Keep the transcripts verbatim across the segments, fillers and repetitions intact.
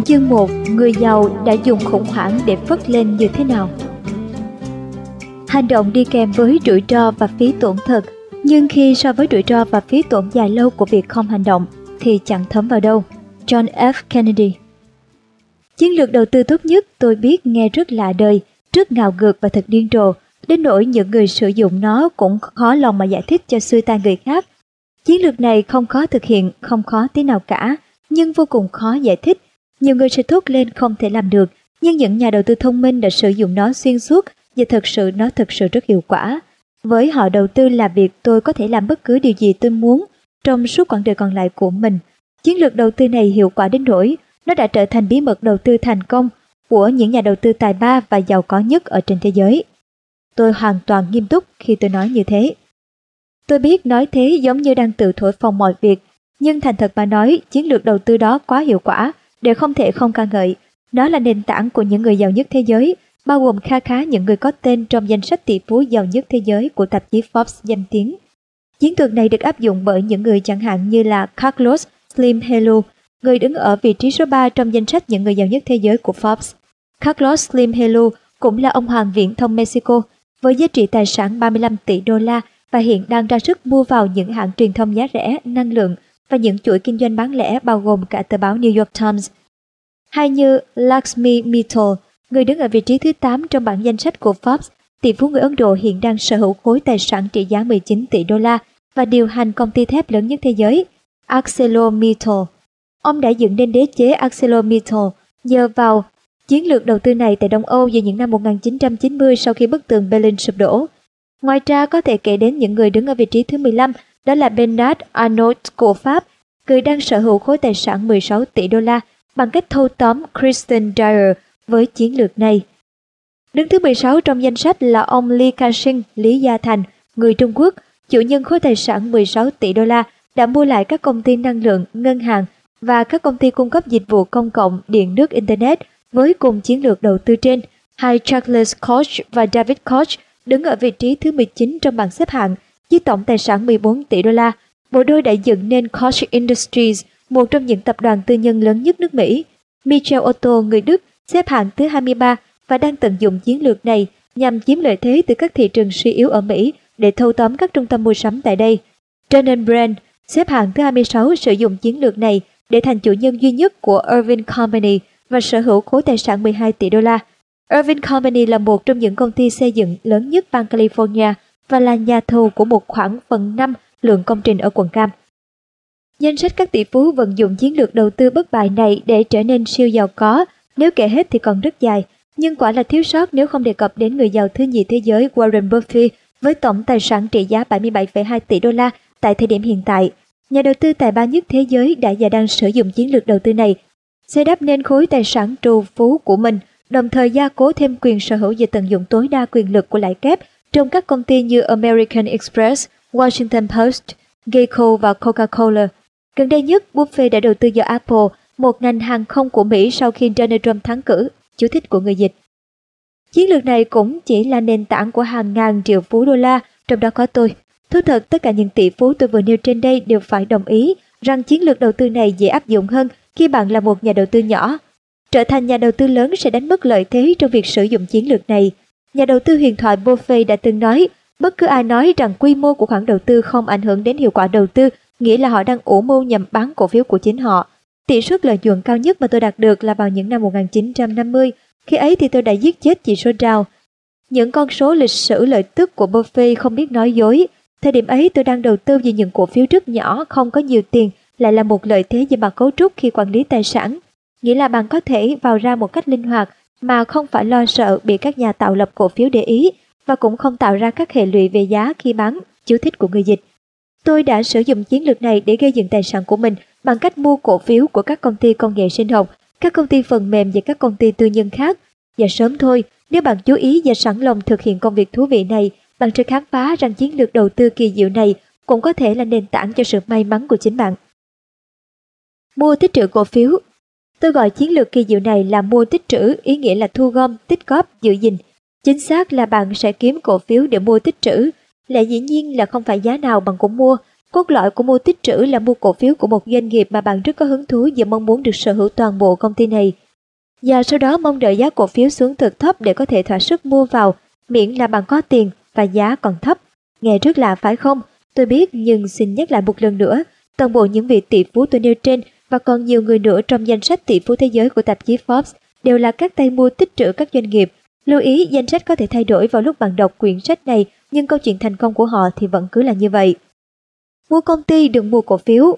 Chương một. Người giàu đã dùng khủng hoảng để phất lên như thế nào? Hành động đi kèm với rủi ro và phí tổn thật, nhưng khi so với rủi ro và phí tổn dài lâu của việc không hành động thì chẳng thấm vào đâu. John F. Kennedy. Chiến lược đầu tư tốt nhất tôi biết nghe rất lạ đời, rất ngào ngược và thật điên rồ, đến nỗi những người sử dụng nó cũng khó lòng mà giải thích cho xuôi tai người khác. Chiến lược này không khó thực hiện, không khó tí nào cả, nhưng vô cùng khó giải thích. Nhiều người sẽ thốt lên không thể làm được, nhưng những nhà đầu tư thông minh đã sử dụng nó xuyên suốt và thật sự nó thực sự rất hiệu quả. Với họ, đầu tư là việc tôi có thể làm bất cứ điều gì tôi muốn trong suốt quãng đời còn lại của mình. Chiến lược đầu tư này hiệu quả đến nỗi nó đã trở thành bí mật đầu tư thành công của những nhà đầu tư tài ba và giàu có nhất ở trên thế giới. Tôi hoàn toàn nghiêm túc khi tôi nói như thế. Tôi biết nói thế giống như đang tự thổi phồng mọi việc, nhưng thành thật mà nói, chiến lược đầu tư đó quá hiệu quả để không thể không ca ngợi. Nó là nền tảng của những người giàu nhất thế giới, bao gồm kha khá những người có tên trong danh sách tỷ phú giàu nhất thế giới của tạp chí Forbes danh tiếng. Chiến thuật này được áp dụng bởi những người chẳng hạn như là Carlos Slim Helú, người đứng ở vị trí số ba trong danh sách những người giàu nhất thế giới của Forbes. Carlos Slim Helú cũng là ông hoàng viễn thông Mexico, với giá trị tài sản ba mươi lăm tỷ đô la và hiện đang ra sức mua vào những hãng truyền thông giá rẻ, năng lượng và những chuỗi kinh doanh bán lẻ bao gồm cả tờ báo New York Times. Hay như Lakshmi Mittal, người đứng ở vị trí thứ tám trong bảng danh sách của Forbes, tỷ phú người Ấn Độ hiện đang sở hữu khối tài sản trị giá mười chín tỷ đô la và điều hành công ty thép lớn nhất thế giới, ArcelorMittal. Ông đã dựng nên đế chế ArcelorMittal nhờ vào chiến lược đầu tư này tại Đông Âu vào những năm một nghìn chín trăm chín mươi sau khi bức tường Berlin sụp đổ. Ngoài ra có thể kể đến những người đứng ở vị trí thứ mười lăm, đó là Bernard Arnault của Pháp, người đang sở hữu khối tài sản mười sáu tỷ đô la bằng cách thâu tóm Christian Dior với chiến lược này. Đứng thứ mười sáu trong danh sách là ông Li Ka-shing, Lý Gia Thành, người Trung Quốc, chủ nhân khối tài sản mười sáu tỷ đô la, đã mua lại các công ty năng lượng, ngân hàng và các công ty cung cấp dịch vụ công cộng, điện nước, Internet với cùng chiến lược đầu tư trên. Hai Charles Koch và David Koch đứng ở vị trí thứ mười chín trong bảng xếp hạng với tổng tài sản mười bốn tỷ đô la. Bộ đôi đã dựng nên Koch Industries, một trong những tập đoàn tư nhân lớn nhất nước Mỹ. Michel Otto, người Đức, xếp hạng thứ hai mươi ba và đang tận dụng chiến lược này nhằm chiếm lợi thế từ các thị trường suy yếu ở Mỹ để thâu tóm các trung tâm mua sắm tại đây. Dun Brand, xếp hạng thứ hai mươi sáu, sử dụng chiến lược này để thành chủ nhân duy nhất của Irving Company và sở hữu khối tài sản mười hai tỷ đô la. Irving Company là một trong những công ty xây dựng lớn nhất bang California và là nhà thầu của một khoảng phần năm lượng công trình ở quận Cam. Danh sách các tỷ phú vận dụng chiến lược đầu tư bất bại này để trở nên siêu giàu có, nếu kể hết thì còn rất dài, nhưng quả là thiếu sót nếu không đề cập đến người giàu thứ nhì thế giới Warren Buffett với tổng tài sản trị giá bảy mươi bảy phẩy hai tỷ đô la tại thời điểm hiện tại. Nhà đầu tư tài ba nhất thế giới đã và đang sử dụng chiến lược đầu tư này, xây đắp nên khối tài sản trù phú của mình, đồng thời gia cố thêm quyền sở hữu và tận dụng tối đa quyền lực của lãi kép trong các công ty như American Express, Washington Post, Geico và Coca-Cola. Gần đây nhất, Buffett đã đầu tư vào Apple, một ngành hàng không của Mỹ sau khi Donald Trump thắng cử. Chú thích của người dịch. Chiến lược này cũng chỉ là nền tảng của hàng ngàn triệu phú đô la, trong đó có tôi. Thú thật, tất cả những tỷ phú tôi vừa nêu trên đây đều phải đồng ý rằng chiến lược đầu tư này dễ áp dụng hơn khi bạn là một nhà đầu tư nhỏ. Trở thành nhà đầu tư lớn sẽ đánh mất lợi thế trong việc sử dụng chiến lược này. Nhà đầu tư huyền thoại Buffett đã từng nói, bất cứ ai nói rằng quy mô của khoản đầu tư không ảnh hưởng đến hiệu quả đầu tư, nghĩa là họ đang ủ mưu nhằm bán cổ phiếu của chính họ. Tỷ suất lợi nhuận cao nhất mà tôi đạt được là vào những năm một nghìn chín trăm năm mươi, khi ấy thì tôi đã giết chết chỉ số Dow. Những con số lịch sử lợi tức của Buffett không biết nói dối. Thời điểm ấy tôi đang đầu tư vào những cổ phiếu rất nhỏ, không có nhiều tiền, lại là một lợi thế về mặt cấu trúc khi quản lý tài sản. Nghĩa là bạn có thể vào ra một cách linh hoạt mà không phải lo sợ bị các nhà tạo lập cổ phiếu để ý và cũng không tạo ra các hệ lụy về giá khi bán. Chú thích của người dịch. Tôi đã sử dụng chiến lược này để gây dựng tài sản của mình bằng cách mua cổ phiếu của các công ty công nghệ sinh học, các công ty phần mềm và các công ty tư nhân khác. Và sớm thôi, nếu bạn chú ý và sẵn lòng thực hiện công việc thú vị này, bạn sẽ khám phá rằng chiến lược đầu tư kỳ diệu này cũng có thể là nền tảng cho sự may mắn của chính bạn. Mua tích trữ cổ phiếu. Tôi gọi chiến lược kỳ diệu này là mua tích trữ, ý nghĩa là thu gom, tích góp, giữ gìn. Chính xác là bạn sẽ kiếm cổ phiếu để mua tích trữ. Lẽ dĩ nhiên là không phải giá nào bạn cũng mua, Cốt lõi của mua tích trữ là mua cổ phiếu của một doanh nghiệp mà bạn rất có hứng thú và mong muốn được sở hữu toàn bộ công ty này. Và sau đó mong đợi giá cổ phiếu xuống thật thấp để có thể thỏa sức mua vào, miễn là bạn có tiền và giá còn thấp. Nghe rất lạ phải không? Tôi biết, nhưng xin nhắc lại một lần nữa, toàn bộ những vị tỷ phú tôi nêu trên và còn nhiều người nữa trong danh sách tỷ phú thế giới của tạp chí Forbes đều là các tay mua tích trữ các doanh nghiệp. Lưu ý, danh sách có thể thay đổi vào lúc bạn đọc quyển sách này, nhưng câu chuyện thành công của họ thì vẫn cứ là như vậy. Mua công ty đừng mua cổ phiếu.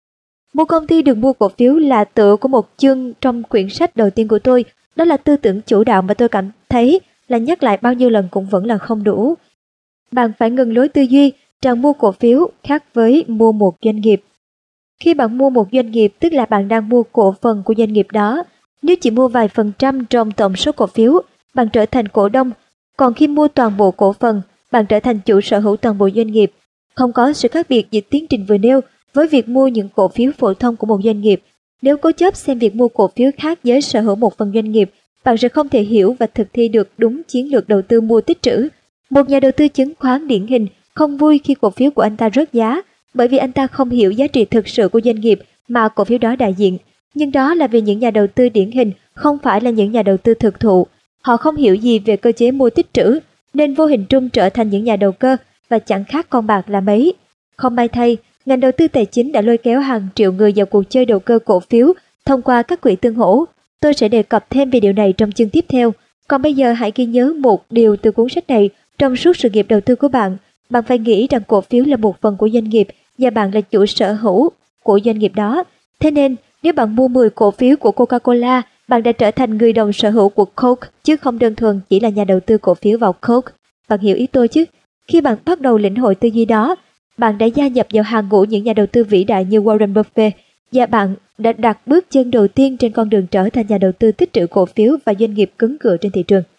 Mua công ty đừng mua cổ phiếu là tựa của một chương trong quyển sách đầu tiên của tôi. Đó là tư tưởng chủ đạo mà tôi cảm thấy là nhắc lại bao nhiêu lần cũng vẫn là không đủ. Bạn phải ngừng lối tư duy rằng mua cổ phiếu khác với mua một doanh nghiệp. Khi bạn mua một doanh nghiệp, tức là bạn đang mua cổ phần của doanh nghiệp đó. Nếu chỉ mua vài phần trăm trong tổng số cổ phiếu, bạn trở thành cổ đông. Còn khi mua toàn bộ cổ phần, bạn trở thành chủ sở hữu toàn bộ doanh nghiệp. Không có sự khác biệt giữa tiến trình vừa nêu với việc mua những cổ phiếu phổ thông của một doanh nghiệp. Nếu cố chấp xem việc mua cổ phiếu khác với sở hữu một phần doanh nghiệp, bạn sẽ không thể hiểu và thực thi được đúng chiến lược đầu tư mua tích trữ. Một nhà đầu tư chứng khoán điển hình không vui khi cổ phiếu của anh ta rớt giá, bởi vì anh ta không hiểu giá trị thực sự của doanh nghiệp mà cổ phiếu đó đại diện. Nhưng đó là vì những nhà đầu tư điển hình không phải là những nhà đầu tư thực thụ. Họ không hiểu gì về cơ chế mua tích trữ, nên vô hình trung trở thành những nhà đầu cơ và chẳng khác con bạc là mấy. Không may thay, ngành đầu tư tài chính đã lôi kéo hàng triệu người vào cuộc chơi đầu cơ cổ phiếu thông qua các quỹ tương hỗ. Tôi sẽ đề cập thêm về điều này trong chương tiếp theo. Còn bây giờ hãy ghi nhớ một điều từ cuốn sách này: trong suốt sự nghiệp đầu tư của bạn, bạn phải nghĩ rằng cổ phiếu là một phần của doanh nghiệp và bạn là chủ sở hữu của doanh nghiệp đó. Thế nên, nếu bạn mua mười cổ phiếu của Coca-Cola, bạn đã trở thành người đồng sở hữu của Coke, chứ không đơn thuần chỉ là nhà đầu tư cổ phiếu vào Coke. Bạn hiểu ý tôi chứ? Khi bạn bắt đầu lĩnh hội tư duy đó, bạn đã gia nhập vào hàng ngũ những nhà đầu tư vĩ đại như Warren Buffett và bạn đã đặt bước chân đầu tiên trên con đường trở thành nhà đầu tư tích trữ cổ phiếu và doanh nghiệp cứng cựa trên thị trường.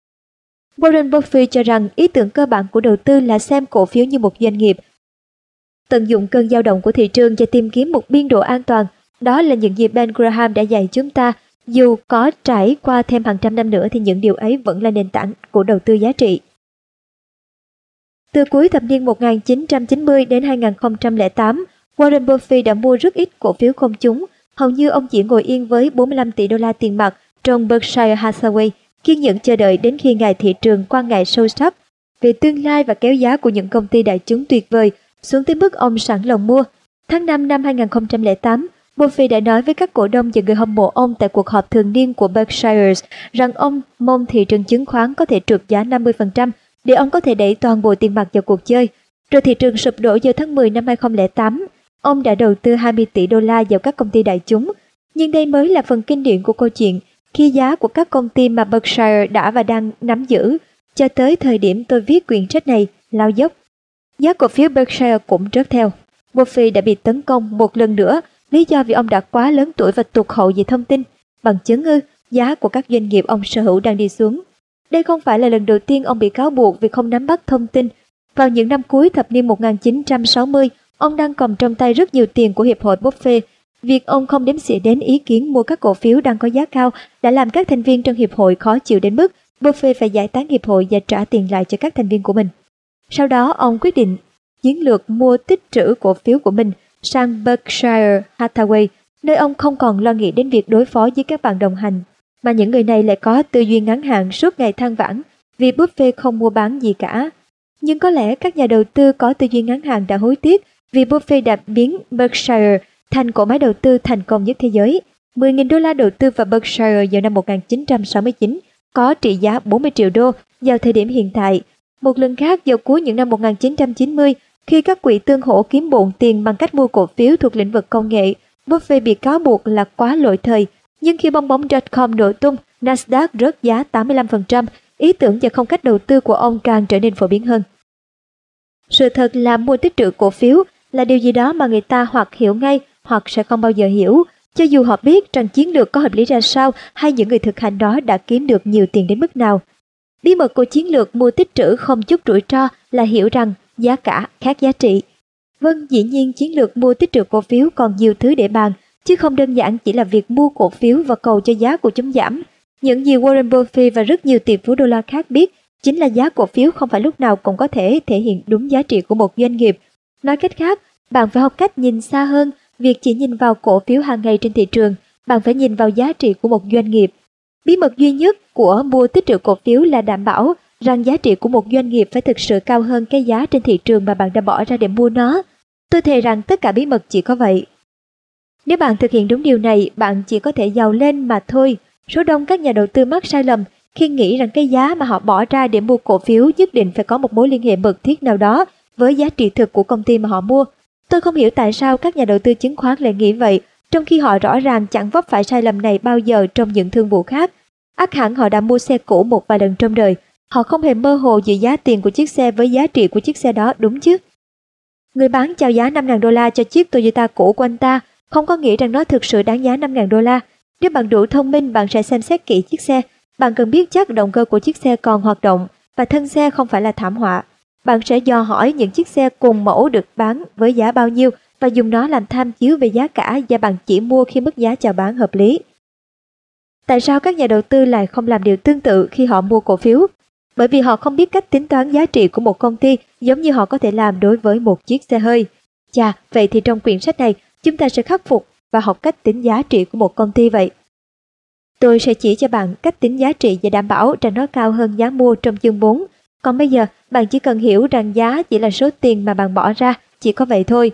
Warren Buffett cho rằng ý tưởng cơ bản của đầu tư là xem cổ phiếu như một doanh nghiệp, tận dụng cơn dao động của thị trường và tìm kiếm một biên độ an toàn. Đó là những gì Ben Graham đã dạy chúng ta. Dù có trải qua thêm hàng trăm năm nữa thì những điều ấy vẫn là nền tảng của đầu tư giá trị. Từ cuối thập niên một nghìn chín trăm chín mươi đến hai nghìn không trăm lẻ tám, Warren Buffett đã mua rất ít cổ phiếu công chúng. Hầu như ông chỉ ngồi yên với bốn mươi lăm tỷ đô la tiền mặt trong Berkshire Hathaway, kiên nhẫn chờ đợi đến khi ngày thị trường quan ngại sâu sắc về tương lai và kéo giá của những công ty đại chúng tuyệt vời xuống tới mức ông sẵn lòng mua. Tháng năm năm hai nghìn không trăm lẻ tám, Buffett đã nói với các cổ đông và người hâm mộ ông tại cuộc họp thường niên của Berkshire rằng ông mong thị trường chứng khoán có thể trượt giá năm mươi phần trăm để ông có thể đẩy toàn bộ tiền mặt vào cuộc chơi. Rồi thị trường sụp đổ vào tháng mười năm hai nghìn không trăm lẻ tám. Ông đã đầu tư hai mươi tỷ đô la vào các công ty đại chúng. Nhưng đây mới là phần kinh điển của câu chuyện, khi giá của các công ty mà Berkshire đã và đang nắm giữ, cho tới thời điểm tôi viết quyển sách này, lao dốc. Giá cổ phiếu Berkshire cũng rớt theo. Buffett đã bị tấn công một lần nữa, lý do vì ông đã quá lớn tuổi và tụt hậu về thông tin. Bằng chứng ư, giá của các doanh nghiệp ông sở hữu đang đi xuống. Đây không phải là lần đầu tiên ông bị cáo buộc vì không nắm bắt thông tin. Vào những năm cuối thập niên một nghìn chín trăm sáu mươi, ông đang cầm trong tay rất nhiều tiền của Hiệp hội Buffett. Việc ông không đếm xỉa đến ý kiến mua các cổ phiếu đang có giá cao đã làm các thành viên trong hiệp hội khó chịu đến mức Buffett phải giải tán hiệp hội và trả tiền lại cho các thành viên của mình. Sau đó, ông quyết định chiến lược mua tích trữ cổ phiếu của mình sang Berkshire Hathaway, nơi ông không còn lo nghĩ đến việc đối phó với các bạn đồng hành, mà những người này lại có tư duy ngắn hạn suốt ngày than vãn vì Buffett không mua bán gì cả. Nhưng có lẽ các nhà đầu tư có tư duy ngắn hạn đã hối tiếc vì Buffett đã biến Berkshire thành cỗ máy đầu tư thành công nhất thế giới. mười nghìn đô la đầu tư vào Berkshire vào năm một nghìn chín trăm sáu mươi chín có trị giá bốn mươi triệu đô vào thời điểm hiện tại. Một lần khác vào cuối những năm một nghìn chín trăm chín mươi, khi các quỹ tương hỗ kiếm bộn tiền bằng cách mua cổ phiếu thuộc lĩnh vực công nghệ, Buffett bị cáo buộc là quá lỗi thời. Nhưng khi bong bóng dot com nổ tung, Nasdaq rớt giá tám mươi lăm phần trăm, ý tưởng và phong cách đầu tư của ông càng trở nên phổ biến hơn. Sự thật là mua tích trữ cổ phiếu là điều gì đó mà người ta hoặc hiểu ngay hoặc sẽ không bao giờ hiểu, cho dù họ biết rằng chiến lược có hợp lý ra sao hay những người thực hành đó đã kiếm được nhiều tiền đến mức nào. Bí mật của chiến lược mua tích trữ không chút rủi ro là hiểu rằng giá cả khác giá trị. Vâng, dĩ nhiên chiến lược mua tích trữ cổ phiếu còn nhiều thứ để bàn, chứ không đơn giản chỉ là việc mua cổ phiếu và cầu cho giá của chúng giảm. Những gì Warren Buffett và rất nhiều tỷ phú đô la khác biết chính là giá cổ phiếu không phải lúc nào cũng có thể thể hiện đúng giá trị của một doanh nghiệp. Nói cách khác, Bạn phải học cách nhìn xa hơn việc chỉ nhìn vào cổ phiếu hàng ngày trên thị trường, bạn phải nhìn vào giá trị của một doanh nghiệp. Bí mật duy nhất của mua tích trữ cổ phiếu là đảm bảo rằng giá trị của một doanh nghiệp phải thực sự cao hơn cái giá trên thị trường mà bạn đã bỏ ra để mua nó. Tôi thề rằng tất cả bí mật chỉ có vậy. Nếu bạn thực hiện đúng điều này, bạn chỉ có thể giàu lên mà thôi. Số đông các nhà đầu tư mắc sai lầm khi nghĩ rằng cái giá mà họ bỏ ra để mua cổ phiếu nhất định phải có một mối liên hệ mật thiết nào đó với giá trị thực của công ty mà họ mua. Tôi không hiểu tại sao các nhà đầu tư chứng khoán lại nghĩ vậy, trong khi họ rõ ràng chẳng vấp phải sai lầm này bao giờ trong những thương vụ khác. Ắt hẳn họ đã mua xe cũ một vài lần trong đời. Họ không hề mơ hồ giữa giá tiền của chiếc xe với giá trị của chiếc xe đó, đúng chứ? Người bán chào giá năm nghìn đô la cho chiếc Toyota cũ của anh ta không có nghĩa rằng nó thực sự đáng giá năm nghìn đô la. Nếu bạn đủ thông minh, bạn sẽ xem xét kỹ chiếc xe. Bạn cần biết chắc động cơ của chiếc xe còn hoạt động và thân xe không phải là thảm họa. Bạn sẽ dò hỏi những chiếc xe cùng mẫu được bán với giá bao nhiêu và dùng nó làm tham chiếu về giá cả, và bạn chỉ mua khi mức giá chào bán hợp lý. Tại sao các nhà đầu tư lại không làm điều tương tự khi họ mua cổ phiếu? Bởi vì họ không biết cách tính toán giá trị của một công ty giống như họ có thể làm đối với một chiếc xe hơi. Chà, vậy thì trong quyển sách này, chúng ta sẽ khắc phục và học cách tính giá trị của một công ty vậy. Tôi sẽ chỉ cho bạn cách tính giá trị và đảm bảo rằng nó cao hơn giá mua trong chương bốn. Còn bây giờ, bạn chỉ cần hiểu rằng giá chỉ là số tiền mà bạn bỏ ra, chỉ có vậy thôi.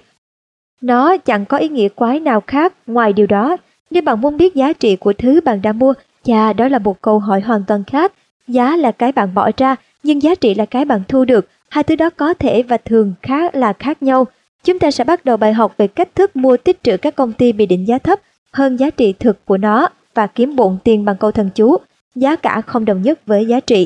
Nó chẳng có ý nghĩa quái nào khác ngoài điều đó. Nếu bạn muốn biết giá trị của thứ bạn đã mua, chà, đó là một câu hỏi hoàn toàn khác. Giá là cái bạn bỏ ra, nhưng giá trị là cái bạn thu được. Hai thứ đó có thể và thường khá là khác nhau. Chúng ta sẽ bắt đầu bài học về cách thức mua tích trữ các công ty bị định giá thấp hơn giá trị thực của nó và kiếm bộn tiền bằng câu thần chú, giá cả không đồng nhất với giá trị.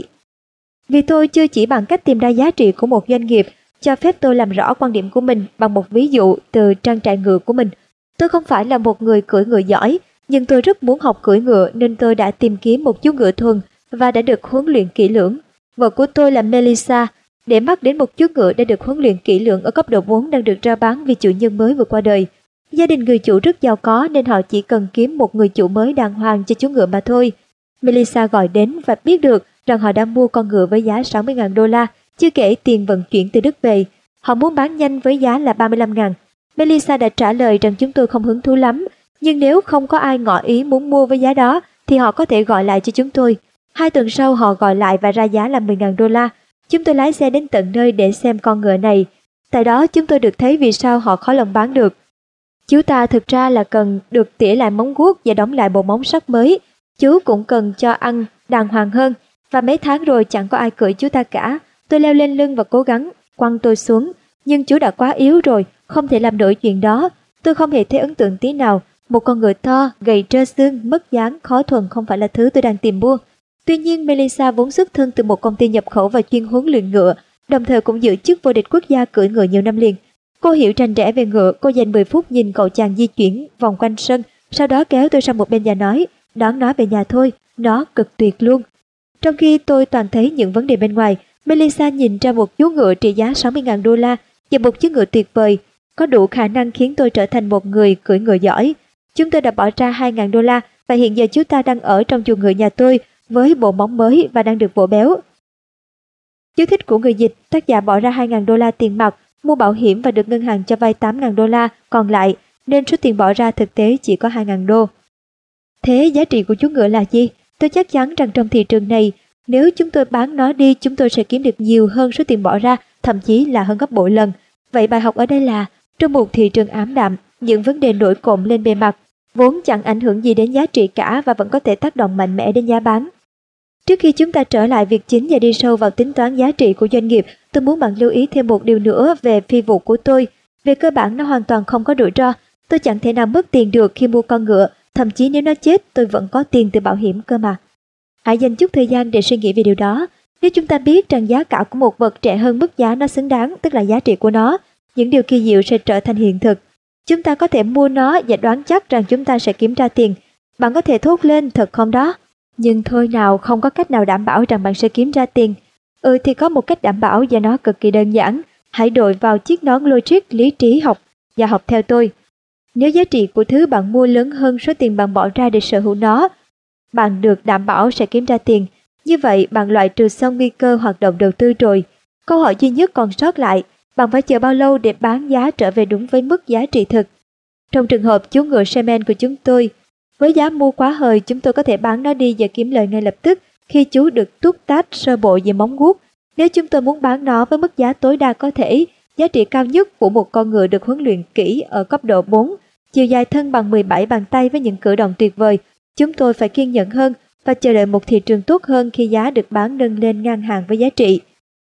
Vì tôi chưa chỉ bằng cách tìm ra giá trị của một doanh nghiệp, cho phép tôi làm rõ quan điểm của mình bằng một ví dụ từ trang trại ngựa của mình. Tôi không phải là một người cưỡi ngựa giỏi, nhưng tôi rất muốn học cưỡi ngựa nên tôi đã tìm kiếm một chú ngựa thuần và đã được huấn luyện kỹ lưỡng. Vợ của tôi là Melissa, để mắt đến một chú ngựa đã được huấn luyện kỹ lưỡng ở cấp độ bốn đang được rao bán vì chủ nhân mới vừa qua đời. Gia đình người chủ rất giàu có nên họ chỉ cần kiếm một người chủ mới đàng hoàng cho chú ngựa mà thôi. Melissa gọi đến và biết được rằng họ đã mua con ngựa với giá sáu mươi nghìn đô la, chưa kể tiền vận chuyển từ Đức về. Họ muốn bán nhanh với giá là ba mươi lăm nghìn. Melissa đã trả lời rằng chúng tôi không hứng thú lắm, nhưng nếu không có ai ngỏ ý muốn mua với giá đó thì họ có thể gọi lại cho chúng tôi. Hai tuần sau họ gọi lại và ra giá là mười nghìn đô la. Chúng tôi lái xe đến tận nơi để xem con ngựa này. Tại đó chúng tôi được thấy vì sao họ khó lòng bán được. Chú ta thực ra là cần được tỉa lại móng guốc và đóng lại bộ móng sắt mới. Chú cũng cần cho ăn đàng hoàng hơn. Và mấy tháng rồi chẳng có ai cưỡi chú ta cả. Tôi leo lên lưng và cố gắng quăng tôi xuống. Nhưng chú đã quá yếu rồi, không thể làm nổi chuyện đó. Tôi không hề thấy ấn tượng tí nào. Một con ngựa to, gầy trơ xương, mất dáng, khó thuần không phải là thứ tôi đang tìm mua. Tuy nhiên, Melissa vốn xuất thân từ một công ty nhập khẩu và chuyên huấn luyện ngựa, đồng thời cũng giữ chức vô địch quốc gia cưỡi ngựa nhiều năm liền. Cô hiểu rành rẽ về ngựa, cô dành mười phút nhìn cậu chàng di chuyển vòng quanh sân, sau đó kéo tôi sang một bên và nói, đón nó về nhà thôi, nó cực tuyệt luôn. Trong khi tôi toàn thấy những vấn đề bên ngoài, Melissa nhìn ra một chú ngựa trị giá sáu mươi nghìn đô la và một chú ngựa tuyệt vời, có đủ khả năng khiến tôi trở thành một người cưỡi ngựa giỏi. Chúng tôi đã bỏ ra hai nghìn đô la và hiện giờ chú ta đang ở trong chuồng ngựa nhà tôi với bộ móng mới và đang được vỗ béo. Chú thích của người dịch, tác giả bỏ ra hai nghìn đô la tiền mặt, mua bảo hiểm và được ngân hàng cho vay tám nghìn đô la còn lại, nên số tiền bỏ ra thực tế chỉ có hai nghìn đô. Thế giá trị của chú ngựa là gì? Tôi chắc chắn rằng trong thị trường này, nếu chúng tôi bán nó đi, chúng tôi sẽ kiếm được nhiều hơn số tiền bỏ ra, thậm chí là hơn gấp bội lần. Vậy bài học ở đây là, trong một thị trường ám đạm, những vấn đề nổi cộm lên bề mặt, vốn chẳng ảnh hưởng gì đến giá trị cả và vẫn có thể tác động mạnh mẽ đến giá bán. Trước khi chúng ta trở lại việc chính và đi sâu vào tính toán giá trị của doanh nghiệp, tôi muốn bạn lưu ý thêm một điều nữa về phi vụ của tôi. Về cơ bản nó hoàn toàn không có rủi ro. Tôi chẳng thể nào mất tiền được khi mua con ngựa, thậm chí nếu nó chết tôi vẫn có tiền từ bảo hiểm cơ mà. Hãy dành chút thời gian để suy nghĩ về điều đó. Nếu chúng ta biết rằng giá cả của một vật rẻ hơn mức giá nó xứng đáng, tức là giá trị của nó, những điều kỳ diệu sẽ trở thành hiện thực. Chúng ta có thể mua nó và đoán chắc rằng chúng ta sẽ kiếm ra tiền. Bạn có thể thốt lên thật không đó? Nhưng thôi nào, không có cách nào đảm bảo rằng bạn sẽ kiếm ra tiền. Ừ thì có một cách đảm bảo và nó cực kỳ đơn giản. Hãy đội vào chiếc nón logic lý trí học và học theo tôi. Nếu giá trị của thứ bạn mua lớn hơn số tiền bạn bỏ ra để sở hữu nó, bạn được đảm bảo sẽ kiếm ra tiền. Như vậy bạn loại trừ xong nguy cơ hoạt động đầu tư rồi. Câu hỏi duy nhất còn sót lại, bạn phải chờ bao lâu để bán giá trở về đúng với mức giá trị thực? Trong trường hợp chú ngựa Shaman của chúng tôi, với giá mua quá hời, chúng tôi có thể bán nó đi và kiếm lời ngay lập tức khi chú được túc tách sơ bộ về móng guốc. Nếu chúng tôi muốn bán nó với mức giá tối đa có thể, giá trị cao nhất của một con ngựa được huấn luyện kỹ ở cấp độ bốn, chiều dài thân bằng mười bảy bàn tay với những cử động tuyệt vời, chúng tôi phải kiên nhẫn hơn và chờ đợi một thị trường tốt hơn khi giá được bán nâng lên ngang hàng với giá trị.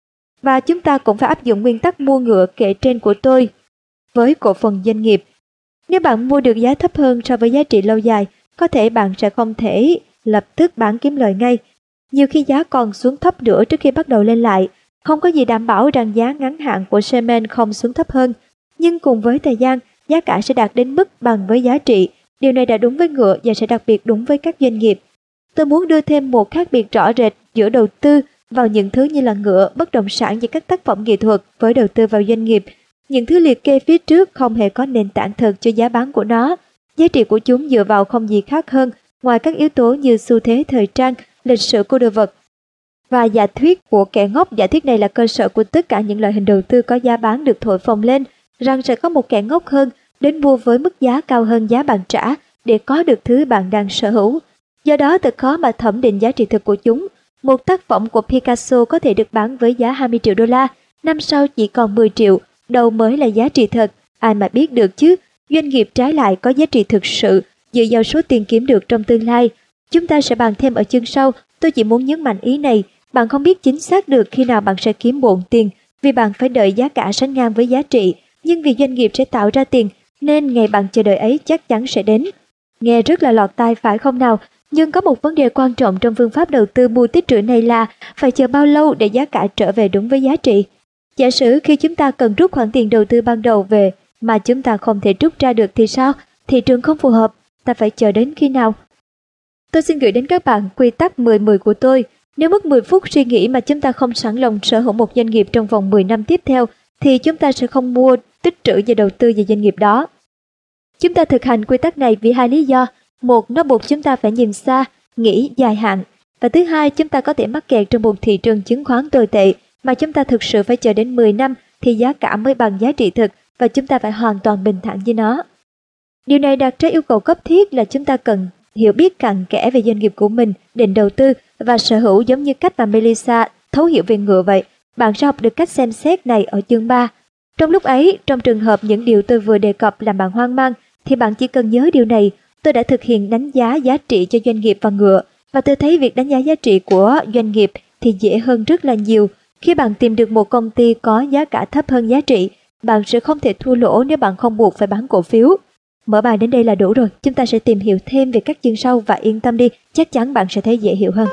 Và chúng ta cũng phải áp dụng nguyên tắc mua ngựa kể trên của tôi với cổ phần doanh nghiệp. Nếu bạn mua được giá thấp hơn so với giá trị lâu dài, có thể bạn sẽ không thể lập tức bán kiếm lời ngay. Nhiều khi giá còn xuống thấp nữa trước khi bắt đầu lên lại. Không có gì đảm bảo rằng giá ngắn hạn của Shaman không xuống thấp hơn. Nhưng cùng với thời gian, giá cả sẽ đạt đến mức bằng với giá trị. Điều này đã đúng với ngựa và sẽ đặc biệt đúng với các doanh nghiệp. Tôi muốn đưa thêm một khác biệt rõ rệt giữa đầu tư vào những thứ như là ngựa, bất động sản và các tác phẩm nghệ thuật với đầu tư vào doanh nghiệp. Những thứ liệt kê phía trước không hề có nền tảng thực cho giá bán của nó. Giá trị của chúng dựa vào không gì khác hơn ngoài các yếu tố như xu thế thời trang, lịch sử của đồ vật và giả thuyết của kẻ ngốc. Giả thuyết này là cơ sở của tất cả những loại hình đầu tư có giá bán được thổi phồng lên, rằng sẽ có một kẻ ngốc hơn đến mua với mức giá cao hơn giá bạn trả để có được thứ bạn đang sở hữu. Do đó thật khó mà thẩm định giá trị thực của chúng. Một tác phẩm của Picasso có thể được bán với giá hai mươi triệu đô la, năm sau chỉ còn mười triệu, đâu mới là giá trị thật, ai mà biết được chứ. Doanh nghiệp trái lại có giá trị thực sự dựa vào số tiền kiếm được trong tương lai. Chúng ta sẽ bàn thêm ở chương sau, tôi chỉ muốn nhấn mạnh ý này, bạn không biết chính xác được khi nào bạn sẽ kiếm bộn tiền, vì bạn phải đợi giá cả sánh ngang với giá trị, nhưng vì doanh nghiệp sẽ tạo ra tiền, nên ngày bạn chờ đợi ấy chắc chắn sẽ đến. Nghe rất là lọt tai phải không nào? Nhưng có một vấn đề quan trọng trong phương pháp đầu tư mua tích trữ này là phải chờ bao lâu để giá cả trở về đúng với giá trị. Giả sử khi chúng ta cần rút khoản tiền đầu tư ban đầu về mà chúng ta không thể rút ra được thì sao? Thị trường không phù hợp, ta phải chờ đến khi nào? Tôi xin gửi đến các bạn quy tắc mười mười của tôi. Nếu mất mười phút suy nghĩ mà chúng ta không sẵn lòng sở hữu một doanh nghiệp trong vòng mười năm tiếp theo, thì chúng ta sẽ không mua, tích trữ và đầu tư vào doanh nghiệp đó. Chúng ta thực hành quy tắc này vì hai lý do. Một, nó buộc chúng ta phải nhìn xa, nghĩ dài hạn. Và thứ hai, chúng ta có thể mắc kẹt trong một thị trường chứng khoán tồi tệ mà chúng ta thực sự phải chờ đến mười năm thì giá cả mới bằng giá trị thực và chúng ta phải hoàn toàn bình thản với nó. Điều này đặt ra yêu cầu cấp thiết là chúng ta cần hiểu biết cặn kẽ về doanh nghiệp của mình, định đầu tư và sở hữu giống như cách mà Melissa thấu hiểu về ngựa vậy. Bạn sẽ học được cách xem xét này ở chương ba. Trong lúc ấy, trong trường hợp những điều tôi vừa đề cập làm bạn hoang mang, thì bạn chỉ cần nhớ điều này. Tôi đã thực hiện đánh giá giá trị cho doanh nghiệp và ngựa, và tôi thấy việc đánh giá giá trị của doanh nghiệp thì dễ hơn rất là nhiều. Khi bạn tìm được một công ty có giá cả thấp hơn giá trị, bạn sẽ không thể thua lỗ nếu bạn không buộc phải bán cổ phiếu. Mở bài đến đây là đủ rồi, chúng ta sẽ tìm hiểu thêm về các chương sau và yên tâm đi, chắc chắn bạn sẽ thấy dễ hiểu hơn.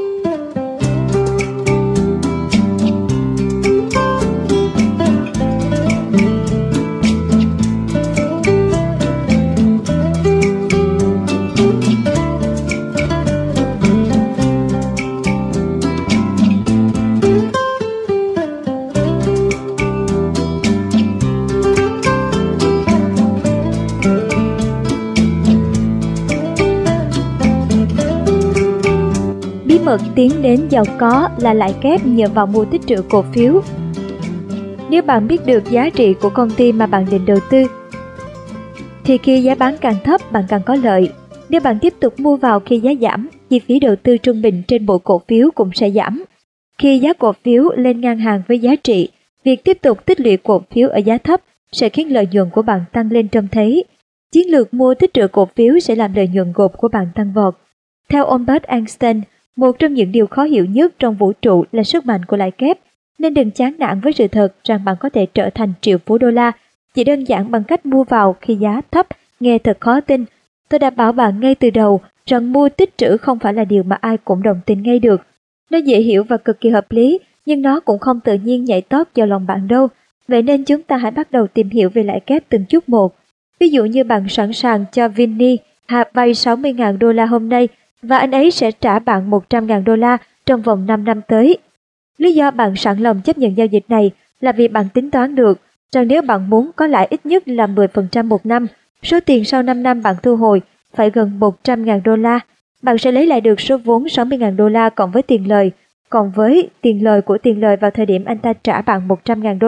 Mật tiến đến giàu có là lãi kép nhờ vào mua tích trữ cổ phiếu. Nếu bạn biết được giá trị của công ty mà bạn định đầu tư, thì khi giá bán càng thấp bạn càng có lợi. Nếu bạn tiếp tục mua vào khi giá giảm, chi phí đầu tư trung bình trên mỗi cổ phiếu cũng sẽ giảm. Khi giá cổ phiếu lên ngang hàng với giá trị, việc tiếp tục tích lũy cổ phiếu ở giá thấp sẽ khiến lợi nhuận của bạn tăng lên trông thấy. Chiến lược mua tích trữ cổ phiếu sẽ làm lợi nhuận gộp của bạn tăng vọt. Theo Albert Einstein, một trong những điều khó hiểu nhất trong vũ trụ là sức mạnh của lãi kép, nên đừng chán nản với sự thật rằng bạn có thể trở thành triệu phú đô la chỉ đơn giản bằng cách mua vào khi giá thấp. Nghe thật khó tin. Tôi đã bảo bạn ngay từ đầu rằng mua tích trữ không phải là điều mà ai cũng đồng tình ngay được. Nó dễ hiểu và cực kỳ hợp lý, nhưng nó cũng không tự nhiên nhảy tót vào lòng bạn đâu. Vậy nên chúng ta hãy bắt đầu tìm hiểu về lãi kép từng chút một. Ví dụ như bạn sẵn sàng cho Vinny vay sáu mươi nghìn đô la hôm nay, và anh ấy sẽ trả bạn một trăm nghìn đô la trong vòng năm năm tới. Lý do bạn sẵn lòng chấp nhận giao dịch này là vì bạn tính toán được rằng nếu bạn muốn có lãi ít nhất là mười phần trăm một năm, số tiền sau năm năm bạn thu hồi phải gần một trăm nghìn đô la. Bạn sẽ lấy lại được số vốn sáu mươi nghìn đô la cộng với tiền lời. Còn với tiền lời của tiền lời vào thời điểm anh ta trả bạn một trăm nghìn đô la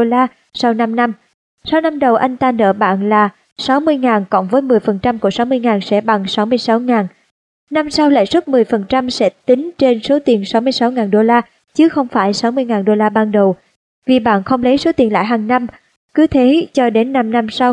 sau năm năm. Sau năm đầu anh ta nợ bạn là sáu mươi nghìn cộng với mười phần trăm của sáu mươi nghìn sẽ bằng sáu mươi sáu nghìn. Năm sau lãi suất mười phần trăm sẽ tính trên số tiền sáu mươi sáu nghìn đô la chứ không phải sáu mươi nghìn đô la ban đầu, vì bạn không lấy số tiền lãi hàng năm, cứ thế cho đến năm năm sau.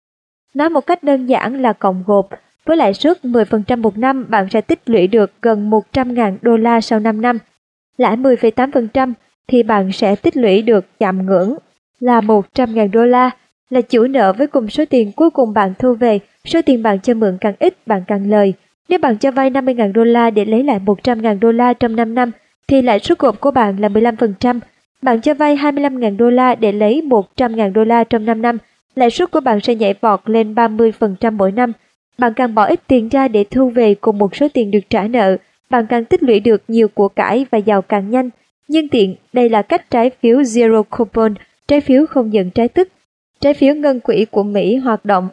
Nói một cách đơn giản là cộng gộp, với lãi suất mười phần trăm một năm bạn sẽ tích lũy được gần một trăm nghìn đô la sau năm năm. Lãi mười phẩy tám phần trăm thì bạn sẽ tích lũy được chạm ngưỡng là một trăm nghìn đô la, là chủ nợ với cùng số tiền cuối cùng bạn thu về. Số tiền bạn cho mượn càng ít bạn càng lời. Nếu bạn cho vay năm mươi nghìn đô la để lấy lại một trăm nghìn đô la trong năm năm thì lãi suất gộp của bạn là mười lăm phần trăm. Bạn cho vay hai mươi lăm nghìn đô la để lấy một trăm nghìn đô la trong năm năm, lãi suất của bạn sẽ nhảy vọt lên ba mươi phần trăm mỗi năm. Bạn càng bỏ ít tiền ra để thu về cùng một số tiền được trả nợ, bạn càng tích lũy được nhiều của cải và giàu càng nhanh. Nhân tiện, đây là cách trái phiếu Zero Coupon, trái phiếu không nhận trái tức, trái phiếu ngân quỹ của Mỹ hoạt động.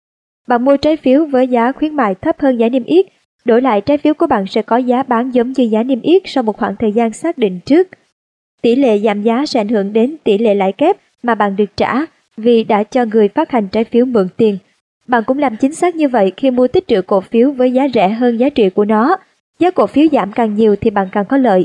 Bạn mua trái phiếu với giá khuyến mại thấp hơn giá niêm yết, đổi lại trái phiếu của bạn sẽ có giá bán giống như giá niêm yết sau một khoảng thời gian xác định trước. Tỷ lệ giảm giá sẽ ảnh hưởng đến tỷ lệ lãi kép mà bạn được trả vì đã cho người phát hành trái phiếu mượn tiền. Bạn cũng làm chính xác như vậy khi mua tích trữ cổ phiếu với giá rẻ hơn giá trị của nó. Giá cổ phiếu giảm càng nhiều thì bạn càng có lợi.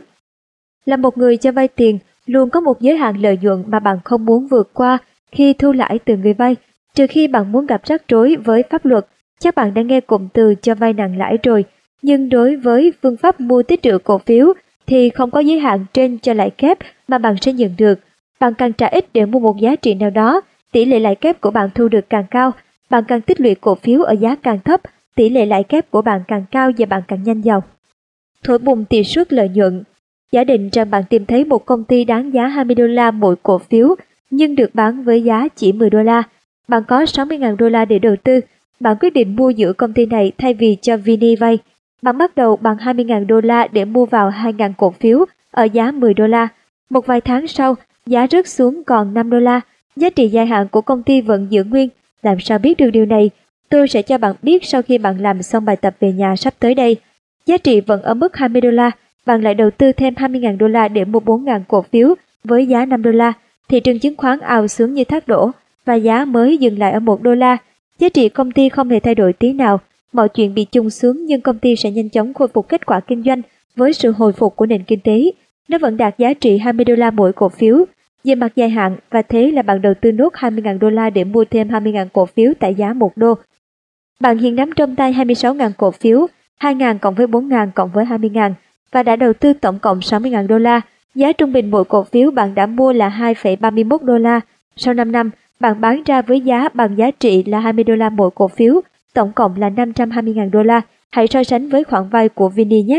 Là một người cho vay tiền, luôn có một giới hạn lợi nhuận mà bạn không muốn vượt qua khi thu lãi từ người vay, trừ khi bạn muốn gặp rắc rối với pháp luật. Chắc bạn đã nghe cụm từ cho vay nặng lãi rồi, nhưng đối với phương pháp mua tích trữ cổ phiếu thì không có giới hạn trên cho lãi kép mà bạn sẽ nhận được. Bạn càng trả ít để mua một giá trị nào đó, tỷ lệ lãi kép của bạn thu được càng cao. Bạn càng tích lũy cổ phiếu ở giá càng thấp, tỷ lệ lãi kép của bạn càng cao và bạn càng nhanh giàu. Thổi bùng tỷ suất lợi nhuận. Giả định rằng bạn tìm thấy một công ty đáng giá hai mươi đô la mỗi cổ phiếu nhưng được bán với giá chỉ mười đô la. Bạn có sáu mươi nghìn đô la để đầu tư. Bạn quyết định mua giữ công ty này thay vì cho Vinny vay. Bạn bắt đầu bằng hai mươi nghìn đô la để mua vào hai nghìn cổ phiếu ở giá mười đô la. Một vài tháng sau, giá rớt xuống còn năm đô la. Giá trị dài hạn của công ty vẫn giữ nguyên. Làm sao biết được điều này? Tôi sẽ cho bạn biết sau khi bạn làm xong bài tập về nhà sắp tới đây. Giá trị vẫn ở mức hai mươi đô la. Bạn lại đầu tư thêm hai mươi nghìn đô la để mua bốn nghìn cổ phiếu với giá năm đô la. Thị trường chứng khoán ào xuống như thác đổ và giá mới dừng lại ở một đô la. Giá trị công ty không hề thay đổi tí nào. Mọi chuyện bị chùng xuống nhưng công ty sẽ nhanh chóng khôi phục kết quả kinh doanh với sự hồi phục của nền kinh tế. Nó vẫn đạt giá trị hai mươi đô la mỗi cổ phiếu về mặt dài hạn, và thế là bạn đầu tư nốt hai mươi nghìn đô la để mua thêm hai mươi nghìn cổ phiếu tại giá một đô. Bạn hiện nắm trong tay hai mươi sáu nghìn cổ phiếu, hai nghìn cộng với bốn nghìn cộng với hai mươi nghìn và đã đầu tư tổng cộng sáu mươi nghìn đô la. Giá trung bình mỗi cổ phiếu bạn đã mua là hai phẩy ba mươi mốt đô la. Sau năm năm, bạn bán ra với giá bằng giá trị là hai mươi đô la mỗi cổ phiếu, tổng cộng là năm trăm hai mươi nghìn đô la. Hãy so sánh với khoản vay của Vinny nhé.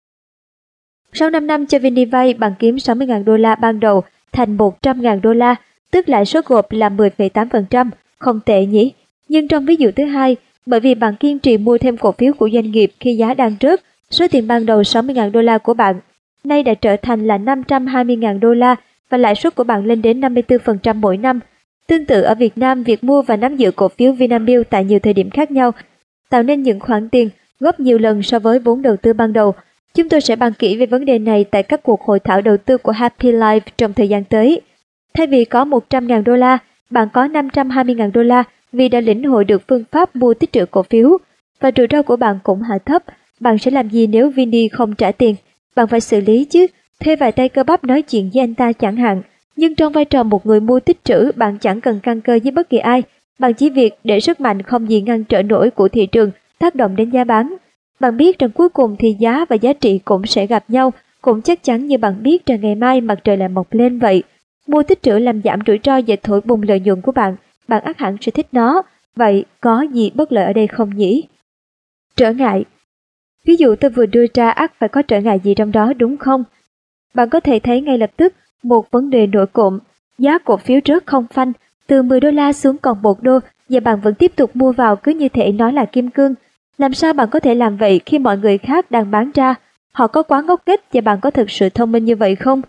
Sau năm năm cho Vinny vay, bạn kiếm sáu mươi nghìn đô la ban đầu thành một trăm nghìn đô la, tức lãi suất gộp là mười phẩy tám phần trăm. Không tệ nhỉ? Nhưng trong ví dụ thứ hai, bởi vì bạn kiên trì mua thêm cổ phiếu của doanh nghiệp khi giá đang rớt, số tiền ban đầu sáu mươi nghìn đô la của bạn nay đã trở thành là năm trăm hai mươi nghìn đô la và lãi suất của bạn lên đến năm mươi tư phần trăm mỗi năm. Tương tự ở Việt Nam, việc mua và nắm giữ cổ phiếu Vinamilk tại nhiều thời điểm khác nhau tạo nên những khoản tiền gấp nhiều lần so với vốn đầu tư ban đầu. Chúng tôi sẽ bàn kỹ về vấn đề này tại các cuộc hội thảo đầu tư của Happy Life trong thời gian tới. Thay vì có một trăm nghìn đô la, bạn có năm trăm hai mươi nghìn đô la vì đã lĩnh hội được phương pháp mua tích trữ cổ phiếu, và rủi ro của bạn cũng hạ thấp. Bạn sẽ làm gì nếu Vinny không trả tiền? Bạn phải xử lý chứ, thuê vài tay cơ bắp nói chuyện với anh ta chẳng hạn. Nhưng trong vai trò một người mua tích trữ, bạn chẳng cần căn cơ với bất kỳ ai. Bạn chỉ việc để sức mạnh không gì ngăn trở nổi của thị trường tác động đến giá bán. Bạn biết rằng cuối cùng thì giá và giá trị cũng sẽ gặp nhau, cũng chắc chắn như bạn biết rằng ngày mai mặt trời lại mọc lên vậy. Mua tích trữ làm giảm rủi ro và thổi bùng lợi nhuận của bạn. Bạn ắt hẳn sẽ thích nó. Vậy có gì bất lợi ở đây không nhỉ? Trở ngại. Ví dụ tôi vừa đưa ra ắt phải có trở ngại gì trong đó đúng không? Bạn có thể thấy ngay lập tức một vấn đề nổi cộm. Giá cổ phiếu rớt không phanh, từ mười đô la xuống còn một đô, và bạn vẫn tiếp tục mua vào cứ như thể nó là kim cương. Làm sao bạn có thể làm vậy khi mọi người khác đang bán ra? Họ có quá ngốc nghếch và bạn có thực sự thông minh như vậy không?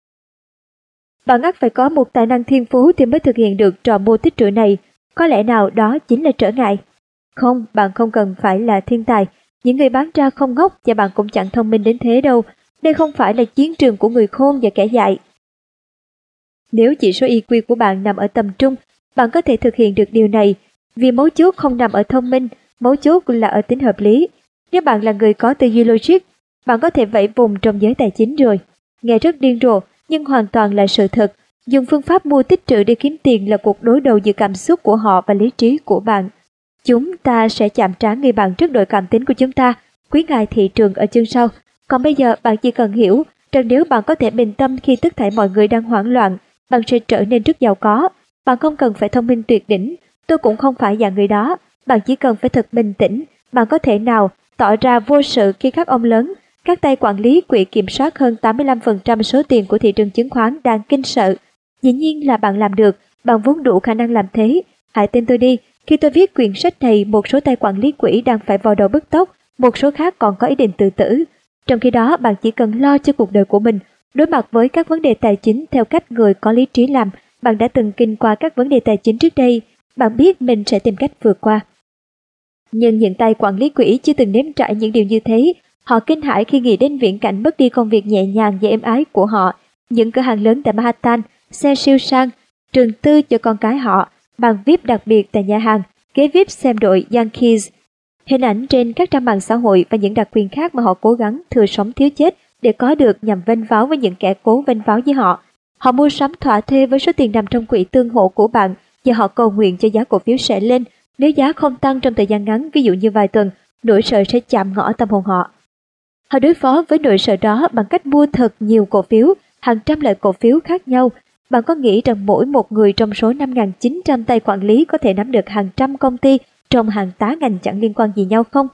Bạn ắt phải có một tài năng thiên phú thì mới thực hiện được trò mua tích trữ này. Có lẽ nào đó chính là trở ngại? Không, bạn không cần phải là thiên tài. Những người bán ra không ngốc và bạn cũng chẳng thông minh đến thế đâu. Đây không phải là chiến trường của người khôn và kẻ dại. Nếu chỉ số i kiu của bạn nằm ở tầm trung, bạn có thể thực hiện được điều này, vì mấu chốt không nằm ở thông minh, mấu chốt là ở tính hợp lý. Nếu bạn là người có tư duy logic, bạn có thể vẫy vùng trong giới tài chính rồi. Nghe rất điên rồ, nhưng hoàn toàn là sự thật. Dùng phương pháp mua tích trữ để kiếm tiền là cuộc đối đầu giữa cảm xúc của họ và lý trí của bạn. Chúng ta sẽ chạm trán người bạn trước đội cảm tính của chúng ta, quý ngài thị trường ở chương sau. Còn bây giờ bạn chỉ cần hiểu rằng nếu bạn có thể bình tâm khi tất thảy mọi người đang hoảng loạn, bạn sẽ trở nên rất giàu có. Bạn không cần phải thông minh tuyệt đỉnh, tôi cũng không phải dạng người đó. Bạn chỉ cần phải thật bình tĩnh. Bạn có thể nào tỏ ra vô sự khi các ông lớn, các tay quản lý quỹ kiểm soát hơn tám mươi lăm phần trăm số tiền của thị trường chứng khoán đang kinh sợ? Dĩ nhiên là bạn làm được, bạn vốn đủ khả năng làm thế. Hãy tin tôi đi, khi tôi viết quyển sách này, một số tay quản lý quỹ đang phải vào đầu bứt tóc, một số khác còn có ý định tự tử. Trong khi đó, bạn chỉ cần lo cho cuộc đời của mình, đối mặt với các vấn đề tài chính theo cách người có lý trí làm. Bạn đã từng kinh qua các vấn đề tài chính trước đây, bạn biết mình sẽ tìm cách vượt qua. Nhưng những tay quản lý quỹ chưa từng nếm trải những điều như thế. Họ kinh hãi khi nghĩ đến viễn cảnh mất đi công việc nhẹ nhàng và êm ái của họ. Những cửa hàng lớn tại Manhattan, xe siêu sang, trường tư cho con cái họ, bàn vi ai pi đặc biệt tại nhà hàng, ghế vi ai pi xem đội Yankees, hình ảnh trên các trang mạng xã hội và những đặc quyền khác mà họ cố gắng thừa sống thiếu chết để có được nhằm vênh váo với những kẻ cố vênh váo với họ. Họ mua sắm thỏa thuê với số tiền nằm trong quỹ tương hộ của bạn và họ cầu nguyện cho giá cổ phiếu sẽ lên. Nếu giá không tăng trong thời gian ngắn, ví dụ như vài tuần, nỗi sợ sẽ chạm ngõ tâm hồn họ. Họ đối phó với nỗi sợ đó bằng cách mua thật nhiều cổ phiếu, hàng trăm loại cổ phiếu khác nhau. Bạn có nghĩ rằng mỗi một người trong số năm nghìn chín trăm tay quản lý có thể nắm được hàng trăm công ty trong hàng tá ngành chẳng liên quan gì nhau không?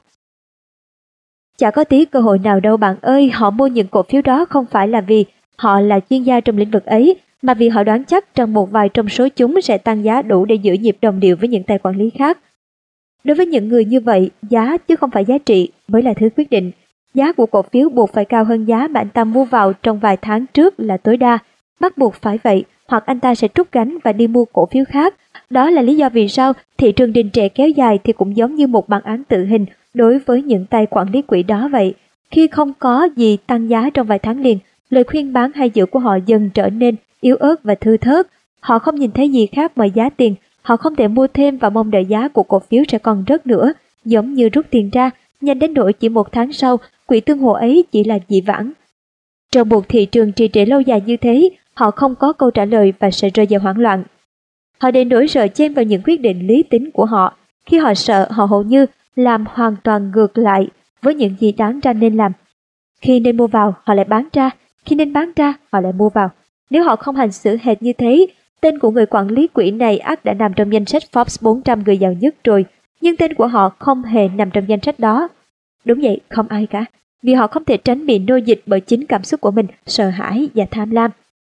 Chả có tí cơ hội nào đâu bạn ơi. Họ mua những cổ phiếu đó không phải là vì họ là chuyên gia trong lĩnh vực ấy, mà vì họ đoán chắc rằng một vài trong số chúng sẽ tăng giá đủ để giữ nhịp đồng điệu với những tay quản lý khác. Đối với những người như vậy, giá chứ không phải giá trị mới là thứ quyết định. Giá của cổ phiếu buộc phải cao hơn giá mà anh ta mua vào trong vài tháng trước là tối đa. Bắt buộc phải vậy, hoặc anh ta sẽ trút gánh và đi mua cổ phiếu khác. Đó là lý do vì sao thị trường đình trệ kéo dài thì cũng giống như một bản án tử hình đối với những tay quản lý quỹ đó vậy. Khi không có gì tăng giá trong vài tháng liền, lời khuyên bán hay giữ của họ dần trở nên yếu ớt và thưa thớt. Họ không nhìn thấy gì khác ngoài giá tiền. Họ không thể mua thêm và mong đợi giá của cổ phiếu sẽ còn rớt nữa, giống như rút tiền ra, nhanh đến nỗi chỉ một tháng sau, quỹ tương hộ ấy chỉ là dị vãng. Trong một thị trường trì trệ lâu dài như thế, họ không có câu trả lời và sẽ rơi vào hoảng loạn. Họ để nỗi sợ chen vào những quyết định lý tính của họ. Khi họ sợ, họ hầu như làm hoàn toàn ngược lại với những gì đáng ra nên làm. Khi nên mua vào, họ lại bán ra. Khi nên bán ra, họ lại mua vào. Nếu họ không hành xử hệt như thế, tên của người quản lý quỹ này ắt đã nằm trong danh sách Forbes bốn trăm người giàu nhất rồi. Nhưng tên của họ không hề nằm trong danh sách đó. Đúng vậy, không ai cả. Vì họ không thể tránh bị nô dịch bởi chính cảm xúc của mình, sợ hãi và tham lam.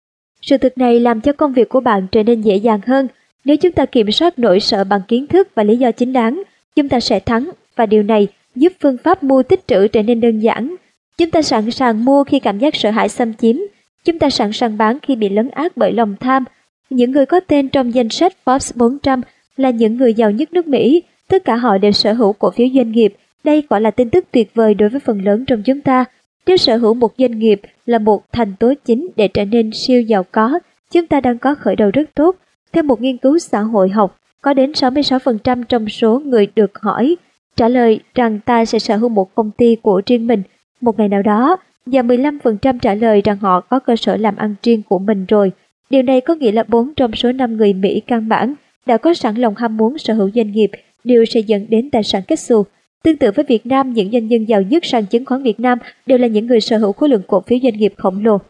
Sự thực này làm cho công việc của bạn trở nên dễ dàng hơn. Nếu chúng ta kiểm soát nỗi sợ bằng kiến thức và lý do chính đáng, chúng ta sẽ thắng, và điều này giúp phương pháp mua tích trữ trở nên đơn giản. Chúng ta sẵn sàng mua khi cảm giác sợ hãi xâm chiếm. Chúng ta sẵn sàng bán khi bị lấn át bởi lòng tham. Những người có tên trong danh sách Forbes bốn trăm là những người giàu nhất nước Mỹ. Tất cả họ đều sở hữu cổ phiếu doanh nghiệp. Đây gọi là tin tức tuyệt vời đối với phần lớn trong chúng ta. Nếu sở hữu một doanh nghiệp là một thành tố chính để trở nên siêu giàu có, chúng ta đang có khởi đầu rất tốt. Theo một nghiên cứu xã hội học, có đến sáu mươi sáu phần trăm trong số người được hỏi trả lời rằng ta sẽ sở hữu một công ty của riêng mình một ngày nào đó, và mười lăm phần trăm trả lời rằng họ có cơ sở làm ăn riêng của mình rồi. Điều này có nghĩa là bốn trong số năm người Mỹ căn bản đã có sẵn lòng ham muốn sở hữu doanh nghiệp, điều sẽ dẫn đến tài sản kết xù. Tương tự với Việt Nam, những doanh nhân giàu nhất sàn chứng khoán Việt Nam đều là những người sở hữu khối lượng cổ phiếu doanh nghiệp khổng lồ.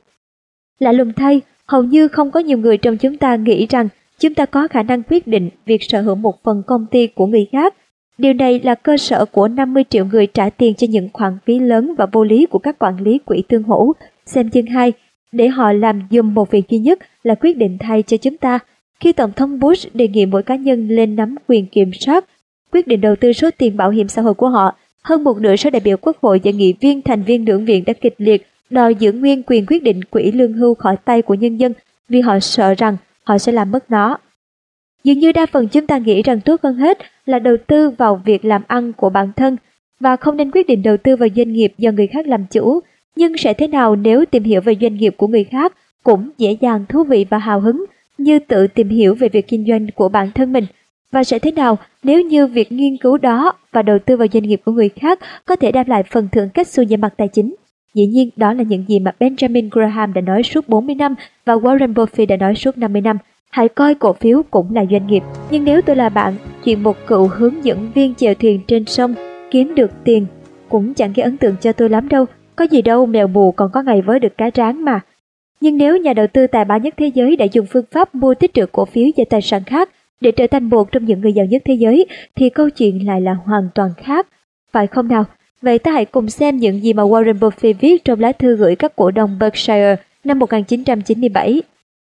Lạ lùng thay, hầu như không có nhiều người trong chúng ta nghĩ rằng chúng ta có khả năng quyết định việc sở hữu một phần công ty của người khác. Điều này là cơ sở của năm mươi triệu người trả tiền cho những khoản phí lớn và vô lý của các quản lý quỹ tương hỗ. Xem chương hai, để họ làm dùm một việc duy nhất là quyết định thay cho chúng ta. Khi Tổng thống Bush đề nghị mỗi cá nhân lên nắm quyền kiểm soát quyết định đầu tư số tiền bảo hiểm xã hội của họ, hơn một nửa số đại biểu quốc hội và nghị viên thành viên lưỡng viện đã kịch liệt đòi giữ nguyên quyền quyết định quỹ lương hưu khỏi tay của nhân dân vì họ sợ rằng họ sẽ làm mất nó. Dường như đa phần chúng ta nghĩ rằng tốt hơn hết là đầu tư vào việc làm ăn của bản thân và không nên quyết định đầu tư vào doanh nghiệp do người khác làm chủ. Nhưng sẽ thế nào nếu tìm hiểu về doanh nghiệp của người khác cũng dễ dàng, thú vị và hào hứng như tự tìm hiểu về việc kinh doanh của bản thân mình. Và sẽ thế nào nếu như việc nghiên cứu đó và đầu tư vào doanh nghiệp của người khác có thể đem lại phần thưởng kết xù về mặt tài chính? Dĩ nhiên, đó là những gì mà Benjamin Graham đã nói suốt bốn mươi năm và Warren Buffett đã nói suốt năm mươi năm. Hãy coi cổ phiếu cũng là doanh nghiệp. Nhưng nếu tôi là bạn, chuyện một cựu hướng dẫn viên chèo thuyền trên sông kiếm được tiền cũng chẳng gây ấn tượng cho tôi lắm đâu. Có gì đâu, mèo mù còn có ngày với được cá tráng mà. Nhưng nếu nhà đầu tư tài ba nhất thế giới đã dùng phương pháp mua tích trữ cổ phiếu và tài sản khác để trở thành một trong những người giàu nhất thế giới, thì câu chuyện lại là hoàn toàn khác, phải không nào? Vậy ta hãy cùng xem những gì mà Warren Buffett viết trong lá thư gửi các cổ đông Berkshire năm một nghìn chín trăm chín mươi bảy.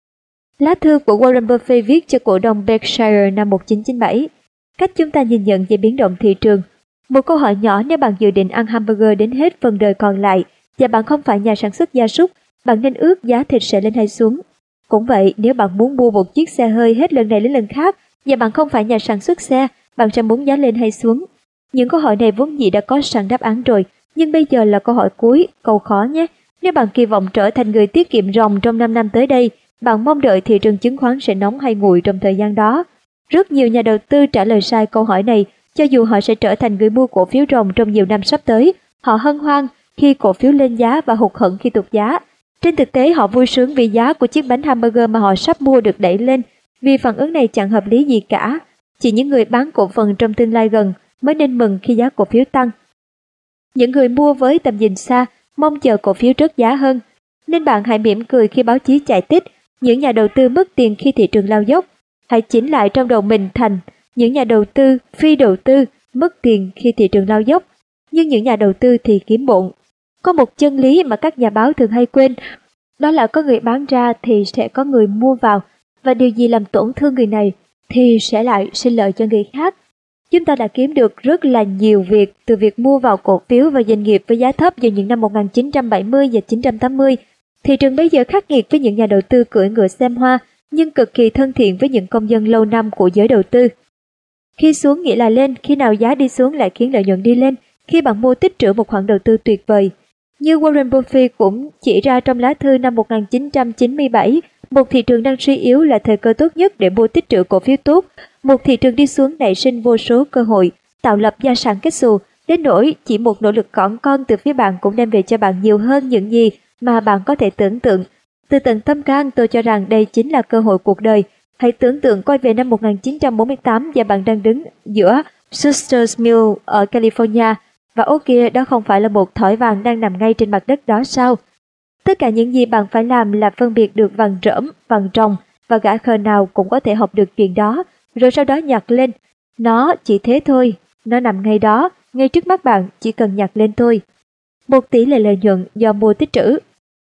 Lá thư của Warren Buffett viết cho cổ đông Berkshire năm một nghìn chín trăm chín mươi bảy. Cách chúng ta nhìn nhận về biến động thị trường. Một câu hỏi nhỏ: nếu bạn dự định ăn hamburger đến hết phần đời còn lại và bạn không phải nhà sản xuất gia súc, bạn nên ước giá thịt sẽ lên hay xuống? Cũng vậy, nếu bạn muốn mua một chiếc xe hơi hết lần này đến lần khác và bạn không phải nhà sản xuất xe, bạn sẽ muốn giá lên hay xuống? Những câu hỏi này vốn dĩ đã có sẵn đáp án rồi, nhưng bây giờ là câu hỏi cuối, câu khó nhé. Nếu bạn kỳ vọng trở thành người tiết kiệm ròng trong năm năm tới đây, bạn mong đợi thị trường chứng khoán sẽ nóng hay nguội trong thời gian đó? Rất nhiều nhà đầu tư trả lời sai câu hỏi này. Cho dù họ sẽ trở thành người mua cổ phiếu ròng trong nhiều năm sắp tới, họ hân hoan khi cổ phiếu lên giá và hụt hẫng khi tụt giá. Trên thực tế, họ vui sướng vì giá của chiếc bánh hamburger mà họ sắp mua được đẩy lên, vì phản ứng này chẳng hợp lý gì cả. Chỉ những người bán cổ phần trong tương lai gần mới nên mừng khi giá cổ phiếu tăng. Những người mua với tầm nhìn xa mong chờ cổ phiếu rớt giá hơn. Nên bạn hãy mỉm cười khi báo chí chạy tích những nhà đầu tư mất tiền khi thị trường lao dốc. Hãy chỉnh lại trong đầu mình thành những nhà đầu tư phi đầu tư mất tiền khi thị trường lao dốc, nhưng những nhà đầu tư thì kiếm bộn. Có một chân lý mà các nhà báo thường hay quên, đó là có người bán ra thì sẽ có người mua vào, và điều gì làm tổn thương người này thì sẽ lại sinh lợi cho người khác. Chúng ta đã kiếm được rất là nhiều việc từ việc mua vào cổ phiếu và doanh nghiệp với giá thấp vào những năm một nghìn chín trăm bảy mươi và chín trăm tám mươi. Thị trường bây giờ khắc nghiệt với những nhà đầu tư cưỡi ngựa xem hoa, nhưng cực kỳ thân thiện với những công dân lâu năm của giới đầu tư. Khi xuống nghĩa là lên, khi nào giá đi xuống lại khiến lợi nhuận đi lên, khi bạn mua tích trữ một khoản đầu tư tuyệt vời. Như Warren Buffett cũng chỉ ra trong lá thư năm một nghìn chín trăm chín mươi bảy, một thị trường đang suy yếu là thời cơ tốt nhất để mua tích trữ cổ phiếu tốt. Một thị trường đi xuống nảy sinh vô số cơ hội, tạo lập gia sản kết xù, đến nỗi chỉ một nỗ lực cỏn con từ phía bạn cũng đem về cho bạn nhiều hơn những gì mà bạn có thể tưởng tượng. Từ tận tâm can, tôi cho rằng đây chính là cơ hội cuộc đời. Hãy tưởng tượng quay về năm một nghìn chín trăm bốn mươi tám và bạn đang đứng giữa Schuster's Mill ở California, và ô kìa, đó không phải là một thỏi vàng đang nằm ngay trên mặt đất đó sao? Tất cả những gì bạn phải làm là phân biệt được vàng rỡm, vàng trồng, và gã khờ nào cũng có thể học được chuyện đó, rồi sau đó nhặt lên. Nó chỉ thế thôi, nó nằm ngay đó, ngay trước mắt bạn, chỉ cần nhặt lên thôi. Một tỷ lệ lợi nhuận do mua tích trữ.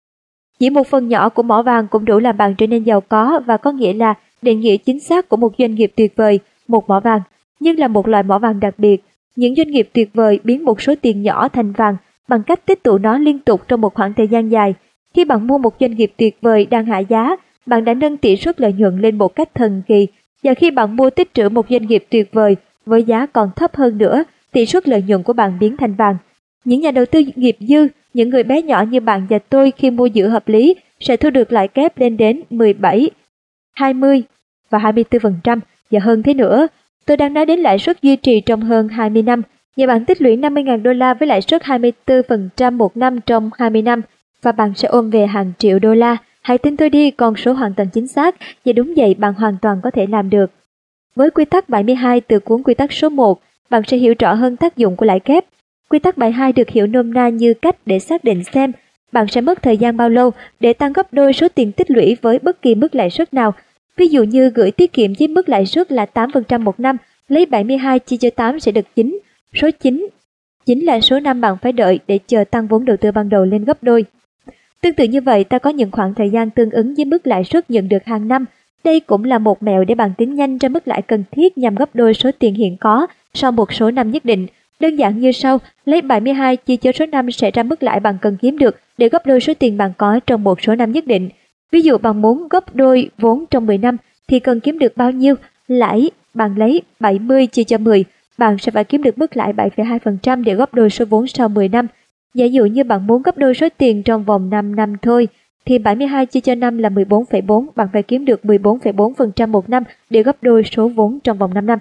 Chỉ một phần nhỏ của mỏ vàng cũng đủ làm bạn trở nên giàu có, và có nghĩa là định nghĩa chính xác của một doanh nghiệp tuyệt vời, một mỏ vàng, nhưng là một loại mỏ vàng đặc biệt. Những doanh nghiệp tuyệt vời biến một số tiền nhỏ thành vàng bằng cách tích tụ nó liên tục trong một khoảng thời gian dài. Khi bạn mua một doanh nghiệp tuyệt vời đang hạ giá, bạn đã nâng tỷ suất lợi nhuận lên một cách thần kỳ. Và khi bạn mua tích trữ một doanh nghiệp tuyệt vời với giá còn thấp hơn nữa, tỷ suất lợi nhuận của bạn biến thành vàng. Những nhà đầu tư nghiệp dư, những người bé nhỏ như bạn và tôi khi mua giữ hợp lý sẽ thu được lãi kép lên đến mười bảy, hai mươi và hai mươi tư phần trăm và hơn thế nữa. Tôi đang nói đến lãi suất duy trì trong hơn hai mươi năm, và bạn tích lũy năm mươi nghìn đô la với lãi suất hai mươi tư phần trăm một năm trong hai mươi năm, và bạn sẽ ôm về hàng triệu đô la. Hãy tin tôi đi, con số hoàn toàn chính xác, và đúng vậy, bạn hoàn toàn có thể làm được. Với quy tắc bảy mươi hai từ cuốn quy tắc số một, bạn sẽ hiểu rõ hơn tác dụng của lãi kép. Quy tắc bảy mươi hai được hiểu nôm na như cách để xác định xem bạn sẽ mất thời gian bao lâu để tăng gấp đôi số tiền tích lũy với bất kỳ mức lãi suất nào. Ví dụ như gửi tiết kiệm với mức lãi suất là tám phần trăm một năm, lấy bảy mươi hai chia cho tám sẽ được chín. Số chín chính là số năm bạn phải đợi để chờ tăng vốn đầu tư ban đầu lên gấp đôi. Tương tự như vậy, ta có những khoảng thời gian tương ứng với mức lãi suất nhận được hàng năm. Đây cũng là một mẹo để bạn tính nhanh ra mức lãi cần thiết nhằm gấp đôi số tiền hiện có sau một số năm nhất định. Đơn giản như sau, lấy bảy mươi hai chia cho số năm sẽ ra mức lãi bạn cần kiếm được để gấp đôi số tiền bạn có trong một số năm nhất định. Ví dụ bạn muốn gấp đôi vốn trong mười năm thì cần kiếm được bao nhiêu? Lãi, bạn lấy bảy mươi chia cho mười, bạn sẽ phải kiếm được mức lãi bảy phẩy hai phần trăm để gấp đôi số vốn sau mười năm. Giả dụ như bạn muốn gấp đôi số tiền trong vòng năm năm thôi, thì bảy mươi hai chia cho năm là mười bốn phẩy bốn, bạn phải kiếm được mười bốn phẩy bốn phần trăm một năm để gấp đôi số vốn trong vòng năm năm.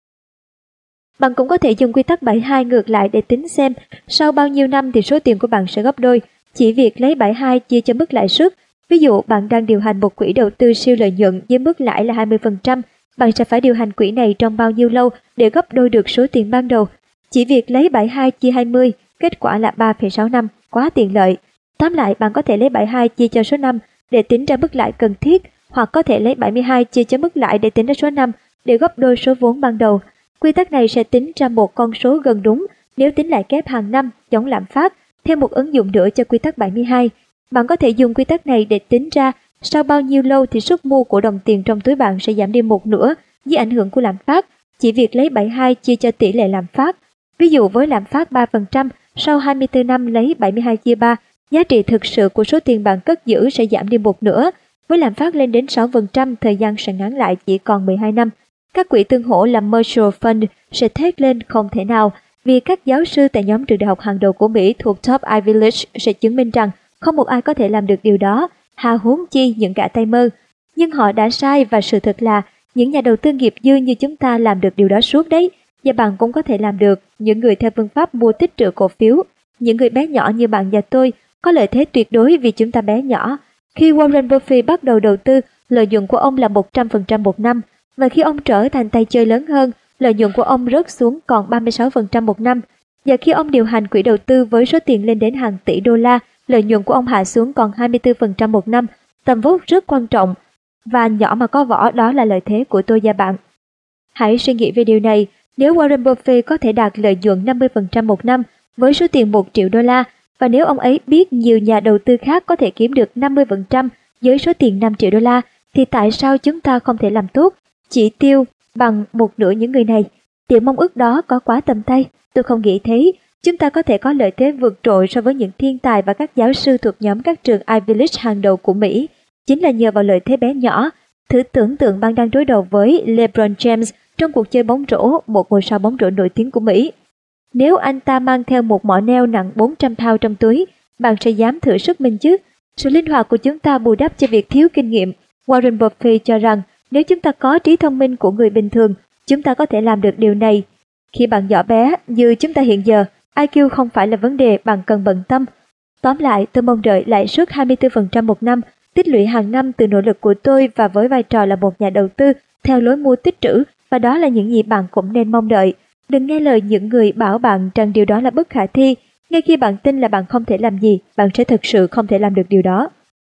Bạn cũng có thể dùng quy tắc bảy mươi hai ngược lại để tính xem sau bao nhiêu năm thì số tiền của bạn sẽ gấp đôi. Chỉ việc lấy bảy mươi hai chia cho mức lãi suất. Ví dụ bạn đang điều hành một quỹ đầu tư siêu lợi nhuận với mức lãi là hai mươi phần trăm, bạn sẽ phải điều hành quỹ này trong bao nhiêu lâu để gấp đôi được số tiền ban đầu. Chỉ việc lấy bảy mươi hai chia hai mươi, kết quả là ba phẩy sáu năm, quá tiện lợi. Tóm lại, bạn có thể lấy bảy mươi hai chia cho số năm để tính ra mức lãi cần thiết, hoặc có thể lấy bảy mươi hai chia cho mức lãi để tính ra số năm để gấp đôi số vốn ban đầu. Quy tắc này sẽ tính ra một con số gần đúng nếu tính lãi kép hàng năm chống lạm phát. Thêm một ứng dụng nữa cho quy tắc bảy mươi hai, bạn có thể dùng quy tắc này để tính ra sau bao nhiêu lâu thì sức mua của đồng tiền trong túi bạn sẽ giảm đi một nửa dưới ảnh hưởng của lạm phát. Chỉ việc lấy bảy mươi hai chia cho tỷ lệ lạm phát. Ví dụ với lạm phát ba phần trăm, sau hai mươi tư năm lấy bảy mươi hai chia ba, giá trị thực sự của số tiền bạn cất giữ sẽ giảm đi một nửa. Với lạm phát lên đến sáu phần trăm, thời gian sẽ ngắn lại chỉ còn mười hai năm. Các quỹ tương hỗ làm mutual fund sẽ thét lên không thể nào, vì các giáo sư tại nhóm trường đại học hàng đầu của Mỹ thuộc Top Ivy League sẽ chứng minh rằng không một ai có thể làm được điều đó, hà huống chi những gã tay mơ. Nhưng họ đã sai, và sự thật là những nhà đầu tư nghiệp dư như chúng ta làm được điều đó suốt đấy, và bạn cũng có thể làm được. Những người theo phương pháp mua tích trữ cổ phiếu, những người bé nhỏ như bạn và tôi có lợi thế tuyệt đối vì chúng ta bé nhỏ. Khi Warren Buffett bắt đầu đầu tư, lợi nhuận của ông là một trăm phần trăm một năm, và khi ông trở thành tay chơi lớn hơn, lợi nhuận của ông rớt xuống còn ba mươi sáu phần trăm một năm. Và khi ông điều hành quỹ đầu tư với số tiền lên đến hàng tỷ đô la, lợi nhuận của ông hạ xuống còn hai mươi tư phần trăm một năm. Tầm vóc rất quan trọng, và nhỏ mà có vỏ, đó là lợi thế của tôi và bạn. Hãy suy nghĩ về điều này. Nếu Warren Buffett có thể đạt lợi nhuận năm mươi phần trăm một năm với số tiền một triệu đô la, và nếu ông ấy biết nhiều nhà đầu tư khác có thể kiếm được năm mươi phần trăm với số tiền năm triệu đô la, thì tại sao chúng ta không thể làm tốt chỉ tiêu bằng một nửa những người này? Điều mong ước đó có quá tầm tay? Tôi không nghĩ thế. Chúng ta có thể có lợi thế vượt trội so với những thiên tài và các giáo sư thuộc nhóm các trường Ivy League hàng đầu của Mỹ, chính là nhờ vào lợi thế bé nhỏ. Thử tưởng tượng bạn đang đối đầu với LeBron James trong cuộc chơi bóng rổ, một ngôi sao bóng rổ nổi tiếng của Mỹ. Nếu anh ta mang theo một mỏ neo nặng bốn trăm pound trong túi, bạn sẽ dám thử sức mình chứ? Sự linh hoạt của chúng ta bù đắp cho việc thiếu kinh nghiệm. Warren Buffett cho rằng nếu chúng ta có trí thông minh của người bình thường, chúng ta có thể làm được điều này. Khi bạn nhỏ bé như chúng ta hiện giờ, i kiu không phải là vấn đề bạn cần bận tâm. Tóm lại, tôi mong đợi lãi suất hai mươi tư phần trăm một năm, tích lũy hàng năm từ nỗ lực của tôi và với vai trò là một nhà đầu tư theo lối mua tích trữ, và đó là những gì bạn cũng nên mong đợi. Đừng nghe lời những người bảo bạn rằng điều đó là bất khả thi. Ngay khi bạn tin là bạn không thể làm gì, bạn sẽ thực sự không thể làm được điều đó.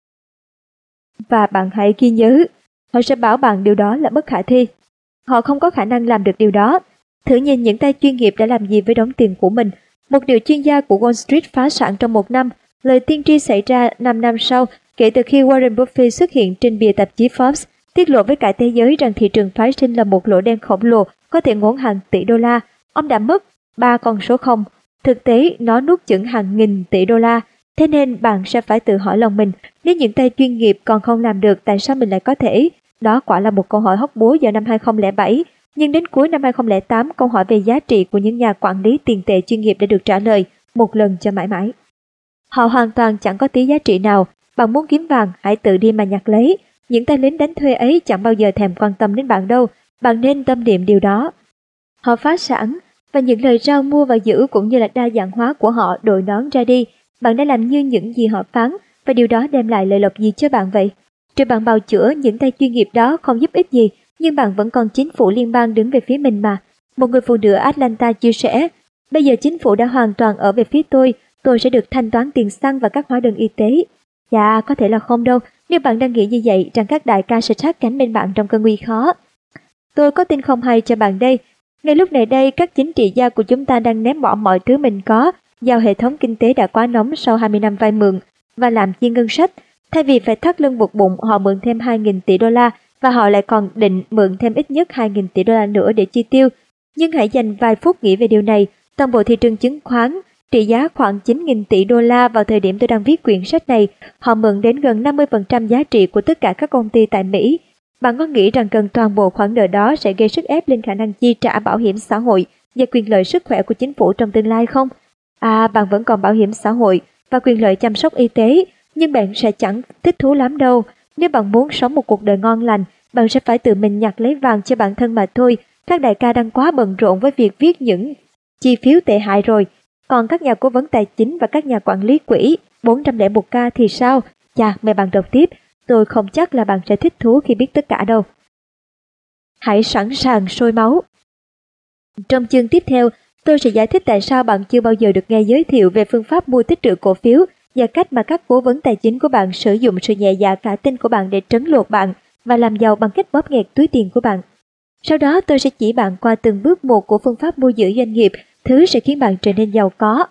Và bạn hãy ghi nhớ, họ sẽ bảo bạn điều đó là bất khả thi. Họ không có khả năng làm được điều đó. Thử nhìn những tay chuyên nghiệp đã làm gì với đống tiền của mình. Một điều chuyên gia của Wall Street phá sản trong một năm. Lời tiên tri xảy ra năm năm sau, kể từ khi Warren Buffett xuất hiện trên bìa tạp chí Forbes, tiết lộ với cả thế giới rằng thị trường phái sinh là một lỗ đen khổng lồ có thể ngốn hàng tỷ đô la. Ông đã mất ba con số không. Thực tế, nó nuốt chửng hàng nghìn tỷ đô la. Thế nên bạn sẽ phải tự hỏi lòng mình, nếu những tay chuyên nghiệp còn không làm được, tại sao mình lại có thể? Đó quả là một câu hỏi hóc búa vào năm hai không không bảy. Nhưng đến cuối năm hai không không tám, câu hỏi về giá trị của những nhà quản lý tiền tệ chuyên nghiệp đã được trả lời một lần cho mãi mãi. Họ hoàn toàn chẳng có tí giá trị nào. Bạn muốn kiếm vàng, hãy tự đi mà nhặt lấy. Những tay lính đánh thuê ấy chẳng bao giờ thèm quan tâm đến bạn đâu. Bạn nên tâm niệm điều đó. Họ phá sản, và những lời rao mua và giữ cũng như là đa dạng hóa của họ đội nón ra đi. Bạn đã làm như những gì họ phán, và điều đó đem lại lợi lộc gì cho bạn vậy? Trừ bạn bào chữa, những tay chuyên nghiệp đó không giúp ích gì, nhưng bạn vẫn còn chính phủ liên bang đứng về phía mình mà. Một người phụ nữ Atlanta chia sẻ, bây giờ chính phủ đã hoàn toàn ở về phía tôi, tôi sẽ được thanh toán tiền xăng và các hóa đơn y tế. Dạ, có thể là không đâu, nếu bạn đang nghĩ như vậy rằng các đại ca sẽ sát cánh bên bạn trong cơn nguy khó. Tôi có tin không hay cho bạn đây. Ngay lúc này đây, các chính trị gia của chúng ta đang ném bỏ mọi thứ mình có, giao hệ thống kinh tế đã quá nóng sau hai mươi năm vay mượn, và làm chi ngân sách. Thay vì phải thắt lưng buộc bụng, họ mượn thêm hai nghìn tỷ đô la, và họ lại còn định mượn thêm ít nhất hai nghìn tỷ đô la nữa để chi tiêu. Nhưng hãy dành vài phút nghĩ về điều này. Toàn bộ thị trường chứng khoán trị giá khoảng chín nghìn tỷ đô la vào thời điểm tôi đang viết quyển sách này. Họ mượn đến gần năm mươi phần trăm giá trị của tất cả các công ty tại Mỹ. Bạn có nghĩ rằng cần toàn bộ khoản nợ đó sẽ gây sức ép lên khả năng chi trả bảo hiểm xã hội và quyền lợi sức khỏe của chính phủ trong tương lai không? À, bạn vẫn còn bảo hiểm xã hội và quyền lợi chăm sóc y tế. nhưng bạn sẽ chẳng thích thú lắm đâu. Nếu bạn muốn sống một cuộc đời ngon lành, bạn sẽ phải tự mình nhặt lấy vàng cho bản thân mà thôi. Các đại ca đang quá bận rộn với việc viết những chi phiếu tệ hại rồi. Còn các nhà cố vấn tài chính và các nhà quản lý quỹ bốn trăm lẻ một k thì sao? Chà, mời bạn đọc tiếp. Tôi không chắc là bạn sẽ thích thú khi biết tất cả đâu. Hãy sẵn sàng sôi máu. Trong chương tiếp theo, tôi sẽ giải thích tại sao bạn chưa bao giờ được nghe giới thiệu về phương pháp mua tích trữ cổ phiếu và cách mà các cố vấn tài chính của bạn sử dụng sự nhẹ dạ cả tin của bạn để trấn lột bạn và làm giàu bằng cách bóp nghẹt túi tiền của bạn. Sau đó tôi sẽ chỉ bạn qua từng bước một của phương pháp mua giữ doanh nghiệp, thứ sẽ khiến bạn trở nên giàu có.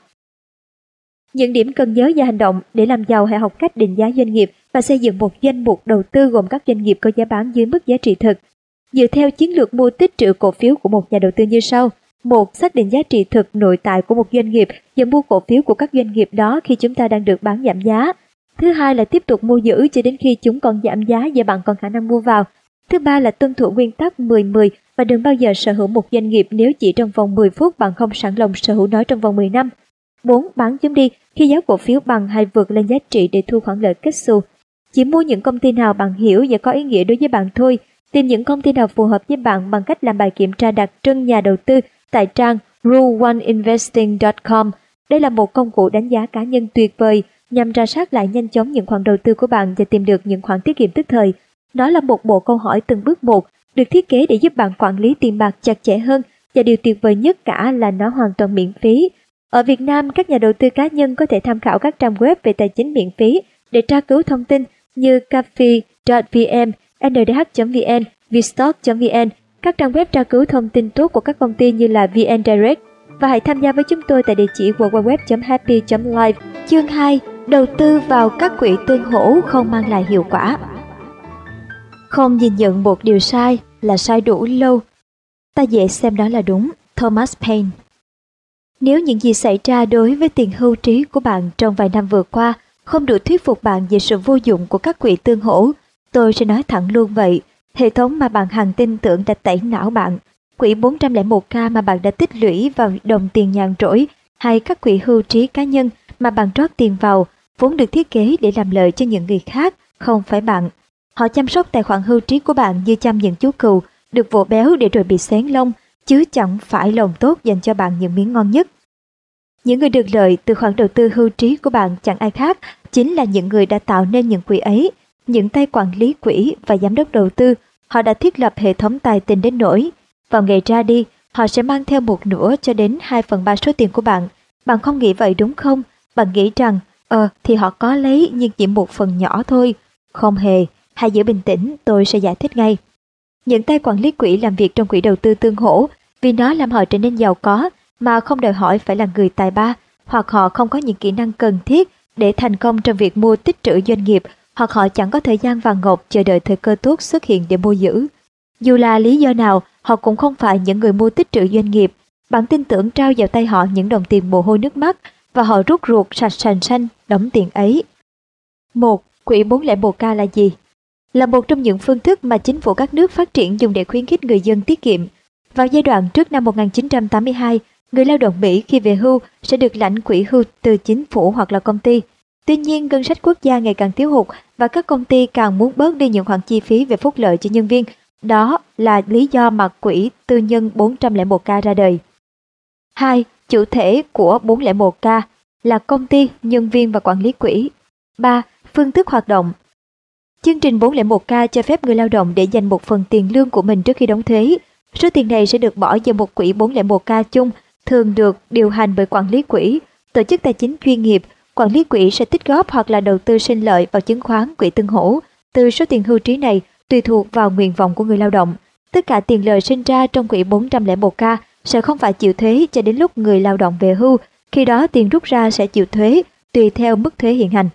Những điểm cần nhớ và hành động để làm giàu: hãy học cách định giá doanh nghiệp và xây dựng một danh mục đầu tư gồm các doanh nghiệp có giá bán dưới mức giá trị thực. Dựa theo chiến lược mua tích trữ cổ phiếu của một nhà đầu tư như sau. một. Xác định giá trị thực nội tại của một doanh nghiệp và mua cổ phiếu của các doanh nghiệp đó khi chúng ta đang được bán giảm giá. Thứ hai là tiếp tục mua giữ cho đến khi chúng còn giảm giá và bạn còn khả năng mua vào. Thứ ba là tuân thủ nguyên tắc mười mười và đừng bao giờ sở hữu một doanh nghiệp nếu chỉ trong vòng mười phút bạn không sẵn lòng sở hữu nó trong vòng mười năm. bốn. Bán chúng đi khi giá cổ phiếu bằng hay vượt lên giá trị để thu khoản lợi kết xù. Chỉ mua những công ty nào bạn hiểu và có ý nghĩa đối với bạn thôi. Tìm những công ty nào phù hợp với bạn bằng cách làm bài kiểm tra đặc trưng nhà đầu tư tại trang rule one investing dot com. Đây là một công cụ đánh giá cá nhân tuyệt vời nhằm rà soát lại nhanh chóng những khoản đầu tư của bạn và tìm được những khoản tiết kiệm tức thời. Nó là một bộ câu hỏi từng bước một, được thiết kế để giúp bạn quản lý tiền bạc chặt chẽ hơn, và điều tuyệt vời nhất cả là nó hoàn toàn miễn phí. Ở Việt Nam, các nhà đầu tư cá nhân có thể tham khảo các trang web về tài chính miễn phí để tra cứu thông tin như cafe chấm vn, n d h chấm vn, vstock chấm vn, các trang web tra cứu thông tin tốt của các công ty như là vê en Direct. Và hãy tham gia với chúng tôi tại địa chỉ w w w chấm happy chấm live. Chương hai. Đầu tư vào các quỹ tương hỗ không mang lại hiệu quả. Không nhìn nhận một điều sai là sai đủ lâu, ta dễ xem đó là đúng. Thomas Paine. Nếu những gì xảy ra đối với tiền hưu trí của bạn trong vài năm vừa qua không đủ thuyết phục bạn về sự vô dụng của các quỹ tương hỗ, tôi sẽ nói thẳng luôn vậy. Hệ thống mà bạn hằng tin tưởng đã tẩy não bạn. Quỹ bốn trăm lẻ một k mà bạn đã tích lũy vào đồng tiền nhàn rỗi, hay các quỹ hưu trí cá nhân mà bạn rót tiền vào, vốn được thiết kế để làm lợi cho những người khác, không phải bạn. Họ chăm sóc tài khoản hưu trí của bạn như chăm những chú cừu được vỗ béo để rồi bị xén lông, chứ chẳng phải lòng tốt dành cho bạn những miếng ngon nhất. Những người được lợi từ khoản đầu tư hưu trí của bạn chẳng ai khác, chính là những người đã tạo nên những quỹ ấy, những tay quản lý quỹ và giám đốc đầu tư. Họ đã thiết lập hệ thống tài tình đến nỗi vào ngày ra đi, họ sẽ mang theo một nửa cho đến hai phần ba số tiền của bạn. Bạn không nghĩ vậy đúng không? Bạn nghĩ rằng, ờ thì họ có lấy nhưng chỉ một phần nhỏ thôi. Không hề, hãy giữ bình tĩnh, tôi sẽ giải thích ngay. Những tay quản lý quỹ làm việc trong quỹ đầu tư tương hỗ vì nó làm họ trở nên giàu có mà không đòi hỏi phải là người tài ba, hoặc họ không có những kỹ năng cần thiết để thành công trong việc mua tích trữ doanh nghiệp, hoặc họ chẳng có thời gian vàng ngọc chờ đợi thời cơ tốt xuất hiện để mua giữ. Dù là lý do nào, họ cũng không phải những người mua tích trữ doanh nghiệp. Bạn tin tưởng trao vào tay họ những đồng tiền mồ hôi nước mắt và họ rút ruột sạch sành xanh đóng tiền ấy. một. Quỹ bốn không một k là gì? Là một trong những phương thức mà chính phủ các nước phát triển dùng để khuyến khích người dân tiết kiệm. Vào giai đoạn trước năm một nghìn chín trăm tám mươi hai, người lao động Mỹ khi về hưu sẽ được lãnh quỹ hưu từ chính phủ hoặc là công ty. Tuy nhiên, ngân sách quốc gia ngày càng thiếu hụt và các công ty càng muốn bớt đi những khoản chi phí về phúc lợi cho nhân viên. Đó là lý do mà quỹ tư nhân bốn không một k ra đời. hai. Chủ thể của bốn không một k là công ty, nhân viên và quản lý quỹ. ba. Phương thức hoạt động. Chương trình bốn không một k cho phép người lao động để dành một phần tiền lương của mình trước khi đóng thuế. Số tiền này sẽ được bỏ vào một quỹ bốn không một k chung, thường được điều hành bởi quản lý quỹ, tổ chức tài chính chuyên nghiệp. Quản lý quỹ sẽ tích góp hoặc là đầu tư sinh lợi vào chứng khoán, quỹ tương hỗ. Từ số tiền hưu trí này tùy thuộc vào nguyện vọng của người lao động. Tất cả tiền lời sinh ra trong quỹ bốn không một k sẽ không phải chịu thuế cho đến lúc người lao động về hưu. Khi đó tiền rút ra sẽ chịu thuế tùy theo mức thuế hiện hành.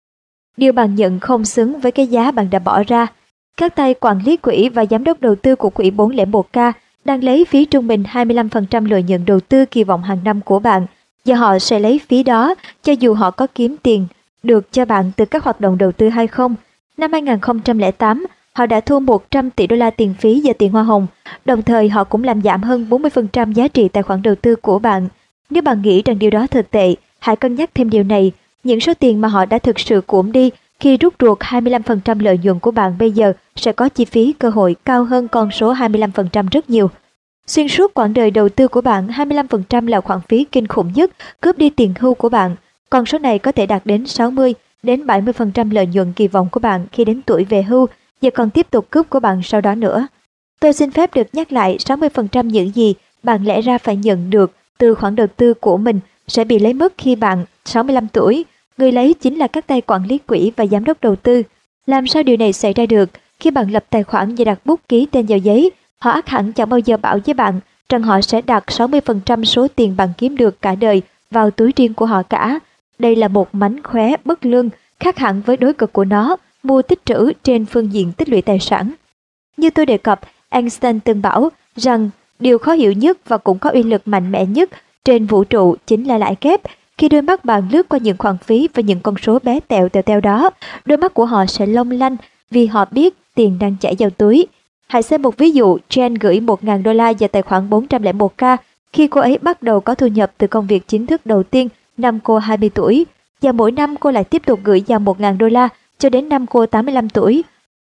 Điều bạn nhận không xứng với cái giá bạn đã bỏ ra. Các tay quản lý quỹ và giám đốc đầu tư của quỹ bốn không một k đang lấy phí trung bình hai mươi lăm phần trăm lợi nhuận đầu tư kỳ vọng hàng năm của bạn, và họ sẽ lấy phí đó cho dù họ có kiếm tiền được cho bạn từ các hoạt động đầu tư hay không. Năm hai nghìn không trăm lẻ tám, họ đã thu một trăm tỷ đô la tiền phí và tiền hoa hồng, đồng thời họ cũng làm giảm hơn bốn mươi phần trăm giá trị tài khoản đầu tư của bạn. Nếu bạn nghĩ rằng điều đó thật tệ, hãy cân nhắc thêm điều này. Những số tiền mà họ đã thực sự cuỗm đi khi rút ruột hai mươi lăm phần trăm lợi nhuận của bạn bây giờ sẽ có chi phí cơ hội cao hơn con số hai mươi lăm phần trăm rất nhiều. Xuyên suốt quãng đời đầu tư của bạn, hai mươi lăm phần trăm là khoản phí kinh khủng nhất cướp đi tiền hưu của bạn. Con số này có thể đạt đến sáu mươi đến bảy mươi phần trăm lợi nhuận kỳ vọng của bạn khi đến tuổi về hưu và còn tiếp tục cướp của bạn sau đó nữa. Tôi xin phép được nhắc lại, sáu mươi phần trăm những gì bạn lẽ ra phải nhận được từ khoản đầu tư của mình sẽ bị lấy mất khi bạn sáu mươi lăm tuổi. Người lấy chính là các tay quản lý quỹ và giám đốc đầu tư. Làm sao điều này xảy ra được? Khi bạn lập tài khoản và đặt bút ký tên vào giấy, họ ắt hẳn chẳng bao giờ bảo với bạn rằng họ sẽ đặt sáu mươi phần trăm số tiền bạn kiếm được cả đời vào túi riêng của họ cả. Đây là một mánh khóe bất lương, khác hẳn với đối cực của nó, mua tích trữ trên phương diện tích lũy tài sản. Như tôi đề cập, Einstein từng bảo rằng điều khó hiểu nhất và cũng có uy lực mạnh mẽ nhất trên vũ trụ chính là lãi kép. Khi đôi mắt bạn lướt qua những khoản phí và những con số bé tẹo tẹo tẹo đó, đôi mắt của họ sẽ long lanh vì họ biết tiền đang chảy vào túi. Hãy xem một ví dụ. Jen gửi một nghìn đô la vào tài khoản bốn trăm lẻ một k khi cô ấy bắt đầu có thu nhập từ công việc chính thức đầu tiên năm cô hai mươi tuổi. Và mỗi năm cô lại tiếp tục gửi vào một nghìn đô la cho đến năm cô tám mươi lăm tuổi.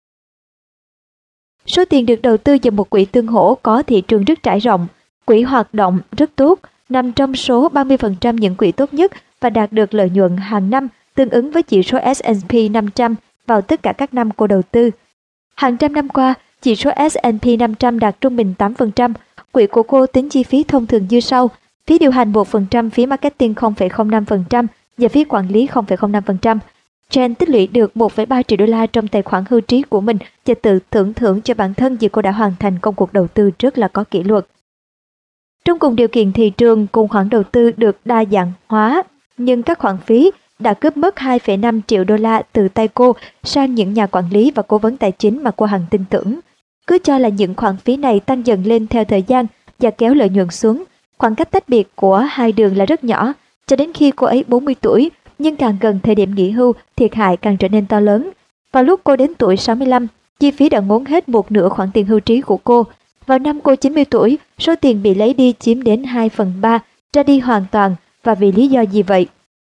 Số tiền được đầu tư vào một quỹ tương hỗ có thị trường rất trải rộng. Quỹ hoạt động rất tốt, nằm trong số ba mươi phần trăm những quỹ tốt nhất và đạt được lợi nhuận hàng năm tương ứng với chỉ số S and P năm trăm vào tất cả các năm cô đầu tư. Hàng trăm năm qua, chỉ số S and P năm trăm đạt trung bình tám phần trăm. Quỹ của cô tính chi phí thông thường như sau: phí điều hành một phần trăm, phí marketing không phẩy không năm phần trăm và phí quản lý không phẩy không năm phần trăm. Jen tích lũy được một phẩy ba triệu đô la trong tài khoản hưu trí của mình và tự tưởng thưởng cho bản thân vì cô đã hoàn thành công cuộc đầu tư rất là có kỷ luật. Trong cùng điều kiện thị trường, cùng khoản đầu tư được đa dạng hóa, nhưng các khoản phí đã cướp mất hai phẩy năm triệu đô la từ tay cô sang những nhà quản lý và cố vấn tài chính mà cô hằng tin tưởng. Cứ cho là những khoản phí này tăng dần lên theo thời gian và kéo lợi nhuận xuống. Khoảng cách tách biệt của hai đường là rất nhỏ, cho đến khi cô ấy bốn mươi tuổi, nhưng càng gần thời điểm nghỉ hưu, thiệt hại càng trở nên to lớn. Vào lúc cô đến tuổi sáu mươi lăm, chi phí đã ngốn hết một nửa khoản tiền hưu trí của cô. Vào năm cô chín mươi tuổi, số tiền bị lấy đi chiếm đến hai phần ba, ra đi hoàn toàn. Và vì lý do gì vậy?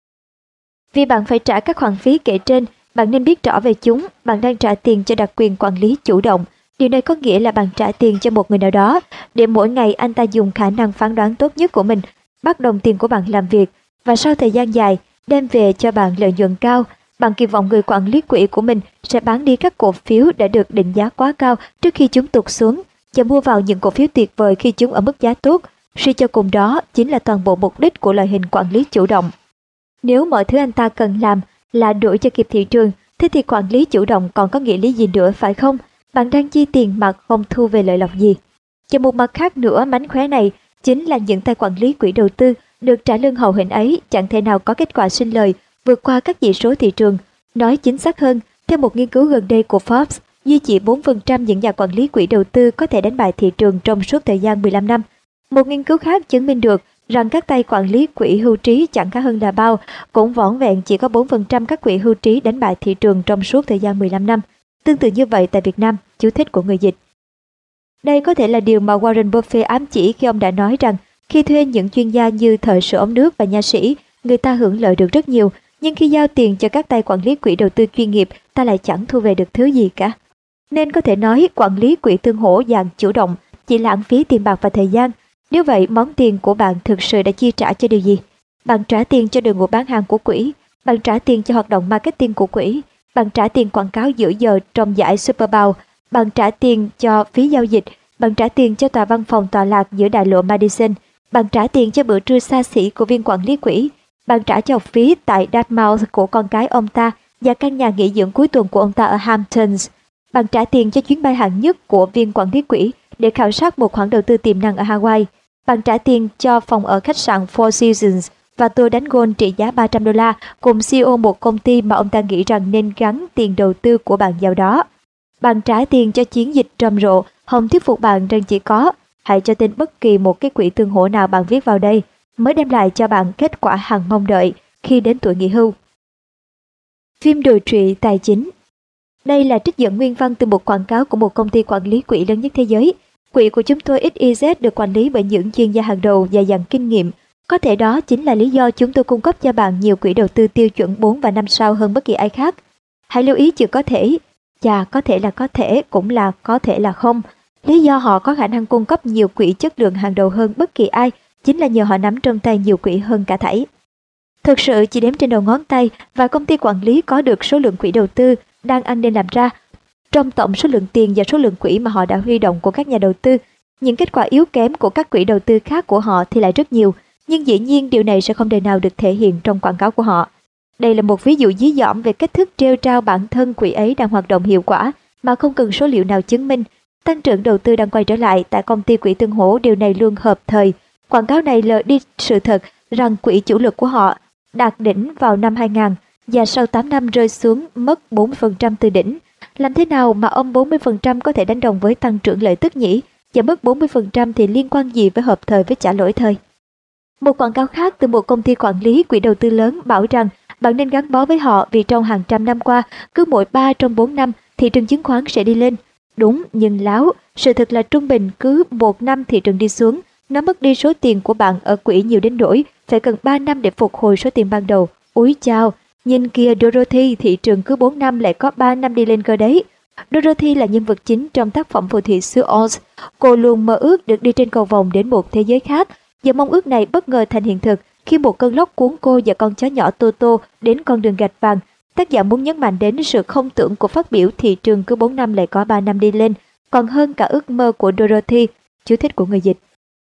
Vì bạn phải trả các khoản phí kể trên, bạn nên biết rõ về chúng. Bạn đang trả tiền cho đặc quyền quản lý chủ động. Điều này có nghĩa là bạn trả tiền cho một người nào đó để mỗi ngày anh ta dùng khả năng phán đoán tốt nhất của mình bắt đồng tiền của bạn làm việc, và sau thời gian dài đem về cho bạn lợi nhuận cao. Bạn kỳ vọng người quản lý quỹ của mình sẽ bán đi các cổ phiếu đã được định giá quá cao trước khi chúng tụt xuống và mua vào những cổ phiếu tuyệt vời khi chúng ở mức giá tốt. Suy cho cùng, đó chính là toàn bộ mục đích của loại hình quản lý chủ động. Nếu mọi thứ anh ta cần làm là đuổi cho kịp thị trường, thế thì quản lý chủ động còn có nghĩa lý gì nữa, phải không? Bạn đang chi tiền mà không thu về lợi lộc gì. Và một mặt khác nữa, mánh khóe này chính là những tay quản lý quỹ đầu tư được trả lương hậu hĩnh ấy chẳng thể nào có kết quả sinh lời vượt qua các chỉ số thị trường. Nói chính xác hơn, theo một nghiên cứu gần đây của Forbes, duy chỉ bốn phần trăm những nhà quản lý quỹ đầu tư có thể đánh bại thị trường trong suốt thời gian mười lăm năm. Một nghiên cứu khác chứng minh được rằng các tay quản lý quỹ hưu trí chẳng khá hơn là bao, cũng vỏn vẹn chỉ có bốn phần trăm các quỹ hưu trí đánh bại thị trường trong suốt thời gian mười lăm năm. Tương tự như vậy tại Việt Nam, chú thích của người dịch. Đây có thể là điều mà Warren Buffett ám chỉ khi ông đã nói rằng khi thuê những chuyên gia như thợ sửa ống nước và nha sĩ, người ta hưởng lợi được rất nhiều, nhưng khi giao tiền cho các tay quản lý quỹ đầu tư chuyên nghiệp, ta lại chẳng thu về được thứ gì cả. Nên có thể nói quản lý quỹ tương hỗ dạng chủ động chỉ lãng phí tiền bạc và thời gian. Nếu vậy, món tiền của bạn thực sự đã chi trả cho điều gì? Bạn trả tiền cho đội ngũ bán hàng của quỹ, bạn trả tiền cho hoạt động marketing của quỹ, bạn trả tiền quảng cáo giữa giờ trong giải Super Bowl, bạn trả tiền cho phí giao dịch, bạn trả tiền cho tòa văn phòng tọa lạc giữa đại lộ Madison, bạn trả tiền cho bữa trưa xa xỉ của viên quản lý quỹ, bạn trả cho học phí tại Dartmouth của con cái ông ta và căn nhà nghỉ dưỡng cuối tuần của ông ta ở Hamptons. Bạn trả tiền cho chuyến bay hạng nhất của viên quản lý quỹ để khảo sát một khoản đầu tư tiềm năng ở Hawaii. Bạn trả tiền cho phòng ở khách sạn Four Seasons và tour đánh golf trị giá ba trăm đô la cùng xê e ô một công ty mà ông ta nghĩ rằng nên gắn tiền đầu tư của bạn vào đó. Bạn trả tiền cho chiến dịch trầm rộ, Hồng thuyết phục bạn rằng chỉ có, hãy cho tên bất kỳ một cái quỹ tương hỗ nào bạn viết vào đây, mới đem lại cho bạn kết quả hằng mong đợi khi đến tuổi nghỉ hưu. Phim đồi trụy tài chính. Đây là trích dẫn nguyên văn từ một quảng cáo của một công ty quản lý quỹ lớn nhất thế giới. Quỹ của chúng tôi ích i dét được quản lý bởi những chuyên gia hàng đầu và dàn kinh nghiệm. Có thể đó chính là lý do chúng tôi cung cấp cho bạn nhiều quỹ đầu tư tiêu chuẩn bốn và năm sao hơn bất kỳ ai khác. Hãy lưu ý chữ có thể. Chà, có thể là có thể, cũng là có thể là không. Lý do họ có khả năng cung cấp nhiều quỹ chất lượng hàng đầu hơn bất kỳ ai chính là nhờ họ nắm trong tay nhiều quỹ hơn cả thảy. Thực sự chỉ đếm trên đầu ngón tay và công ty quản lý có được số lượng quỹ đầu tư đang ăn nên làm ra. Trong tổng số lượng tiền và số lượng quỹ mà họ đã huy động của các nhà đầu tư, những kết quả yếu kém của các quỹ đầu tư khác của họ thì lại rất nhiều, nhưng dĩ nhiên điều này sẽ không đời nào được thể hiện trong quảng cáo của họ. Đây là một ví dụ dí dỏm về cách thức trêu trao bản thân quỹ ấy đang hoạt động hiệu quả mà không cần số liệu nào chứng minh. Tăng trưởng đầu tư đang quay trở lại tại công ty quỹ Tương Hỗ, điều này luôn hợp thời. Quảng cáo này lờ đi sự thật rằng quỹ chủ lực của họ đạt đỉnh vào năm hai nghìn và sau tám năm rơi xuống mất bốn mươi phần trăm từ đỉnh. Làm thế nào mà ông bốn mươi phần trăm có thể đánh đồng với tăng trưởng lợi tức nhỉ? Và mất bốn mươi phần trăm thì liên quan gì với hợp thời với trả lỗi thời? Một quảng cáo khác từ một công ty quản lý quỹ đầu tư lớn bảo rằng bạn nên gắn bó với họ vì trong hàng trăm năm qua, cứ mỗi ba trong bốn năm thị trường chứng khoán sẽ đi lên. Đúng, nhưng láo, sự thật là trung bình cứ một năm thị trường đi xuống, nó mất đi số tiền của bạn ở quỹ nhiều đến nỗi phải cần ba năm để phục hồi số tiền ban đầu. Úi chao, nhìn kia Dorothy, thị trường cứ bốn năm lại có ba năm đi lên cơ đấy. Dorothy là nhân vật chính trong tác phẩm phù thủy xứ Oz. Cô luôn mơ ước được đi trên cầu vồng đến một thế giới khác, và mong ước này bất ngờ thành hiện thực khi một cơn lốc cuốn cô và con chó nhỏ Toto đến con đường gạch vàng. Tác giả muốn nhấn mạnh đến sự không tưởng của phát biểu thị trường cứ bốn năm lại có ba năm đi lên, còn hơn cả ước mơ của Dorothy, chú thích của người dịch.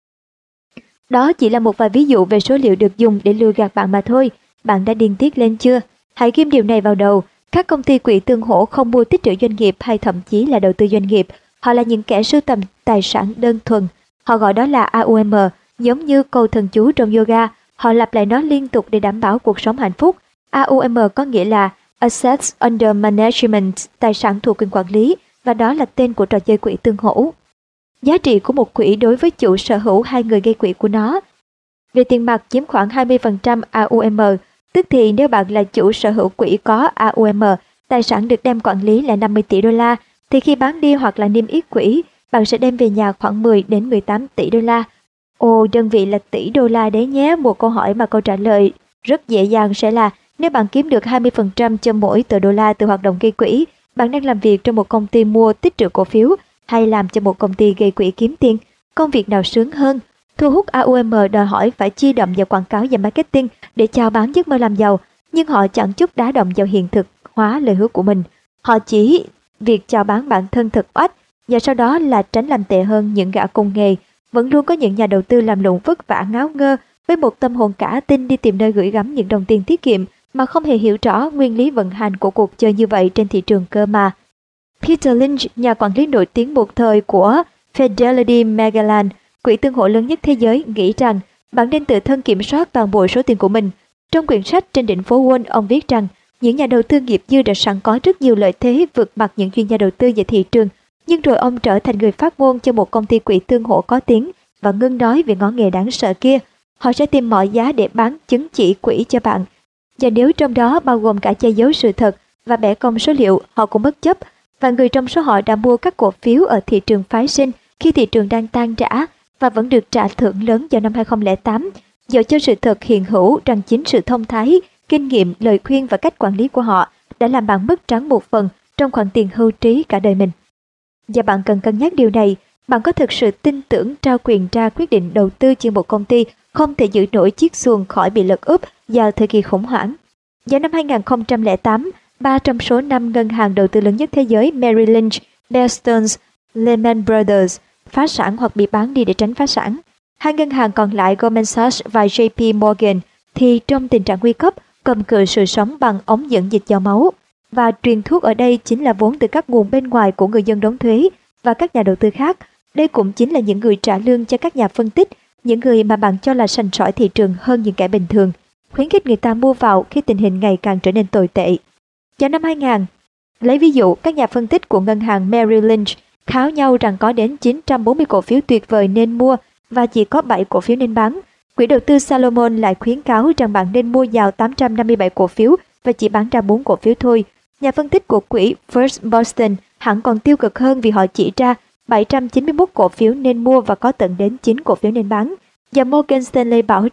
Đó chỉ là một vài ví dụ về số liệu được dùng để lừa gạt bạn mà thôi. Bạn đã điên tiết lên chưa? Hãy ghim điều này vào đầu. Các công ty quỹ Tương Hỗ không mua tích trữ doanh nghiệp hay thậm chí là đầu tư doanh nghiệp. Họ là những kẻ sưu tầm tài sản đơn thuần. Họ gọi đó là a u em, giống như câu thần chú trong yoga. Họ lặp lại nó liên tục để đảm bảo cuộc sống hạnh phúc. a u em có nghĩa là Assets Under Management, tài sản thuộc quyền quản lý, và đó là tên của trò chơi quỹ Tương Hỗ. Giá trị của một quỹ đối với chủ sở hữu hai người gây quỹ của nó. Về tiền mặt chiếm khoảng hai mươi phần trăm a u em, tức thì nếu bạn là chủ sở hữu quỹ có a u em, tài sản được đem quản lý là năm mươi tỷ đô la, thì khi bán đi hoặc là niêm yết quỹ, bạn sẽ đem về nhà khoảng mười đến mười tám tỷ đô la. Ồ, đơn vị là tỷ đô la đấy nhé. Một câu hỏi mà câu trả lời rất dễ dàng sẽ là nếu bạn kiếm được hai mươi phần trăm cho mỗi tờ đô la từ hoạt động gây quỹ, bạn đang làm việc trong một công ty mua tích trữ cổ phiếu hay làm cho một công ty gây quỹ kiếm tiền. Công việc nào sướng hơn? Thu hút a u em đòi hỏi phải chi đậm vào quảng cáo và marketing để chào bán giấc mơ làm giàu, nhưng họ chẳng chút đá động vào hiện thực hóa lời hứa của mình. Họ chỉ việc chào bán bản thân thật oách, và sau đó là tránh làm tệ hơn những gã cùng nghề. Vẫn luôn có những nhà đầu tư làm lụng vất vả ngáo ngơ với một tâm hồn cả tin đi tìm nơi gửi gắm những đồng tiền tiết kiệm mà không hề hiểu rõ nguyên lý vận hành của cuộc chơi như vậy trên thị trường cơ mà. Peter Lynch, nhà quản lý nổi tiếng một thời của Fidelity Magellan, quỹ tương hỗ lớn nhất thế giới, nghĩ rằng bạn nên tự thân kiểm soát toàn bộ số tiền của mình. Trong quyển sách Trên đỉnh phố Wall, ông viết rằng những nhà đầu tư nghiệp dư đã sẵn có rất nhiều lợi thế vượt mặt những chuyên gia đầu tư về thị trường, nhưng rồi ông trở thành người phát ngôn cho một công ty quỹ tương hỗ có tiếng và ngưng nói về ngón nghề đáng sợ kia. Họ sẽ tìm mọi giá để bán chứng chỉ quỹ cho bạn, và nếu trong đó bao gồm cả che giấu sự thật và bẻ cong số liệu, họ cũng bất chấp. Và người trong số họ đã mua các cổ phiếu ở thị trường phái sinh khi thị trường đang tan rã và vẫn được trả thưởng lớn vào năm hai không không tám, dựa cho sự thật hiện hữu rằng chính sự thông thái, kinh nghiệm, lời khuyên và cách quản lý của họ đã làm bạn mất trắng một phần trong khoản tiền hưu trí cả đời mình. Và bạn cần cân nhắc điều này, bạn có thực sự tin tưởng trao quyền ra quyết định đầu tư cho một công ty không thể giữ nổi chiếc xuồng khỏi bị lật úp vào thời kỳ khủng hoảng. Vào năm hai không không tám, ba trong số năm ngân hàng đầu tư lớn nhất thế giới Merrill Lynch, Bear Stearns, Lehman Brothers phá sản hoặc bị bán đi để tránh phá sản. Hai ngân hàng còn lại Goldman Sachs và J P Morgan thì trong tình trạng nguy cấp cầm cự sự sống bằng ống dẫn dịch dòng máu. Và truyền thuốc ở đây chính là vốn từ các nguồn bên ngoài của người dân đóng thuế và các nhà đầu tư khác. Đây cũng chính là những người trả lương cho các nhà phân tích, những người mà bạn cho là sành sỏi thị trường hơn những kẻ bình thường, khuyến khích người ta mua vào khi tình hình ngày càng trở nên tồi tệ. Vào năm hai nghìn, lấy ví dụ, các nhà phân tích của ngân hàng Merrill Lynch kháo nhau rằng có đến chín trăm bốn mươi cổ phiếu tuyệt vời nên mua và chỉ có bảy cổ phiếu nên bán. Quỹ đầu tư Salomon lại khuyến cáo rằng bạn nên mua vào tám trăm năm mươi bảy cổ phiếu và chỉ bán ra bốn cổ phiếu thôi. Nhà phân tích của quỹ First Boston hẳn còn tiêu cực hơn vì họ chỉ ra bảy trăm chín mươi mốt cổ phiếu nên mua và có tận đến chín cổ phiếu nên bán. Và Morgan Stanley bảo rằng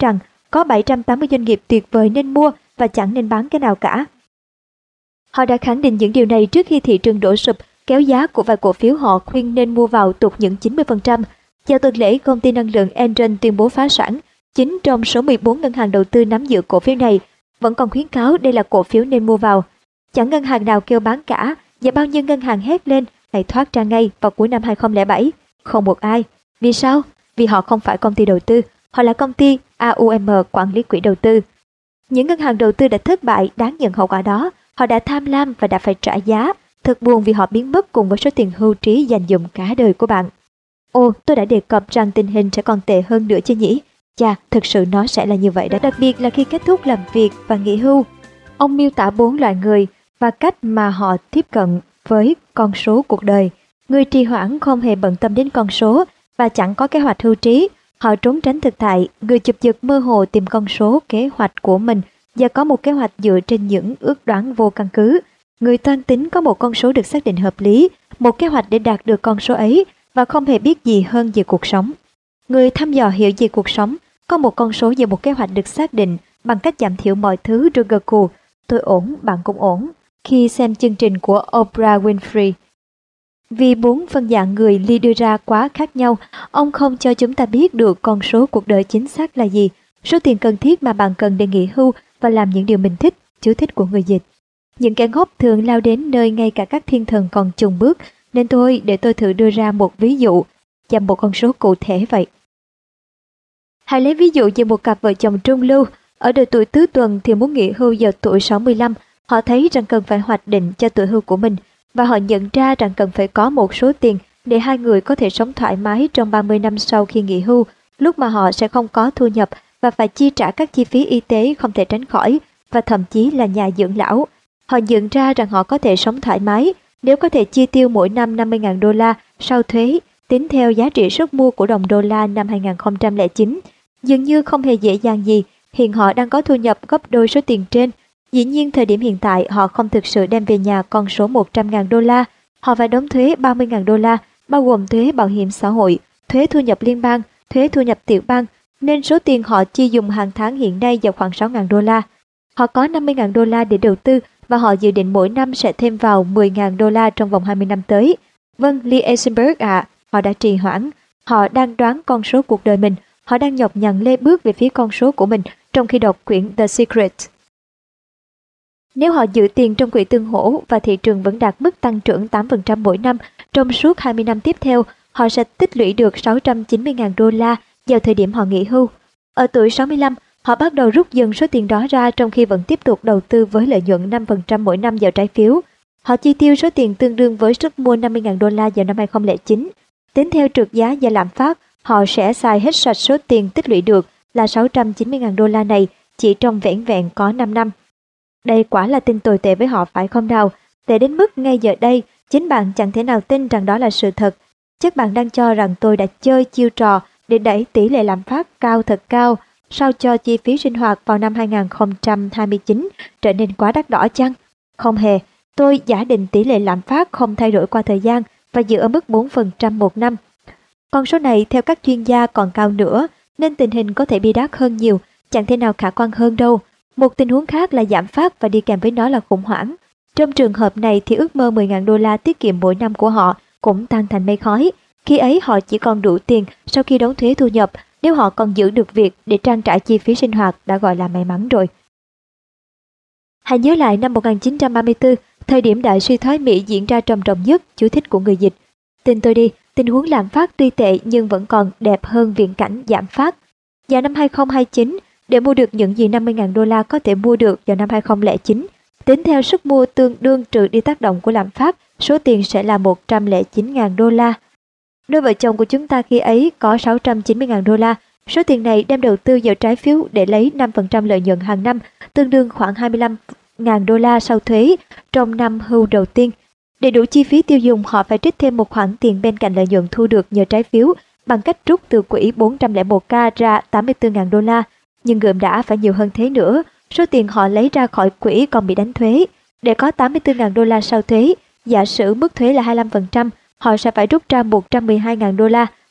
có bảy trăm tám mươi doanh nghiệp tuyệt vời nên mua và chẳng nên bán cái nào cả. Họ đã khẳng định những điều này trước khi thị trường đổ sụp, kéo giá của vài cổ phiếu họ khuyên nên mua vào tụt những chín mươi phần trăm. Vào tuần lễ, công ty năng lượng Enron tuyên bố phá sản. Chín trong số mười bốn ngân hàng đầu tư nắm giữ cổ phiếu này vẫn còn khuyến cáo đây là cổ phiếu nên mua vào. Chẳng ngân hàng nào kêu bán cả, và bao nhiêu ngân hàng hét lên hãy thoát ra ngay vào cuối năm hai không không bảy. Không một ai. Vì sao? Vì họ không phải công ty đầu tư, họ là công ty a u em quản lý quỹ đầu tư. Những ngân hàng đầu tư đã thất bại đáng nhận hậu quả đó. Họ đã tham lam và đã phải trả giá. Thật buồn vì họ biến mất cùng với số tiền hưu trí dành dụm cả đời của bạn. Ồ, tôi đã đề cập rằng tình hình sẽ còn tệ hơn nữa chứ nhỉ? Chà, thực sự nó sẽ là như vậy đó, đặc biệt là khi kết thúc làm việc và nghỉ hưu. Ông miêu tả bốn loại người và cách mà họ tiếp cận với con số cuộc đời. Người trì hoãn không hề bận tâm đến con số và chẳng có kế hoạch hưu trí. Họ trốn tránh thực tại, người chụp giật mơ hồ tìm con số kế hoạch của mình và có một kế hoạch dựa trên những ước đoán vô căn cứ. Người toan tính có một con số được xác định hợp lý, một kế hoạch để đạt được con số ấy và không hề biết gì hơn về cuộc sống. Người thăm dò hiểu về cuộc sống, có một con số và một kế hoạch được xác định bằng cách giảm thiểu mọi thứ rồi gật gù. Tôi ổn, bạn cũng ổn. Khi xem chương trình của Oprah Winfrey. Vì bốn phân dạng người Lee đưa ra quá khác nhau, ông không cho chúng ta biết được con số cuộc đời chính xác là gì, số tiền cần thiết mà bạn cần để nghỉ hưu và làm những điều mình thích, chú thích của người dịch. Những kẻ ngốc thường lao đến nơi ngay cả các thiên thần còn chùn bước, nên thôi để tôi thử đưa ra một ví dụ, và một con số cụ thể vậy. Hãy lấy ví dụ về một cặp vợ chồng trung lưu, ở độ tuổi tứ tuần thì muốn nghỉ hưu vào tuổi sáu mươi lăm, họ thấy rằng cần phải hoạch định cho tuổi hưu của mình, và họ nhận ra rằng cần phải có một số tiền để hai người có thể sống thoải mái trong ba mươi năm sau khi nghỉ hưu, lúc mà họ sẽ không có thu nhập và phải chi trả các chi phí y tế không thể tránh khỏi, và thậm chí là nhà dưỡng lão. Họ nhận ra rằng họ có thể sống thoải mái nếu có thể chi tiêu mỗi năm năm mươi nghìn đô la sau thuế, tính theo giá trị sức mua của đồng đô la năm hai không không chín. Dường như không hề dễ dàng gì, hiện họ đang có thu nhập gấp đôi số tiền trên. Dĩ nhiên thời điểm hiện tại họ không thực sự đem về nhà con số một trăm nghìn đô la. Họ phải đóng thuế ba mươi nghìn đô la, bao gồm thuế bảo hiểm xã hội, thuế thu nhập liên bang, thuế thu nhập tiểu bang, nên số tiền họ chi dùng hàng tháng hiện nay vào khoảng sáu nghìn đô la. Họ có năm mươi nghìn đô la để đầu tư và họ dự định mỗi năm sẽ thêm vào mười nghìn đô la trong vòng hai mươi năm tới. Vâng, Lee Eisenberg ạ, à, họ đã trì hoãn. Họ đang đoán con số cuộc đời mình. Họ đang nhọc nhằn lê bước về phía con số của mình trong khi đọc quyển The Secret. Nếu họ giữ tiền trong quỹ tương hỗ và thị trường vẫn đạt mức tăng trưởng tám phần trăm mỗi năm trong suốt hai mươi năm tiếp theo, họ sẽ tích lũy được sáu trăm chín mươi nghìn đô la vào thời điểm họ nghỉ hưu. Ở tuổi sáu mươi lăm, họ bắt đầu rút dần số tiền đó ra trong khi vẫn tiếp tục đầu tư với lợi nhuận năm phần trăm mỗi năm vào trái phiếu. Họ chi tiêu số tiền tương đương với sức mua năm mươi nghìn đô la vào năm hai không không chín. Tính theo trượt giá và lạm phát, họ sẽ xài hết sạch số tiền tích lũy được là sáu trăm chín mươi nghìn đô la này chỉ trong vẻn vẹn có năm năm. Đây quả là tin tồi tệ với họ phải không nào? Tệ đến mức ngay giờ đây, chính bạn chẳng thể nào tin rằng đó là sự thật. Chắc bạn đang cho rằng tôi đã chơi chiêu trò để đẩy tỷ lệ lạm phát cao thật cao, sao cho chi phí sinh hoạt vào năm hai không hai chín trở nên quá đắt đỏ chăng? Không hề, tôi giả định tỷ lệ lạm phát không thay đổi qua thời gian và giữ ở mức bốn phần trăm một năm. Con số này theo các chuyên gia còn cao nữa, nên tình hình có thể bi đát hơn nhiều, chẳng thể nào khả quan hơn đâu. Một tình huống khác là giảm phát và đi kèm với nó là khủng hoảng. Trong trường hợp này thì ước mơ mười nghìn đô la tiết kiệm mỗi năm của họ cũng tan thành mây khói. Khi ấy họ chỉ còn đủ tiền sau khi đóng thuế thu nhập, nếu họ còn giữ được việc để trang trải chi phí sinh hoạt đã gọi là may mắn rồi. Hãy nhớ lại năm một nghìn chín trăm ba mươi tư, thời điểm đại suy thoái Mỹ diễn ra trầm trọng nhất, chú thích của người dịch. Tin tôi đi, tình huống lạm phát tuy tệ nhưng vẫn còn đẹp hơn viễn cảnh giảm phát. Vào năm hai không hai chín, để mua được những gì năm mươi nghìn đô la có thể mua được vào năm hai không không chín, tính theo sức mua tương đương trừ đi tác động của lạm phát, số tiền sẽ là một trăm lẻ chín nghìn đô la. Đôi vợ chồng của chúng ta khi ấy có sáu trăm chín mươi nghìn đô la. Số tiền này đem đầu tư vào trái phiếu để lấy năm phần trăm lợi nhuận hàng năm, tương đương khoảng hai mươi lăm nghìn đô la sau thuế trong năm hưu đầu tiên. Để đủ chi phí tiêu dùng, họ phải trích thêm một khoản tiền bên cạnh lợi nhuận thu được nhờ trái phiếu bằng cách rút từ quỹ bốn không một k ra tám mươi tư nghìn đô la. Nhưng gượm đã phải nhiều hơn thế nữa, số tiền họ lấy ra khỏi quỹ còn bị đánh thuế. Để có tám mươi tư nghìn đô la sau thuế, giả sử mức thuế là hai mươi lăm phần trăm, họ sẽ phải rút ra một trăm mười hai nghìn đô la,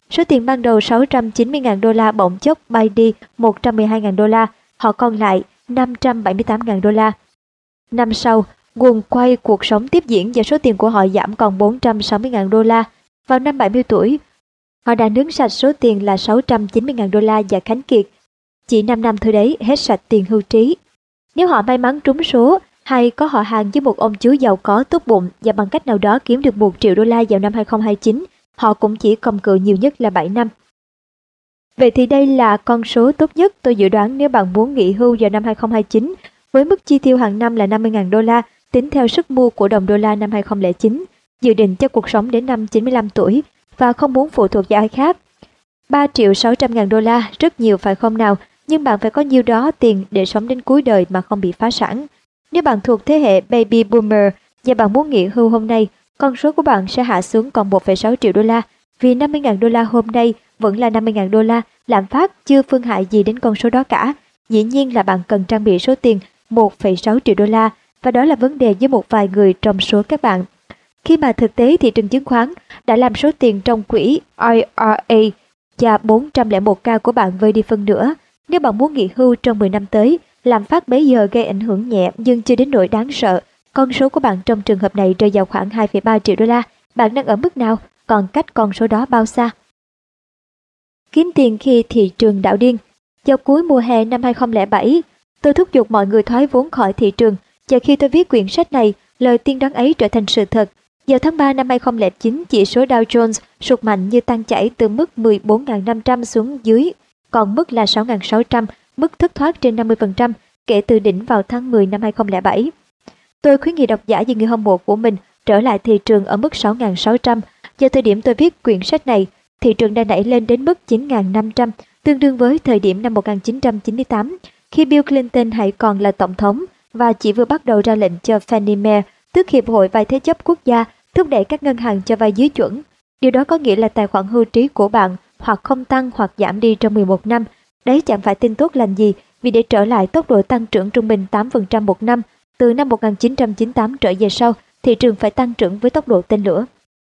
Số tiền ban đầu sáu trăm chín mươi nghìn đô la bỗng chốc bay đi một trăm mười hai nghìn đô la, họ còn lại năm trăm bảy mươi tám nghìn đô la. Năm sau, guồng quay cuộc sống tiếp diễn và số tiền của họ giảm còn bốn trăm sáu mươi nghìn đô la. Vào năm bảy mươi tuổi, họ đã nướng sạch số tiền là sáu trăm chín mươi nghìn đô la và khánh kiệt. Chỉ năm năm thôi đấy, hết sạch tiền hưu trí. Nếu họ may mắn trúng số hay có họ hàng với một ông chú giàu có tốt bụng và bằng cách nào đó kiếm được một triệu đô la vào năm hai không hai chín, họ cũng chỉ cầm cự nhiều nhất là bảy năm. Vậy thì đây là con số tốt nhất tôi dự đoán nếu bạn muốn nghỉ hưu vào năm hai không hai chín, với mức chi tiêu hàng năm là năm mươi nghìn đô la, tính theo sức mua của đồng đô la năm hai không không chín, dự định cho cuộc sống đến năm chín mươi lăm tuổi và không muốn phụ thuộc vào ai khác. ba triệu sáu trăm nghìn đô la, rất nhiều phải không nào? Nhưng bạn phải có nhiêu đó tiền để sống đến cuối đời mà không bị phá sản. Nếu bạn thuộc thế hệ Baby Boomer và bạn muốn nghỉ hưu hôm nay, con số của bạn sẽ hạ xuống còn một phẩy sáu triệu đô la, vì năm mươi nghìn đô la hôm nay vẫn là năm mươi nghìn đô la, lạm phát chưa phương hại gì đến con số đó cả. Dĩ nhiên là bạn cần trang bị số tiền một phẩy sáu triệu đô la, và đó là vấn đề với một vài người trong số các bạn. Khi mà thực tế thị trường chứng khoán đã làm số tiền trong quỹ i rờ a và bốn trăm lẻ một k của bạn vơi đi phân nửa. Nếu bạn muốn nghỉ hưu trong mười năm tới, lạm phát bấy giờ gây ảnh hưởng nhẹ nhưng chưa đến nỗi đáng sợ. Con số của bạn trong trường hợp này rơi vào khoảng hai phẩy ba triệu đô la. Bạn đang ở mức nào? Còn cách con số đó bao xa? Kiếm tiền khi thị trường đảo điên. Vào cuối mùa hè năm hai không không bảy, tôi thúc giục mọi người thoái vốn khỏi thị trường. Và khi tôi viết quyển sách này, lời tiên đoán ấy trở thành sự thật. Vào tháng ba năm hai không không chín, chỉ số Dow Jones sụt mạnh như tan chảy từ mức mười bốn nghìn năm trăm xuống dưới, còn mức là sáu nghìn sáu trăm, mức thất thoát trên năm mươi phần trăm kể từ đỉnh vào tháng mười năm hai không không bảy. Tôi khuyến nghị độc giả và người hâm mộ của mình trở lại thị trường ở mức sáu nghìn sáu trăm. Vào thời điểm tôi viết quyển sách này, thị trường đã nảy lên đến mức chín nghìn năm trăm, tương đương với thời điểm năm một nghìn chín trăm chín mươi tám, khi Bill Clinton hãy còn là tổng thống và chỉ vừa bắt đầu ra lệnh cho Fannie Mae, tức Hiệp hội vay thế chấp quốc gia, thúc đẩy các ngân hàng cho vay dưới chuẩn. Điều đó có nghĩa là tài khoản hưu trí của bạn hoặc không tăng hoặc giảm đi trong mười một năm. Đấy chẳng phải tin tốt lành gì, vì để trở lại tốc độ tăng trưởng trung bình tám phần trăm một năm, từ năm một nghìn chín trăm chín mươi tám trở về sau, thị trường phải tăng trưởng với tốc độ tên lửa.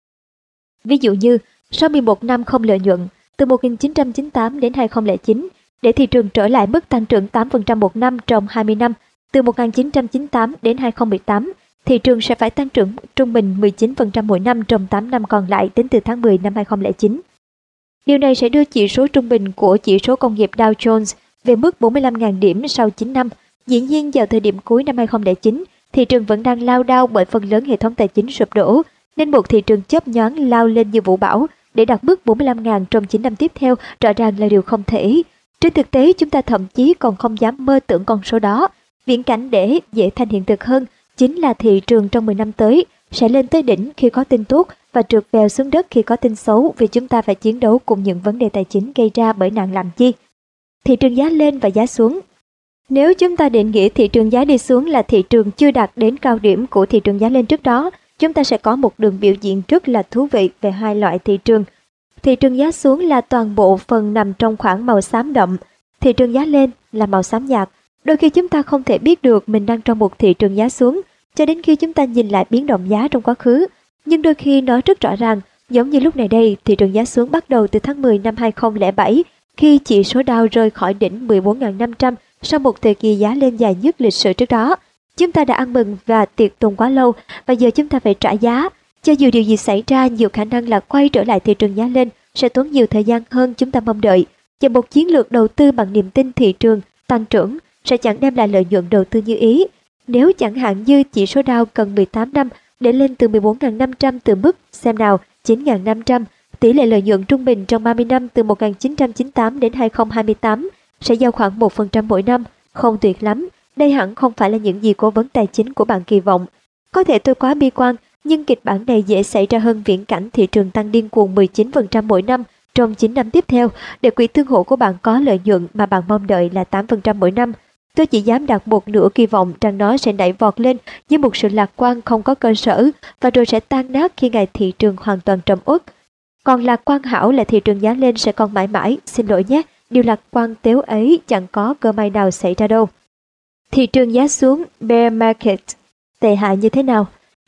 Ví dụ như, sau mười một năm không lợi nhuận, từ một nghìn chín trăm chín mươi tám đến hai không không chín, để thị trường trở lại mức tăng trưởng tám phần trăm một năm trong hai mươi năm, từ một nghìn chín trăm chín mươi tám đến hai không một tám, thị trường sẽ phải tăng trưởng trung bình mười chín phần trăm mỗi năm trong tám năm còn lại tính từ tháng mười năm hai không không chín. Điều này sẽ đưa chỉ số trung bình của chỉ số công nghiệp Dow Jones về mức bốn mươi lăm nghìn điểm sau chín năm. Dĩ nhiên vào thời điểm cuối năm hai không không chín, thị trường vẫn đang lao đao bởi phần lớn hệ thống tài chính sụp đổ, nên một thị trường chớp nhoáng lao lên như vũ bão để đạt mức bốn mươi lăm nghìn trong chín năm tiếp theo rõ ràng là điều không thể. Trên thực tế, chúng ta thậm chí còn không dám mơ tưởng con số đó. Viễn cảnh để dễ thành hiện thực hơn chính là thị trường trong mười năm tới sẽ lên tới đỉnh khi có tin tốt và trượt vèo xuống đất khi có tin xấu, vì chúng ta phải chiến đấu cùng những vấn đề tài chính gây ra bởi nạn làm chi. Thị trường giá lên và giá xuống. Nếu chúng ta định nghĩa thị trường giá đi xuống là thị trường chưa đạt đến cao điểm của thị trường giá lên trước đó, chúng ta sẽ có một đường biểu diễn rất là thú vị về hai loại thị trường. Thị trường giá xuống là toàn bộ phần nằm trong khoảng màu xám đậm, thị trường giá lên là màu xám nhạt. Đôi khi chúng ta không thể biết được mình đang trong một thị trường giá xuống cho đến khi chúng ta nhìn lại biến động giá trong quá khứ. Nhưng đôi khi nó rất rõ ràng, giống như lúc này đây, thị trường giá xuống bắt đầu từ tháng mười năm hai không không bảy, khi chỉ số Dow rơi khỏi đỉnh mười bốn nghìn năm trăm sau một thời kỳ giá lên dài nhất lịch sử trước đó. Chúng ta đã ăn mừng và tiệc tùng quá lâu, và giờ chúng ta phải trả giá. Cho dù điều gì xảy ra, nhiều khả năng là quay trở lại thị trường giá lên sẽ tốn nhiều thời gian hơn chúng ta mong đợi. Và một chiến lược đầu tư bằng niềm tin thị trường tăng trưởng sẽ chẳng đem lại lợi nhuận đầu tư như ý. Nếu chẳng hạn như chỉ số Dow cần mười tám năm để lên từ mười bốn nghìn năm trăm từ mức, xem nào, chín nghìn năm trăm, tỷ lệ lợi nhuận trung bình trong ba mươi năm từ một nghìn chín trăm chín mươi tám đến hai không hai tám sẽ giao khoảng một phần trăm mỗi năm. Không tuyệt lắm, đây hẳn không phải là những gì cố vấn tài chính của bạn kỳ vọng. Có thể tôi quá bi quan, nhưng kịch bản này dễ xảy ra hơn viễn cảnh thị trường tăng điên cuồng mười chín phần trăm mỗi năm trong chín năm tiếp theo, để quỹ tương hỗ của bạn có lợi nhuận mà bạn mong đợi là tám phần trăm mỗi năm. Tôi chỉ dám đặt một nửa kỳ vọng rằng nó sẽ nảy vọt lên với một sự lạc quan không có cơ sở và rồi sẽ tan nát khi ngày thị trường hoàn toàn trầm uất. Còn lạc quan hảo là thị trường giá lên sẽ còn mãi mãi, xin lỗi nhé, điều lạc quan tếu ấy chẳng có cơ may nào xảy ra đâu. Thị trường giá xuống, bear market, tệ hại như thế nào?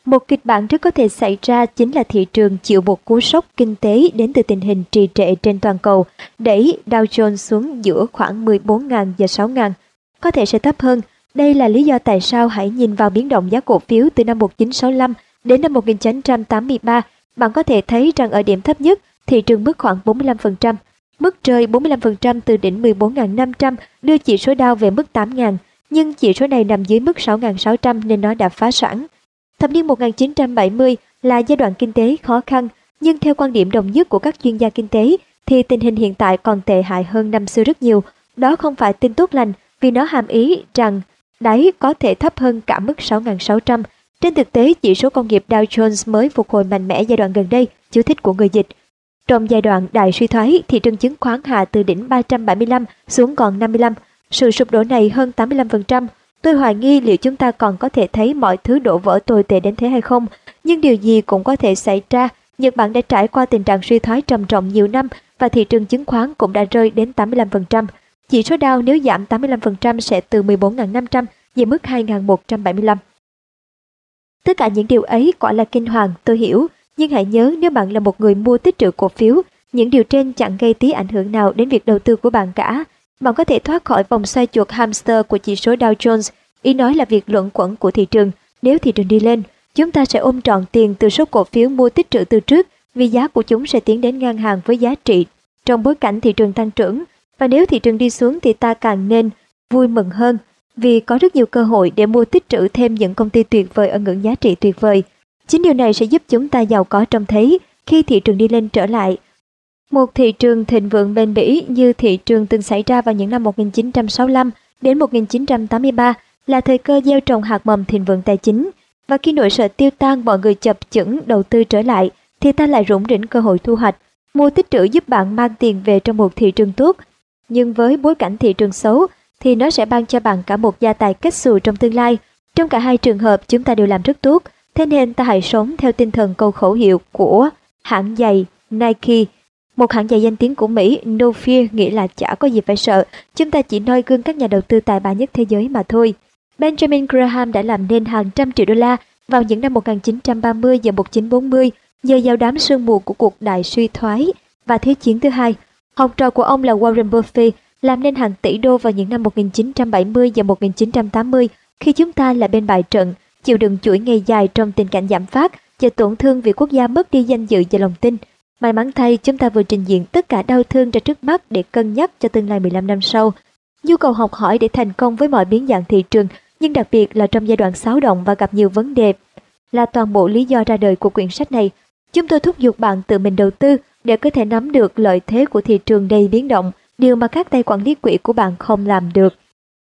Một kịch bản rất có thể xảy ra chính là thị trường chịu một cú sốc kinh tế đến từ tình hình trì trệ trên toàn cầu, đẩy Dow Jones xuống giữa khoảng mười bốn nghìn và sáu nghìn, có thể sẽ thấp hơn. Đây là lý do tại sao hãy nhìn vào biến động giá cổ phiếu từ năm một nghìn chín trăm sáu mươi lăm đến năm một nghìn chín trăm tám mươi ba. Bạn có thể thấy rằng ở điểm thấp nhất, thị trường mất khoảng bốn mươi lăm phần trăm. Mức rơi bốn mươi lăm phần trăm từ đỉnh mười bốn nghìn năm trăm đưa chỉ số Dow về mức tám nghìn, nhưng chỉ số này nằm dưới mức sáu nghìn sáu trăm nên nó đã phá sản. Thập niên một nghìn chín trăm bảy mươi là giai đoạn kinh tế khó khăn, nhưng theo quan điểm đồng nhất của các chuyên gia kinh tế thì tình hình hiện tại còn tệ hại hơn năm xưa rất nhiều. Đó không phải tin tốt lành vì nó hàm ý rằng đáy có thể thấp hơn cả mức sáu nghìn sáu trăm. Trên thực tế, chỉ số công nghiệp Dow Jones mới phục hồi mạnh mẽ giai đoạn gần đây, chú thích của người dịch. Trong giai đoạn đại suy thoái, thị trường chứng khoán hạ từ đỉnh ba trăm bảy mươi lăm xuống còn năm mươi lăm. Sự sụp đổ này hơn tám mươi lăm phần trăm. Tôi hoài nghi liệu chúng ta còn có thể thấy mọi thứ đổ vỡ tồi tệ đến thế hay không, nhưng điều gì cũng có thể xảy ra. Nhật Bản đã trải qua tình trạng suy thoái trầm trọng nhiều năm và thị trường chứng khoán cũng đã rơi đến tám mươi lăm phần trăm. Chỉ số Dow nếu giảm tám mươi lăm phần trăm sẽ từ mười bốn nghìn năm trăm về mức hai nghìn một trăm bảy mươi lăm. Tất cả những điều ấy quả là kinh hoàng, tôi hiểu, nhưng hãy nhớ nếu bạn là một người mua tích trữ cổ phiếu, những điều trên chẳng gây tí ảnh hưởng nào đến việc đầu tư của bạn cả. Bạn có thể thoát khỏi vòng xoay chuột hamster của chỉ số Dow Jones. Ý nói là việc luẩn quẩn của thị trường. Nếu thị trường đi lên, chúng ta sẽ ôm trọn tiền từ số cổ phiếu mua tích trữ từ trước vì giá của chúng sẽ tiến đến ngang hàng với giá trị trong bối cảnh thị trường tăng trưởng. Và nếu thị trường đi xuống thì ta càng nên vui mừng hơn vì có rất nhiều cơ hội để mua tích trữ thêm những công ty tuyệt vời ở ngưỡng giá trị tuyệt vời. Chính điều này sẽ giúp chúng ta giàu có trông thấy khi thị trường đi lên trở lại. Một thị trường thịnh vượng bền bỉ như thị trường từng xảy ra vào những năm một nghìn chín trăm sáu mươi lăm đến một nghìn chín trăm tám mươi ba là thời cơ gieo trồng hạt mầm thịnh vượng tài chính. Và khi nỗi sợ tiêu tan mọi người chập chững đầu tư trở lại thì ta lại rủng rỉnh cơ hội thu hoạch. Mua tích trữ giúp bạn mang tiền về trong một thị trường tốt. Nhưng với bối cảnh thị trường xấu thì nó sẽ ban cho bạn cả một gia tài kết xù trong tương lai. Trong cả hai trường hợp chúng ta đều làm rất tốt. Thế nên ta hãy sống theo tinh thần câu khẩu hiệu của hãng giày Nike. Một hãng giày danh tiếng của Mỹ, No Fear nghĩa là chả có gì phải sợ. Chúng ta chỉ noi gương các nhà đầu tư tài ba nhất thế giới mà thôi. Benjamin Graham đã làm nên hàng trăm triệu đô la vào những năm một nghìn chín trăm ba mươi và một nghìn chín trăm bốn mươi nhờ vào đám sương mù của cuộc đại suy thoái và Thế chiến thứ hai. Học trò của ông là Warren Buffett làm nên hàng tỷ đô vào những năm một nghìn chín trăm bảy mươi và một nghìn chín trăm tám mươi khi chúng ta là bên bại trận, chịu đựng chuỗi ngày dài trong tình cảnh giảm phát và tổn thương vì quốc gia mất đi danh dự và lòng tin. May mắn thay, chúng ta vừa trình diện tất cả đau thương ra trước mắt để cân nhắc cho tương lai mười lăm năm sau. Nhu cầu học hỏi để thành công với mọi biến dạng thị trường, nhưng đặc biệt là trong giai đoạn xáo động và gặp nhiều vấn đề, là toàn bộ lý do ra đời của quyển sách này. Chúng tôi thúc giục bạn tự mình đầu tư để có thể nắm được lợi thế của thị trường đầy biến động, điều mà các tay quản lý quỹ của bạn không làm được.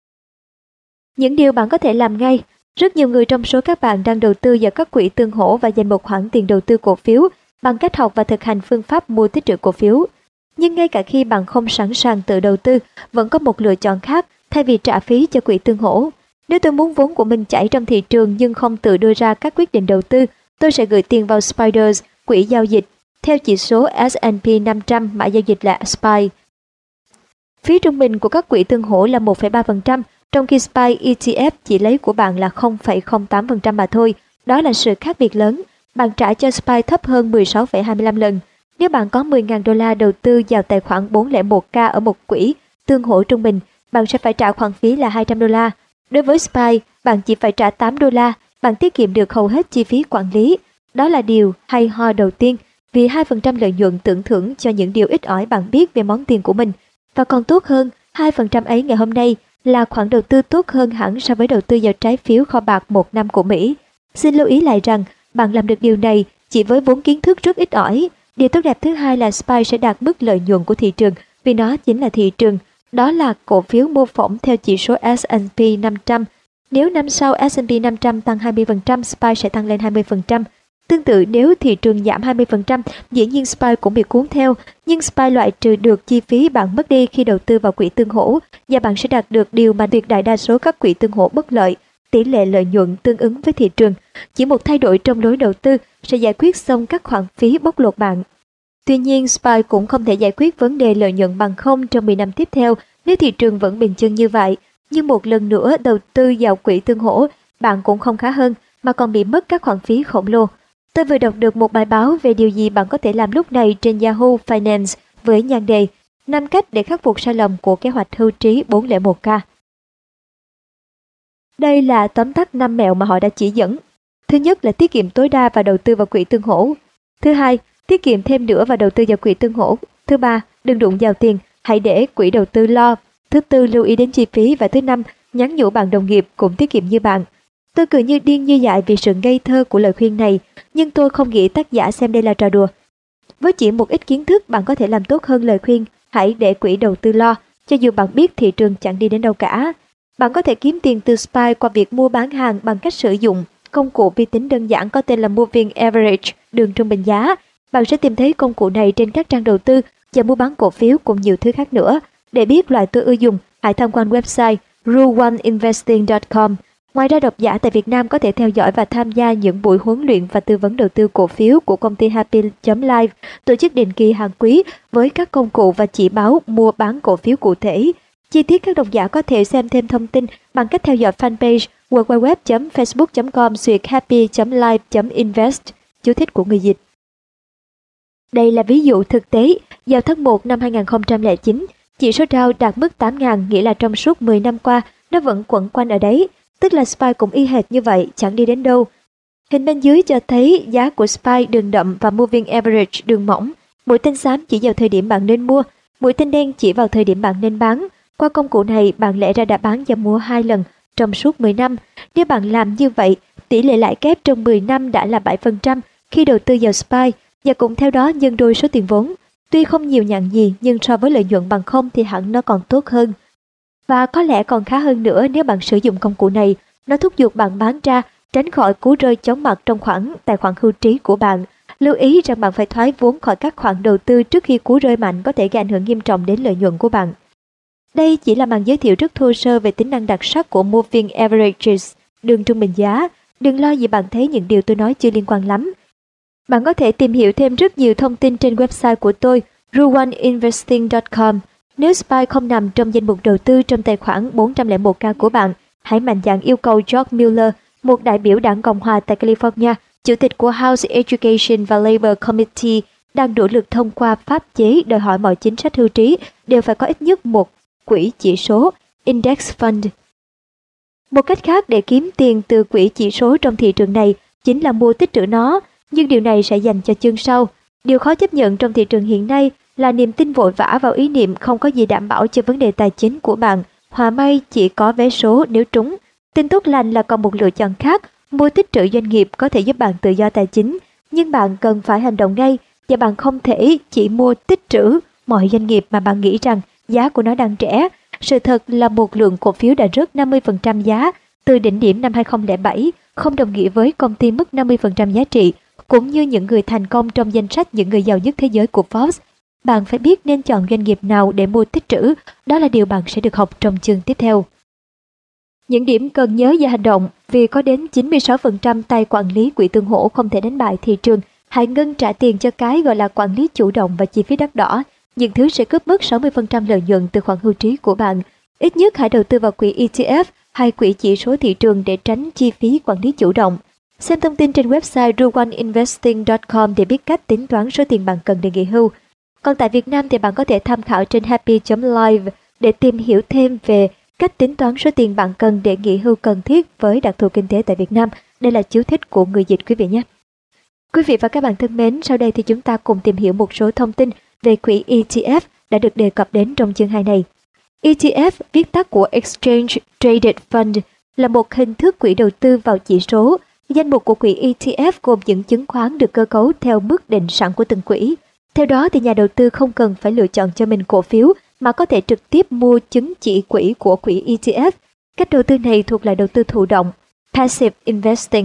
Những điều bạn có thể làm ngay. Rất nhiều người trong số các bạn đang đầu tư vào các quỹ tương hỗ và dành một khoản tiền đầu tư cổ phiếu bằng cách học và thực hành phương pháp mua tích trữ cổ phiếu. Nhưng ngay cả khi bạn không sẵn sàng tự đầu tư, vẫn có một lựa chọn khác thay vì trả phí cho quỹ tương hỗ. Nếu tôi muốn vốn của mình chảy trong thị trường nhưng không tự đưa ra các quyết định đầu tư, tôi sẽ gửi tiền vào Spiders, quỹ giao dịch, theo chỉ số S and P năm trăm, mã giao dịch là ét pê i. Phí trung bình của các quỹ tương hỗ là một phẩy ba phần trăm, trong khi ét pê i E T F chỉ lấy của bạn là không phẩy không tám phần trăm mà thôi. Đó là sự khác biệt lớn. Bạn trả cho ét pê i thấp hơn mười sáu phẩy hai mươi lăm lần. Nếu bạn có mười nghìn đô la đầu tư vào tài khoản bốn không một k ở một quỹ tương hỗ trung bình, bạn sẽ phải trả khoản phí là hai trăm đô la. Đối với ét pê i, bạn chỉ phải trả tám đô la, bạn tiết kiệm được hầu hết chi phí quản lý. Đó là điều hay ho đầu tiên, vì hai phần trăm lợi nhuận tưởng thưởng cho những điều ít ỏi bạn biết về món tiền của mình. Và còn tốt hơn, hai phần trăm ấy ngày hôm nay là khoản đầu tư tốt hơn hẳn so với đầu tư vào trái phiếu kho bạc một năm của Mỹ. Xin lưu ý lại rằng, bạn làm được điều này chỉ với vốn kiến thức rất ít ỏi. Điều tốt đẹp thứ hai là ét pê i sẽ đạt mức lợi nhuận của thị trường vì nó chính là thị trường. Đó là cổ phiếu mô phỏng theo chỉ số S and P năm trăm. Nếu năm sau S and P năm trăm tăng hai mươi phần trăm, ét pê i sẽ tăng lên hai mươi phần trăm. Tương tự nếu thị trường giảm hai mươi phần trăm, dĩ nhiên ét pê i cũng bị cuốn theo, nhưng ét pê i loại trừ được chi phí bạn mất đi khi đầu tư vào quỹ tương hỗ và bạn sẽ đạt được điều mà tuyệt đại đa số các quỹ tương hỗ bất lợi, tỷ lệ lợi nhuận tương ứng với thị trường. Chỉ một thay đổi trong lối đầu tư sẽ giải quyết xong các khoản phí bóc lột bạn. Tuy nhiên, ét pê i cũng không thể giải quyết vấn đề lợi nhuận bằng không trong mười năm tiếp theo nếu thị trường vẫn bình chân như vậy. Nhưng một lần nữa đầu tư vào quỹ tương hỗ, bạn cũng không khá hơn. mà còn bị mất các khoản phí khổng lồ. Tôi vừa đọc được một bài báo về điều gì bạn có thể làm lúc này trên Yahoo Finance với nhan đề năm cách để khắc phục sai lầm của kế hoạch hưu trí bốn không một k. Đây là tóm tắt năm mẹo mà họ đã chỉ dẫn. Thứ nhất là tiết kiệm tối đa và đầu tư vào quỹ tương hỗ. Thứ hai, tiết kiệm thêm nữa và đầu tư vào quỹ tương hỗ. Thứ ba, đừng đụng vào tiền, hãy để quỹ đầu tư lo. Thứ tư, lưu ý đến chi phí. Và thứ năm, nhắn nhủ bạn đồng nghiệp cũng tiết kiệm như bạn. Tôi cười như điên như dại vì sự ngây thơ của lời khuyên này, nhưng tôi không nghĩ tác giả xem đây là trò đùa. Với chỉ một ít kiến thức, bạn có thể làm tốt hơn lời khuyên hãy để quỹ đầu tư lo, cho dù bạn biết thị trường chẳng đi đến đâu cả. Bạn có thể kiếm tiền từ Spy qua việc mua bán hàng bằng cách sử dụng công cụ vi tính đơn giản có tên là Moving Average, đường trung bình giá. Bạn sẽ tìm thấy công cụ này trên các trang đầu tư và mua bán cổ phiếu cùng nhiều thứ khác nữa. Để biết loại tôi ưa dùng, hãy tham quan website rule one investing dot com. Ngoài ra, độc giả tại Việt Nam có thể theo dõi và tham gia những buổi huấn luyện và tư vấn đầu tư cổ phiếu của công ty Happy chấm live, tổ chức định kỳ hàng quý với các công cụ và chỉ báo mua bán cổ phiếu cụ thể. Chi tiết các độc giả có thể xem thêm thông tin bằng cách theo dõi fanpage w w w chấm facebook chấm com xuyệt happy chấm live chấm invest. Chú thích của người dịch. Đây là ví dụ thực tế. Vào tháng một năm hai nghìn không trăm lẻ chín, chỉ số Dow đạt mức tám nghìn, nghĩa là trong suốt mười năm qua, nó vẫn quẩn quanh ở đấy. Tức là Spy cũng y hệt như vậy, chẳng đi đến đâu. Hình bên dưới cho thấy giá của Spy đường đậm và Moving Average đường mỏng. Mũi tên xám chỉ vào thời điểm bạn nên mua, mũi tên đen chỉ vào thời điểm bạn nên bán. Qua công cụ này, bạn lẽ ra đã bán và mua hai lần trong suốt mười năm. Nếu bạn làm như vậy, tỷ lệ lãi kép trong mười năm đã là bảy phần trăm khi đầu tư vào Spy và cũng theo đó nhân đôi số tiền vốn. Tuy không nhiều nhặn gì, nhưng so với lợi nhuận bằng không thì hẳn nó còn tốt hơn. Và có lẽ còn khá hơn nữa nếu bạn sử dụng công cụ này. Nó thúc giục bạn bán ra, tránh khỏi cú rơi chóng mặt trong khoản tài khoản hưu trí của bạn. Lưu ý rằng bạn phải thoái vốn khỏi các khoản đầu tư trước khi cú rơi mạnh có thể gây ảnh hưởng nghiêm trọng đến lợi nhuận của bạn. Đây chỉ là màn giới thiệu rất thô sơ về tính năng đặc sắc của Moving Averages, đường trung bình giá. Đừng lo gì bạn thấy những điều tôi nói chưa liên quan lắm. Bạn có thể tìm hiểu thêm rất nhiều thông tin trên website của tôi, rule one investing dot com. Nếu Spy không nằm trong danh mục đầu tư trong tài khoản bốn không một k của bạn, hãy mạnh dạn yêu cầu George Miller, một đại biểu đảng Cộng hòa tại California, chủ tịch của House Education và Labor Committee, đang nỗ lực thông qua pháp chế đòi hỏi mọi chính sách hưu trí đều phải có ít nhất một quỹ chỉ số, Index Fund. Một cách khác để kiếm tiền từ quỹ chỉ số trong thị trường này chính là mua tích trữ nó, nhưng điều này sẽ dành cho chương sau. Điều khó chấp nhận trong thị trường hiện nay là niềm tin vội vã vào ý niệm không có gì đảm bảo cho vấn đề tài chính của bạn. Hòa may chỉ có vé số nếu trúng. Tin tốt lành là còn một lựa chọn khác, mua tích trữ doanh nghiệp có thể giúp bạn tự do tài chính, nhưng bạn cần phải hành động ngay và bạn không thể chỉ mua tích trữ mọi doanh nghiệp mà bạn nghĩ rằng giá của nó đang rẻ. Sự thật là một lượng cổ phiếu đã rớt năm mươi phần trăm giá từ đỉnh điểm năm hai không không bảy, không đồng nghĩa với công ty mất năm mươi phần trăm giá trị, cũng như những người thành công trong danh sách những người giàu nhất thế giới của Forbes. Bạn phải biết nên chọn doanh nghiệp nào để mua tích trữ, đó là điều bạn sẽ được học trong chương tiếp theo. Những điểm cần nhớ và hành động. Vì có đến chín mươi sáu phần trăm tay quản lý quỹ tương hỗ không thể đánh bại thị trường, hãy ngưng trả tiền cho cái gọi là quản lý chủ động và chi phí đắt đỏ. Những thứ sẽ cướp mất sáu mươi phần trăm lợi nhuận từ khoản hưu trí của bạn. Ít nhất hãy đầu tư vào quỹ E T F hay quỹ chỉ số thị trường để tránh chi phí quản lý chủ động. Xem thông tin trên website rule one investing dot com để biết cách tính toán số tiền bạn cần để nghỉ hưu. Còn tại Việt Nam thì bạn có thể tham khảo trên happy chấm live để tìm hiểu thêm về cách tính toán số tiền bạn cần để nghỉ hưu cần thiết với đặc thù kinh tế tại Việt Nam. Đây là chú thích của người dịch quý vị nhé. Quý vị và các bạn thân mến, sau đây thì chúng ta cùng tìm hiểu một số thông tin về quỹ E T F đã được đề cập đến trong chương hai này. E T F, viết tắt của Exchange Traded Fund, là một hình thức quỹ đầu tư vào chỉ số. Danh mục của quỹ E T F gồm những chứng khoán được cơ cấu theo mức định sẵn của từng quỹ. Theo đó thì nhà đầu tư không cần phải lựa chọn cho mình cổ phiếu mà có thể trực tiếp mua chứng chỉ quỹ của quỹ E T F. Cách đầu tư này thuộc loại đầu tư thụ động, Passive Investing.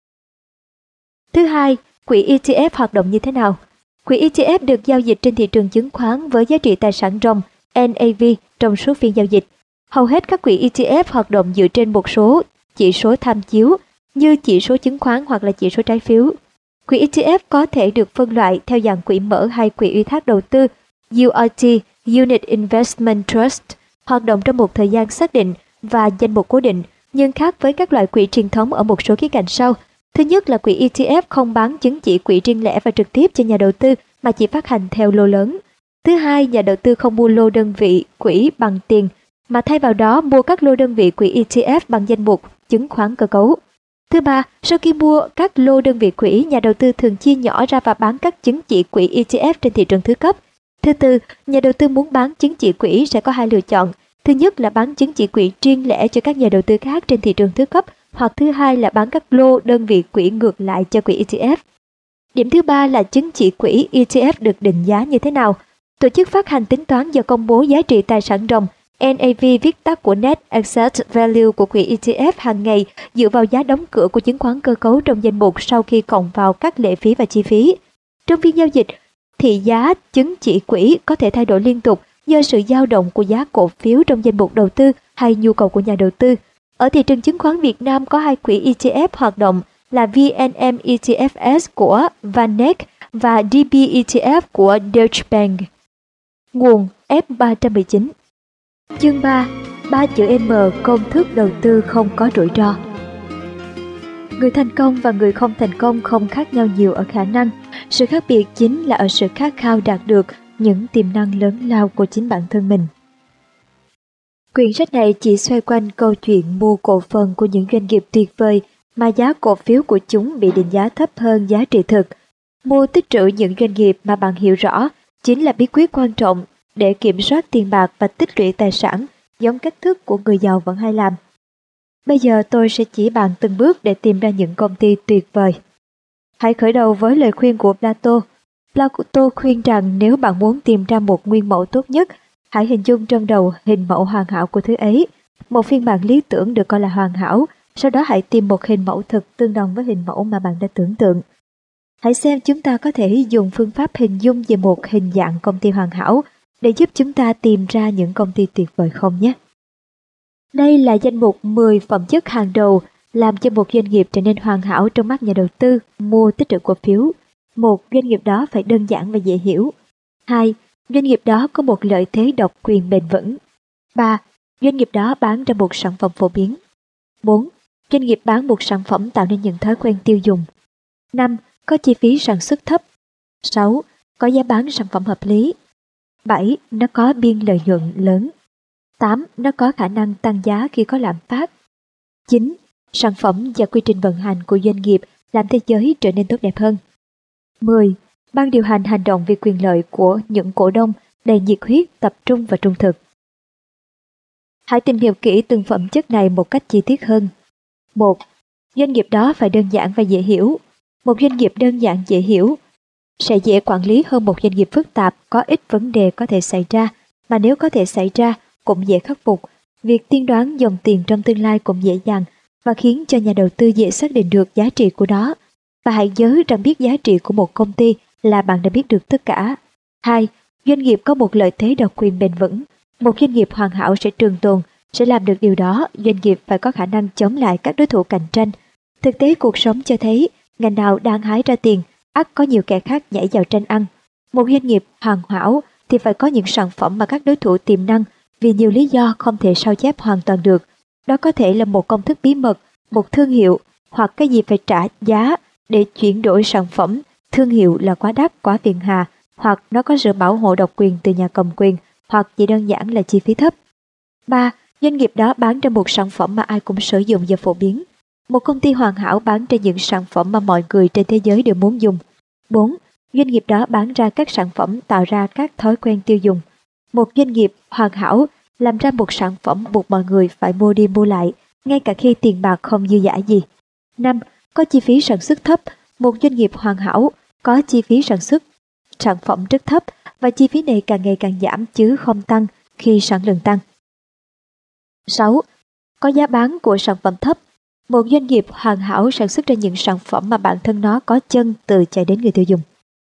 Thứ hai, quỹ E T F hoạt động như thế nào? Quỹ E T F được giao dịch trên thị trường chứng khoán với giá trị tài sản ròng N A V trong suốt phiên giao dịch. Hầu hết các quỹ E T F hoạt động dựa trên một số chỉ số tham chiếu như chỉ số chứng khoán hoặc là chỉ số trái phiếu. Quỹ E T F có thể được phân loại theo dạng quỹ mở hay quỹ ủy thác đầu tư U I T, Unit Investment Trust, hoạt động trong một thời gian xác định và danh mục cố định. nhưng khác với các loại quỹ truyền thống ở một số khía cạnh sau. Thứ nhất là quỹ e tê ép không bán chứng chỉ quỹ riêng lẻ và trực tiếp cho nhà đầu tư mà chỉ phát hành theo lô lớn. Thứ hai, nhà đầu tư không mua lô đơn vị quỹ bằng tiền mà thay vào đó mua các lô đơn vị quỹ e tê ép bằng danh mục chứng khoán cơ cấu. Thứ ba, sau khi mua các lô đơn vị quỹ, nhà đầu tư thường chia nhỏ ra và bán các chứng chỉ quỹ e tê ép trên thị trường thứ cấp. Thứ tư, nhà đầu tư muốn bán chứng chỉ quỹ sẽ có hai lựa chọn. Thứ nhất là bán chứng chỉ quỹ riêng lẻ cho các nhà đầu tư khác trên thị trường thứ cấp, hoặc thứ hai là bán các lô đơn vị quỹ ngược lại cho quỹ e tê ép. Điểm thứ ba là chứng chỉ quỹ e tê ép được định giá như thế nào. Tổ chức phát hành tính toán và công bố giá trị tài sản ròng en a vê viết tắt của Net Asset Value của quỹ e tê ép hàng ngày dựa vào giá đóng cửa của chứng khoán cơ cấu trong danh mục sau khi cộng vào các lệ phí và chi phí. Trong phiên giao dịch, thị giá chứng chỉ quỹ có thể thay đổi liên tục do sự dao động của giá cổ phiếu trong danh mục đầu tư hay nhu cầu của nhà đầu tư. Ở thị trường chứng khoán Việt Nam có hai quỹ e tê ép hoạt động là vê en em e tê ép ét của Vaneck và đê bê e tê ép của Deutsche Bank. Nguồn F ba một chín. Chương ba. Ba chữ M, công thức đầu tư không có rủi ro. Người thành công và người không thành công không khác nhau nhiều ở khả năng. Sự khác biệt chính là ở sự khát khao đạt được những tiềm năng lớn lao của chính bản thân mình. Quyển sách này chỉ xoay quanh câu chuyện mua cổ phần của những doanh nghiệp tuyệt vời mà giá cổ phiếu của chúng bị định giá thấp hơn giá trị thực. Mua tích trữ những doanh nghiệp mà bạn hiểu rõ chính là bí quyết quan trọng để kiểm soát tiền bạc và tích lũy tài sản, giống cách thức của người giàu vẫn hay làm. Bây giờ tôi sẽ chỉ bạn từng bước để tìm ra những công ty tuyệt vời. Hãy khởi đầu với lời khuyên của Plato. Plato khuyên rằng nếu bạn muốn tìm ra một nguyên mẫu tốt nhất, hãy hình dung trong đầu hình mẫu hoàn hảo của thứ ấy. Một phiên bản lý tưởng được coi là hoàn hảo, sau đó hãy tìm một hình mẫu thực tương đồng với hình mẫu mà bạn đã tưởng tượng. Hãy xem chúng ta có thể dùng phương pháp hình dung về một hình dạng công ty hoàn hảo để giúp chúng ta tìm ra những công ty tuyệt vời không nhé. Đây là danh mục mười phẩm chất hàng đầu làm cho một doanh nghiệp trở nên hoàn hảo trong mắt nhà đầu tư mua tích trữ cổ phiếu. Một, doanh nghiệp đó phải đơn giản và dễ hiểu. Hai, doanh nghiệp đó có một lợi thế độc quyền bền vững. Ba, doanh nghiệp đó bán ra một sản phẩm phổ biến. Bốn, doanh nghiệp bán một sản phẩm tạo nên những thói quen tiêu dùng. Năm, có chi phí sản xuất thấp. Sáu, có giá bán sản phẩm hợp lý. Bảy, nó có biên lợi nhuận lớn. Tám, nó có khả năng tăng giá khi có lạm phát. Chín, sản phẩm và quy trình vận hành của doanh nghiệp làm thế giới trở nên tốt đẹp hơn. Mười, ban điều hành hành động vì quyền lợi của những cổ đông đầy nhiệt huyết, tập trung và trung thực. Hãy tìm hiểu kỹ từng phẩm chất này một cách chi tiết hơn. Một, doanh nghiệp đó phải đơn giản và dễ hiểu. Một doanh nghiệp đơn giản dễ hiểu sẽ dễ quản lý hơn một doanh nghiệp phức tạp có ít vấn đề có thể xảy ra, mà nếu có thể xảy ra cũng dễ khắc phục. Việc tiên đoán dòng tiền trong tương lai cũng dễ dàng và khiến cho nhà đầu tư dễ xác định được giá trị của nó. Và hãy nhớ rằng biết giá trị của một công ty là bạn đã biết được tất cả. Hai, doanh nghiệp có một lợi thế độc quyền bền vững. Một doanh nghiệp hoàn hảo sẽ trường tồn, sẽ làm được điều đó, doanh nghiệp phải có khả năng chống lại các đối thủ cạnh tranh. Thực tế cuộc sống cho thấy, ngành nào đang hái ra tiền, ắt có nhiều kẻ khác nhảy vào tranh ăn. Một doanh nghiệp hoàn hảo thì phải có những sản phẩm mà các đối thủ tiềm năng vì nhiều lý do không thể sao chép hoàn toàn được. Đó có thể là một công thức bí mật, một thương hiệu, hoặc cái gì phải trả giá để chuyển đổi sản phẩm. Thương hiệu là quá đắt, quá phiền hà, hoặc nó có sự bảo hộ độc quyền từ nhà cầm quyền, hoặc chỉ đơn giản là chi phí thấp. Ba, doanh nghiệp đó bán ra một sản phẩm mà ai cũng sử dụng và phổ biến. Một công ty hoàn hảo bán ra những sản phẩm mà mọi người trên thế giới đều muốn dùng. Bốn, doanh nghiệp đó bán ra các sản phẩm tạo ra các thói quen tiêu dùng. Một doanh nghiệp hoàn hảo làm ra một sản phẩm buộc mọi người phải mua đi mua lại, ngay cả khi tiền bạc không dư dả gì. Năm, có chi phí sản xuất thấp. Một doanh nghiệp hoàn hảo có chi phí sản xuất sản phẩm rất thấp và chi phí này càng ngày càng giảm chứ không tăng khi sản lượng tăng. Sáu, có giá bán của sản phẩm thấp. Một doanh nghiệp hoàn hảo sản xuất ra những sản phẩm mà bản thân nó có chân từ chạy đến người tiêu dùng.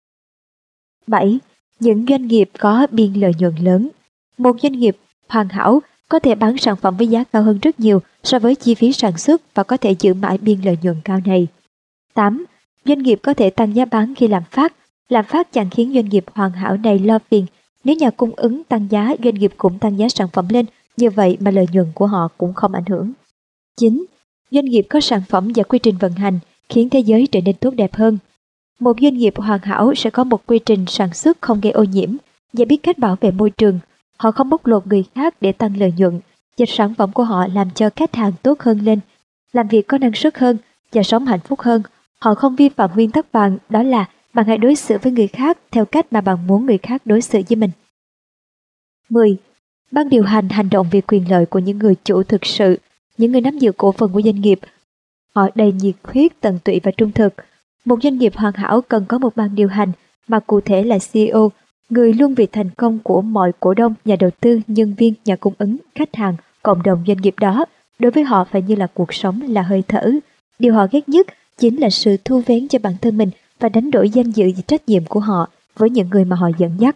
Bảy, những doanh nghiệp có biên lợi nhuận lớn. Một doanh nghiệp hoàn hảo có thể bán sản phẩm với giá cao hơn rất nhiều so với chi phí sản xuất và có thể giữ mãi biên lợi nhuận cao này. Tám, doanh nghiệp có thể tăng giá bán khi lạm phát. Lạm phát chẳng khiến doanh nghiệp hoàn hảo này lo phiền. Nếu nhà cung ứng tăng giá, doanh nghiệp cũng tăng giá sản phẩm lên, như vậy mà lợi nhuận của họ cũng không ảnh hưởng. chín. Doanh nghiệp có sản phẩm và quy trình vận hành khiến thế giới trở nên tốt đẹp hơn. Một doanh nghiệp hoàn hảo sẽ có một quy trình sản xuất không gây ô nhiễm và biết cách bảo vệ môi trường. Họ không bóc lột người khác để tăng lợi nhuận, và sản phẩm của họ làm cho khách hàng tốt hơn lên, làm việc có năng suất hơn và sống hạnh phúc hơn. Họ không vi phạm nguyên tắc vàng, đó là bạn hãy đối xử với người khác theo cách mà bạn muốn người khác đối xử với mình. mười. Ban điều hành hành động vì quyền lợi của những người chủ thực sự, những người nắm giữ cổ phần của doanh nghiệp. Họ đầy nhiệt huyết, tận tụy và trung thực. Một doanh nghiệp hoàn hảo cần có một ban điều hành mà cụ thể là xê e ô, người luôn vì thành công của mọi cổ đông, nhà đầu tư, nhân viên, nhà cung ứng, khách hàng, cộng đồng doanh nghiệp đó. Đối với họ phải như là cuộc sống, là hơi thở. Điều họ ghét nhất chính là sự thu vén cho bản thân mình và đánh đổi danh dự và trách nhiệm của họ với những người mà họ dẫn dắt.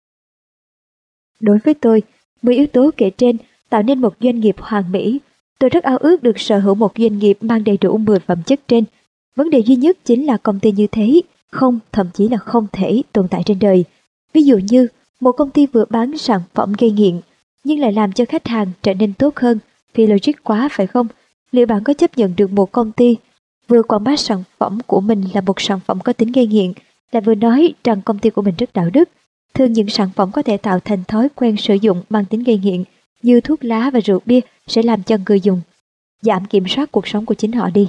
Đối với tôi, mười yếu tố kể trên tạo nên một doanh nghiệp hoàn mỹ. Tôi rất ao ước được sở hữu một doanh nghiệp mang đầy đủ mười phẩm chất trên. Vấn đề duy nhất chính là công ty như thế không, thậm chí là không thể tồn tại trên đời. Ví dụ như một công ty vừa bán sản phẩm gây nghiện nhưng lại làm cho khách hàng trở nên tốt hơn, thì logic quá phải không? Liệu bạn có chấp nhận được một công ty vừa quảng bá sản phẩm của mình là một sản phẩm có tính gây nghiện, lại vừa nói rằng công ty của mình rất đạo đức? Thường những sản phẩm có thể tạo thành thói quen sử dụng mang tính gây nghiện như thuốc lá và rượu bia sẽ làm cho người dùng giảm kiểm soát cuộc sống của chính họ đi.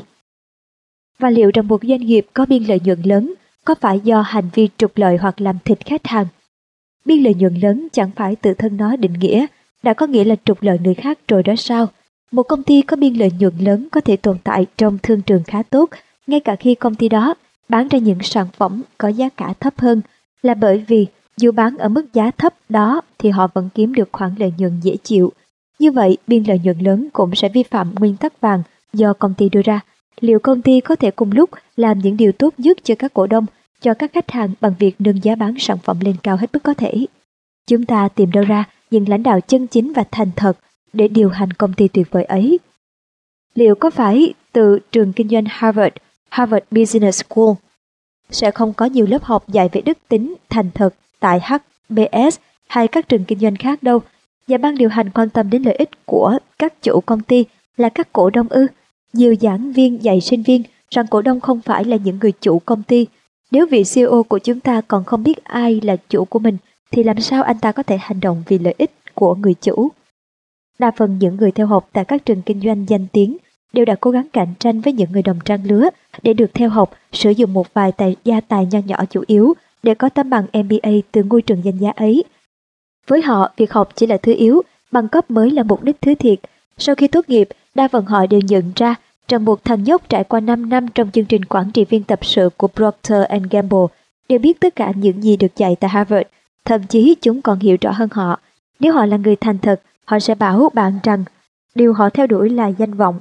Và liệu rằng một doanh nghiệp có biên lợi nhuận lớn có phải do hành vi trục lợi hoặc làm thịt khách hàng? Biên lợi nhuận lớn chẳng phải tự thân nó định nghĩa, đã có nghĩa là trục lợi người khác rồi đó sao? Một công ty có biên lợi nhuận lớn có thể tồn tại trong thương trường khá tốt, ngay cả khi công ty đó bán ra những sản phẩm có giá cả thấp hơn, là bởi vì dù bán ở mức giá thấp đó thì họ vẫn kiếm được khoản lợi nhuận dễ chịu. Như vậy, biên lợi nhuận lớn cũng sẽ vi phạm nguyên tắc vàng do công ty đưa ra. Liệu công ty có thể cùng lúc làm những điều tốt nhất cho các cổ đông, cho các khách hàng bằng việc nâng giá bán sản phẩm lên cao hết mức có thể? Chúng ta tìm đâu ra những lãnh đạo chân chính và thành thật để điều hành công ty tuyệt vời ấy? Liệu có phải từ trường kinh doanh Harvard, Harvard Business School, sẽ không có nhiều lớp học dạy về đức tính, thành thật tại hát bê ét hay các trường kinh doanh khác đâu, và ban điều hành quan tâm đến lợi ích của các chủ công ty là các cổ đông ư? Nhiều giảng viên dạy sinh viên rằng cổ đông không phải là những người chủ công ty. Nếu vị xê e ô của chúng ta còn không biết ai là chủ của mình, thì làm sao anh ta có thể hành động vì lợi ích của người chủ? Đa phần những người theo học tại các trường kinh doanh danh tiếng đều đã cố gắng cạnh tranh với những người đồng trang lứa để được theo học, sử dụng một vài tài gia tài nho nhỏ chủ yếu để có tấm bằng em bê a từ ngôi trường danh giá ấy. Với họ, việc học chỉ là thứ yếu, bằng cấp mới là mục đích thứ thiệt. Sau khi tốt nghiệp, đa phần họ đều nhận ra rằng một thằng nhóc trải qua năm năm trong chương trình quản trị viên tập sự của Procter and Gamble đều biết tất cả những gì được dạy tại Harvard, thậm chí chúng còn hiểu rõ hơn họ. Nếu họ là người thành thật, họ sẽ bảo bạn rằng điều họ theo đuổi là danh vọng.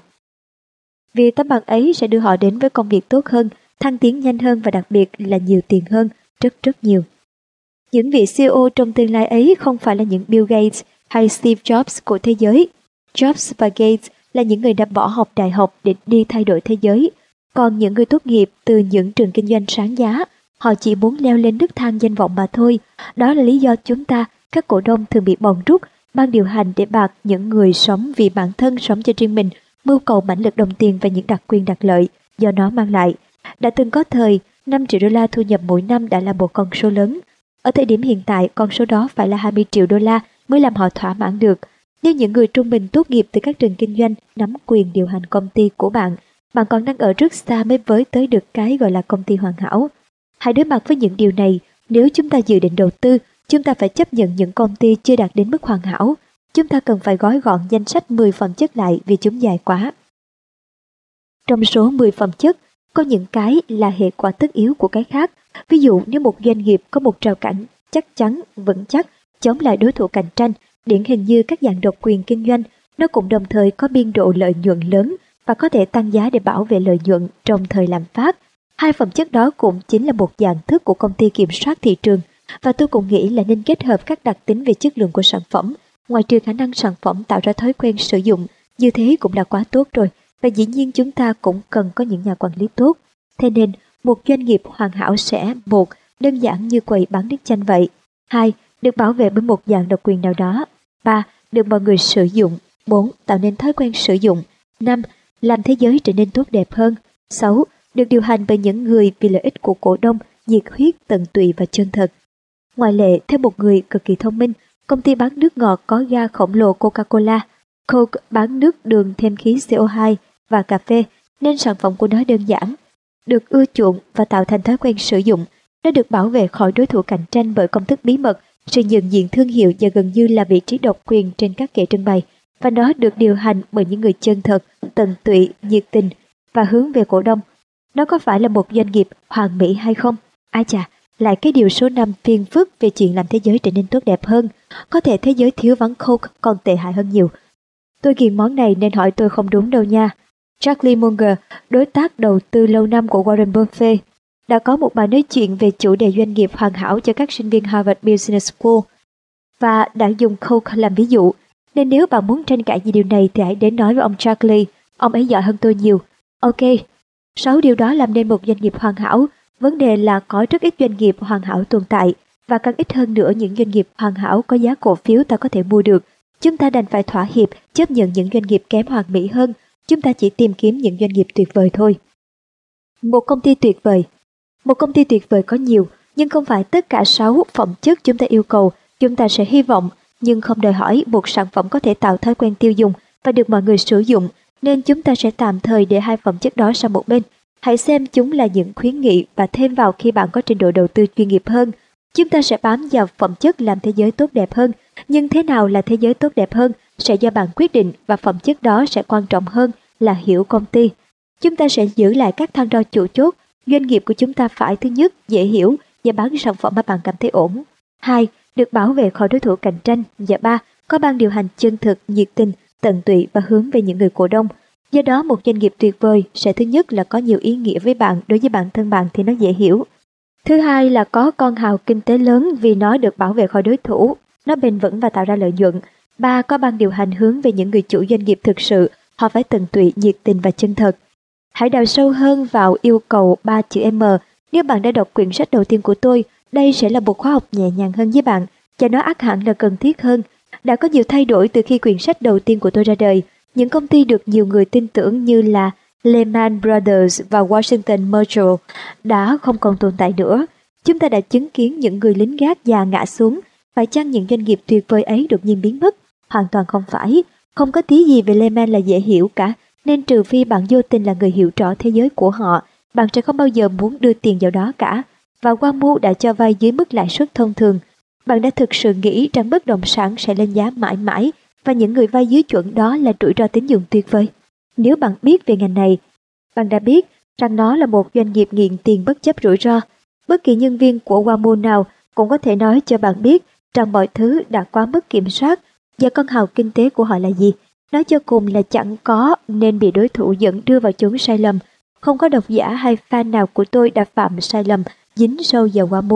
Vì tấm bằng ấy sẽ đưa họ đến với công việc tốt hơn, thăng tiến nhanh hơn và đặc biệt là nhiều tiền hơn, rất rất nhiều. Những vị xê e ô trong tương lai ấy không phải là những Bill Gates hay Steve Jobs của thế giới. Jobs và Gates là những người đã bỏ học đại học để đi thay đổi thế giới. Còn những người tốt nghiệp từ những trường kinh doanh sáng giá, họ chỉ muốn leo lên nấc thang danh vọng mà thôi. Đó là lý do chúng ta, các cổ đông thường bị bòn rút, ban điều hành để bạc những người sống vì bản thân, sống cho riêng mình, mưu cầu mãnh lực đồng tiền và những đặc quyền đặc lợi do nó mang lại. Đã từng có thời, năm triệu đô la thu nhập mỗi năm đã là một con số lớn. Ở thời điểm hiện tại, con số đó phải là hai mươi triệu đô la mới làm họ thỏa mãn được. Nếu những người trung bình tốt nghiệp từ các trường kinh doanh nắm quyền điều hành công ty của bạn, bạn còn đang ở rất xa mới với tới được cái gọi là công ty hoàn hảo. Hãy đối mặt với những điều này. Nếu chúng ta dự định đầu tư, chúng ta phải chấp nhận những công ty chưa đạt đến mức hoàn hảo. Chúng ta cần phải gói gọn danh sách mười phẩm chất lại vì chúng dài quá. Trong số mười phẩm chất, có những cái là hệ quả tất yếu của cái khác. Ví dụ nếu một doanh nghiệp có một rào cản chắc chắn, vững chắc, chống lại đối thủ cạnh tranh, điển hình như các dạng độc quyền kinh doanh, nó cũng đồng thời có biên độ lợi nhuận lớn và có thể tăng giá để bảo vệ lợi nhuận trong thời lạm phát. Hai phẩm chất đó cũng chính là một dạng thức của công ty kiểm soát thị trường, và tôi cũng nghĩ là nên kết hợp các đặc tính về chất lượng của sản phẩm. Ngoài trừ khả năng sản phẩm tạo ra thói quen sử dụng, như thế cũng là quá tốt rồi, và dĩ nhiên chúng ta cũng cần có những nhà quản lý tốt. Thế nên, một doanh nghiệp hoàn hảo sẽ: một. Đơn giản như quầy bán nước chanh vậy. Hai. Được bảo vệ bởi một dạng độc quyền nào đó. Ba. Được mọi người sử dụng. Bốn. Tạo nên thói quen sử dụng. năm. Làm thế giới trở nên tốt đẹp hơn. sáu. Được điều hành bởi những người vì lợi ích của cổ đông, nhiệt huyết, tận tụy và chân thật. Ngoại lệ, theo một người cực kỳ thông minh, công ty bán nước ngọt có ga khổng lồ Coca-Cola, Coke bán nước đường thêm khí xê o hai và cà phê, nên sản phẩm của nó đơn giản, được ưa chuộng và tạo thành thói quen sử dụng. Nó được bảo vệ khỏi đối thủ cạnh tranh bởi công thức bí mật, sự nhận diện thương hiệu và gần như là vị trí độc quyền trên các kệ trưng bày. Và nó được điều hành bởi những người chân thật, tận tụy, nhiệt tình và hướng về cổ đông. Nó có phải là một doanh nghiệp hoàn mỹ hay không? Ai chà, lại cái điều số năm phiền phức về chuyện làm thế giới trở nên tốt đẹp hơn. Có thể thế giới thiếu vắng Coke còn tệ hại hơn nhiều. Tôi ghiền món này nên hỏi tôi không đúng đâu nha. Charlie Munger, đối tác đầu tư lâu năm của Warren Buffett, đã có một bài nói chuyện về chủ đề doanh nghiệp hoàn hảo cho các sinh viên Harvard Business School và đã dùng Coke làm ví dụ. Nên nếu bạn muốn tranh cãi về điều này thì hãy đến nói với ông Charlie, ông ấy giỏi hơn tôi nhiều. Ok, sáu điều đó làm nên một doanh nghiệp hoàn hảo. Vấn đề là có rất ít doanh nghiệp hoàn hảo tồn tại, và càng ít hơn nữa những doanh nghiệp hoàn hảo có giá cổ phiếu ta có thể mua được. Chúng ta đành phải thỏa hiệp, chấp nhận những doanh nghiệp kém hoàn mỹ hơn. Chúng ta chỉ tìm kiếm những doanh nghiệp tuyệt vời thôi. Một công ty tuyệt vời. Một công ty tuyệt vời có nhiều, nhưng không phải tất cả sáu phẩm chất chúng ta yêu cầu. Chúng ta sẽ hy vọng, nhưng không đòi hỏi một sản phẩm có thể tạo thói quen tiêu dùng và được mọi người sử dụng, nên chúng ta sẽ tạm thời để hai phẩm chất đó sang một bên. Hãy xem chúng là những khuyến nghị và thêm vào khi bạn có trình độ đầu tư chuyên nghiệp hơn. Chúng ta sẽ bám vào phẩm chất làm thế giới tốt đẹp hơn, nhưng thế nào là thế giới tốt đẹp hơn sẽ do bạn quyết định, và phẩm chất đó sẽ quan trọng hơn là hiểu công ty. Chúng ta sẽ giữ lại các thang đo chủ chốt. Doanh nghiệp của chúng ta phải: thứ nhất, dễ hiểu và bán sản phẩm mà bạn cảm thấy ổn. Hai, được bảo vệ khỏi đối thủ cạnh tranh. Và ba, có ban điều hành chân thực, nhiệt tình, tận tụy và hướng về những người cổ đông. Do đó, một doanh nghiệp tuyệt vời sẽ thứ nhất là có nhiều ý nghĩa với bạn, đối với bản thân bạn thì nó dễ hiểu. Thứ hai là có con hào kinh tế lớn vì nó được bảo vệ khỏi đối thủ, nó bền vững và tạo ra lợi nhuận. Ba, có ban điều hành hướng về những người chủ doanh nghiệp thực sự, họ phải tận tụy, nhiệt tình và chân thật. Hãy đào sâu hơn vào yêu cầu ba chữ M. Nếu bạn đã đọc quyển sách đầu tiên của tôi, đây sẽ là một khóa học nhẹ nhàng hơn với bạn, và nó ắt hẳn là cần thiết hơn. Đã có nhiều thay đổi từ khi quyển sách đầu tiên của tôi ra đời. Những công ty được nhiều người tin tưởng như là Lehman Brothers và Washington Mutual đã không còn tồn tại nữa. Chúng ta đã chứng kiến những người lính gác già ngã xuống. Phải chăng những doanh nghiệp tuyệt vời ấy đột nhiên biến mất? Hoàn toàn không phải. Không có tí gì về Lehman là dễ hiểu cả, nên trừ phi bạn vô tình là người hiểu rõ thế giới của họ, bạn sẽ không bao giờ muốn đưa tiền vào đó cả. Và Wamu đã cho vay dưới mức lãi suất thông thường. Bạn đã thực sự nghĩ rằng bất động sản sẽ lên giá mãi mãi, và những người vay dưới chuẩn đó là rủi ro tín dụng tuyệt vời? Nếu bạn biết về ngành này, bạn đã biết rằng nó là một doanh nghiệp nghiện tiền bất chấp rủi ro. Bất kỳ nhân viên của Wamu nào cũng có thể nói cho bạn biết rằng mọi thứ đã quá mức kiểm soát, và con hào kinh tế của họ là gì. Nói cho cùng là chẳng có, nên bị đối thủ dẫn đưa vào chốn sai lầm. Không có độc giả hay fan nào của tôi đã phạm sai lầm dính sâu vào Wamu.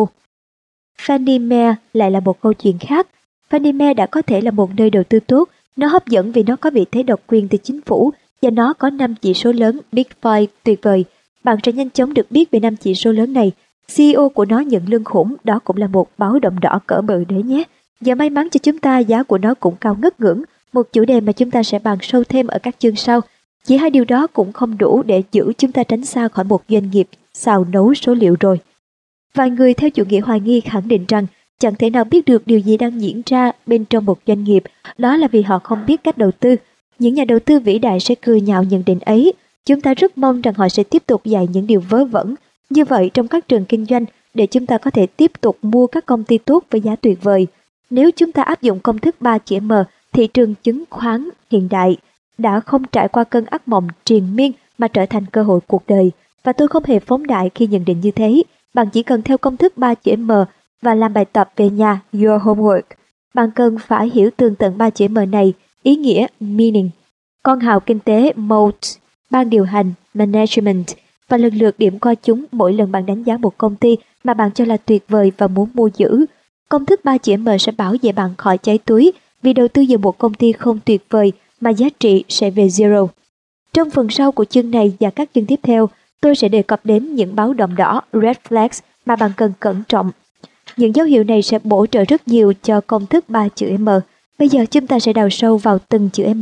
Fannie Mae lại là một câu chuyện khác. Fannie Mae đã có thể là một nơi đầu tư tốt. Nó hấp dẫn vì nó có vị thế độc quyền từ chính phủ, và nó có năm chỉ số lớn Big Five tuyệt vời. Bạn sẽ nhanh chóng được biết về năm chỉ số lớn này. xê e ô của nó nhận lương khủng, đó cũng là một báo động đỏ cỡ bự đấy nhé. Và may mắn cho chúng ta, giá của nó cũng cao ngất ngưỡng, một chủ đề mà chúng ta sẽ bàn sâu thêm ở các chương sau. Chỉ hai điều đó cũng không đủ để giữ chúng ta tránh xa khỏi một doanh nghiệp xào nấu số liệu rồi. Vài người theo chủ nghĩa hoài nghi khẳng định rằng chẳng thể nào biết được điều gì đang diễn ra bên trong một doanh nghiệp, đó là vì họ không biết cách đầu tư. Những nhà đầu tư vĩ đại sẽ cười nhạo nhận định ấy. Chúng ta rất mong rằng họ sẽ tiếp tục dạy những điều vớ vẩn như vậy trong các trường kinh doanh, để chúng ta có thể tiếp tục mua các công ty tốt với giá tuyệt vời. Nếu chúng ta áp dụng công thức ba chữ M, thị trường chứng khoán hiện đại đã không trải qua cơn ác mộng triền miên mà trở thành cơ hội cuộc đời. Và tôi không hề phóng đại khi nhận định như thế. Bạn chỉ cần theo công thức ba chữ M và làm bài tập về nhà, your homework. Bạn cần phải hiểu tường tận ba chữ M này, ý nghĩa meaning, con hào kinh tế mode, ban điều hành management, và lần lượt điểm qua chúng mỗi lần bạn đánh giá một công ty mà bạn cho là tuyệt vời và muốn mua giữ. Công thức ba chữ M sẽ bảo vệ bạn khỏi cháy túi vì đầu tư vào một công ty không tuyệt vời mà giá trị sẽ về zero. Trong phần sau của chương này và các chương tiếp theo, tôi sẽ đề cập đến những báo động đỏ red flags mà bạn cần cẩn trọng. Những dấu hiệu này sẽ bổ trợ rất nhiều cho công thức ba chữ M. Bây giờ chúng ta sẽ đào sâu vào từng chữ M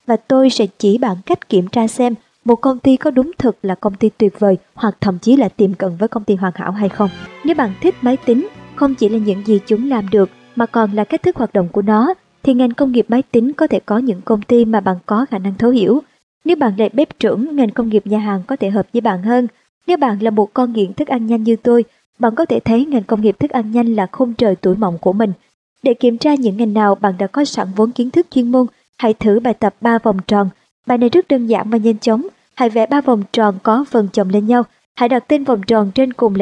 và tôi sẽ chỉ bạn cách kiểm tra xem một công ty có đúng thực là công ty tuyệt vời hoặc thậm chí là tiệm cận với công ty hoàn hảo hay không. Nếu bạn thích máy tính, không chỉ là những gì chúng làm được mà còn là cách thức hoạt động của nó, thì ngành công nghiệp máy tính có thể có những công ty mà bạn có khả năng thấu hiểu. Nếu bạn là bếp trưởng, ngành công nghiệp nhà hàng có thể hợp với bạn hơn. Nếu bạn là một con nghiện thức ăn nhanh như tôi, bạn có thể thấy ngành công nghiệp thức ăn nhanh là khung trời tuổi mộng của mình. Để kiểm tra những ngành nào bạn đã có sẵn vốn kiến thức chuyên môn, hãy thử bài tập ba vòng tròn. Bài này rất đơn giản và nhanh chóng. Hãy vẽ ba vòng tròn có vần chồng lên nhau. Hãy đặt tên vòng tròn trên cùng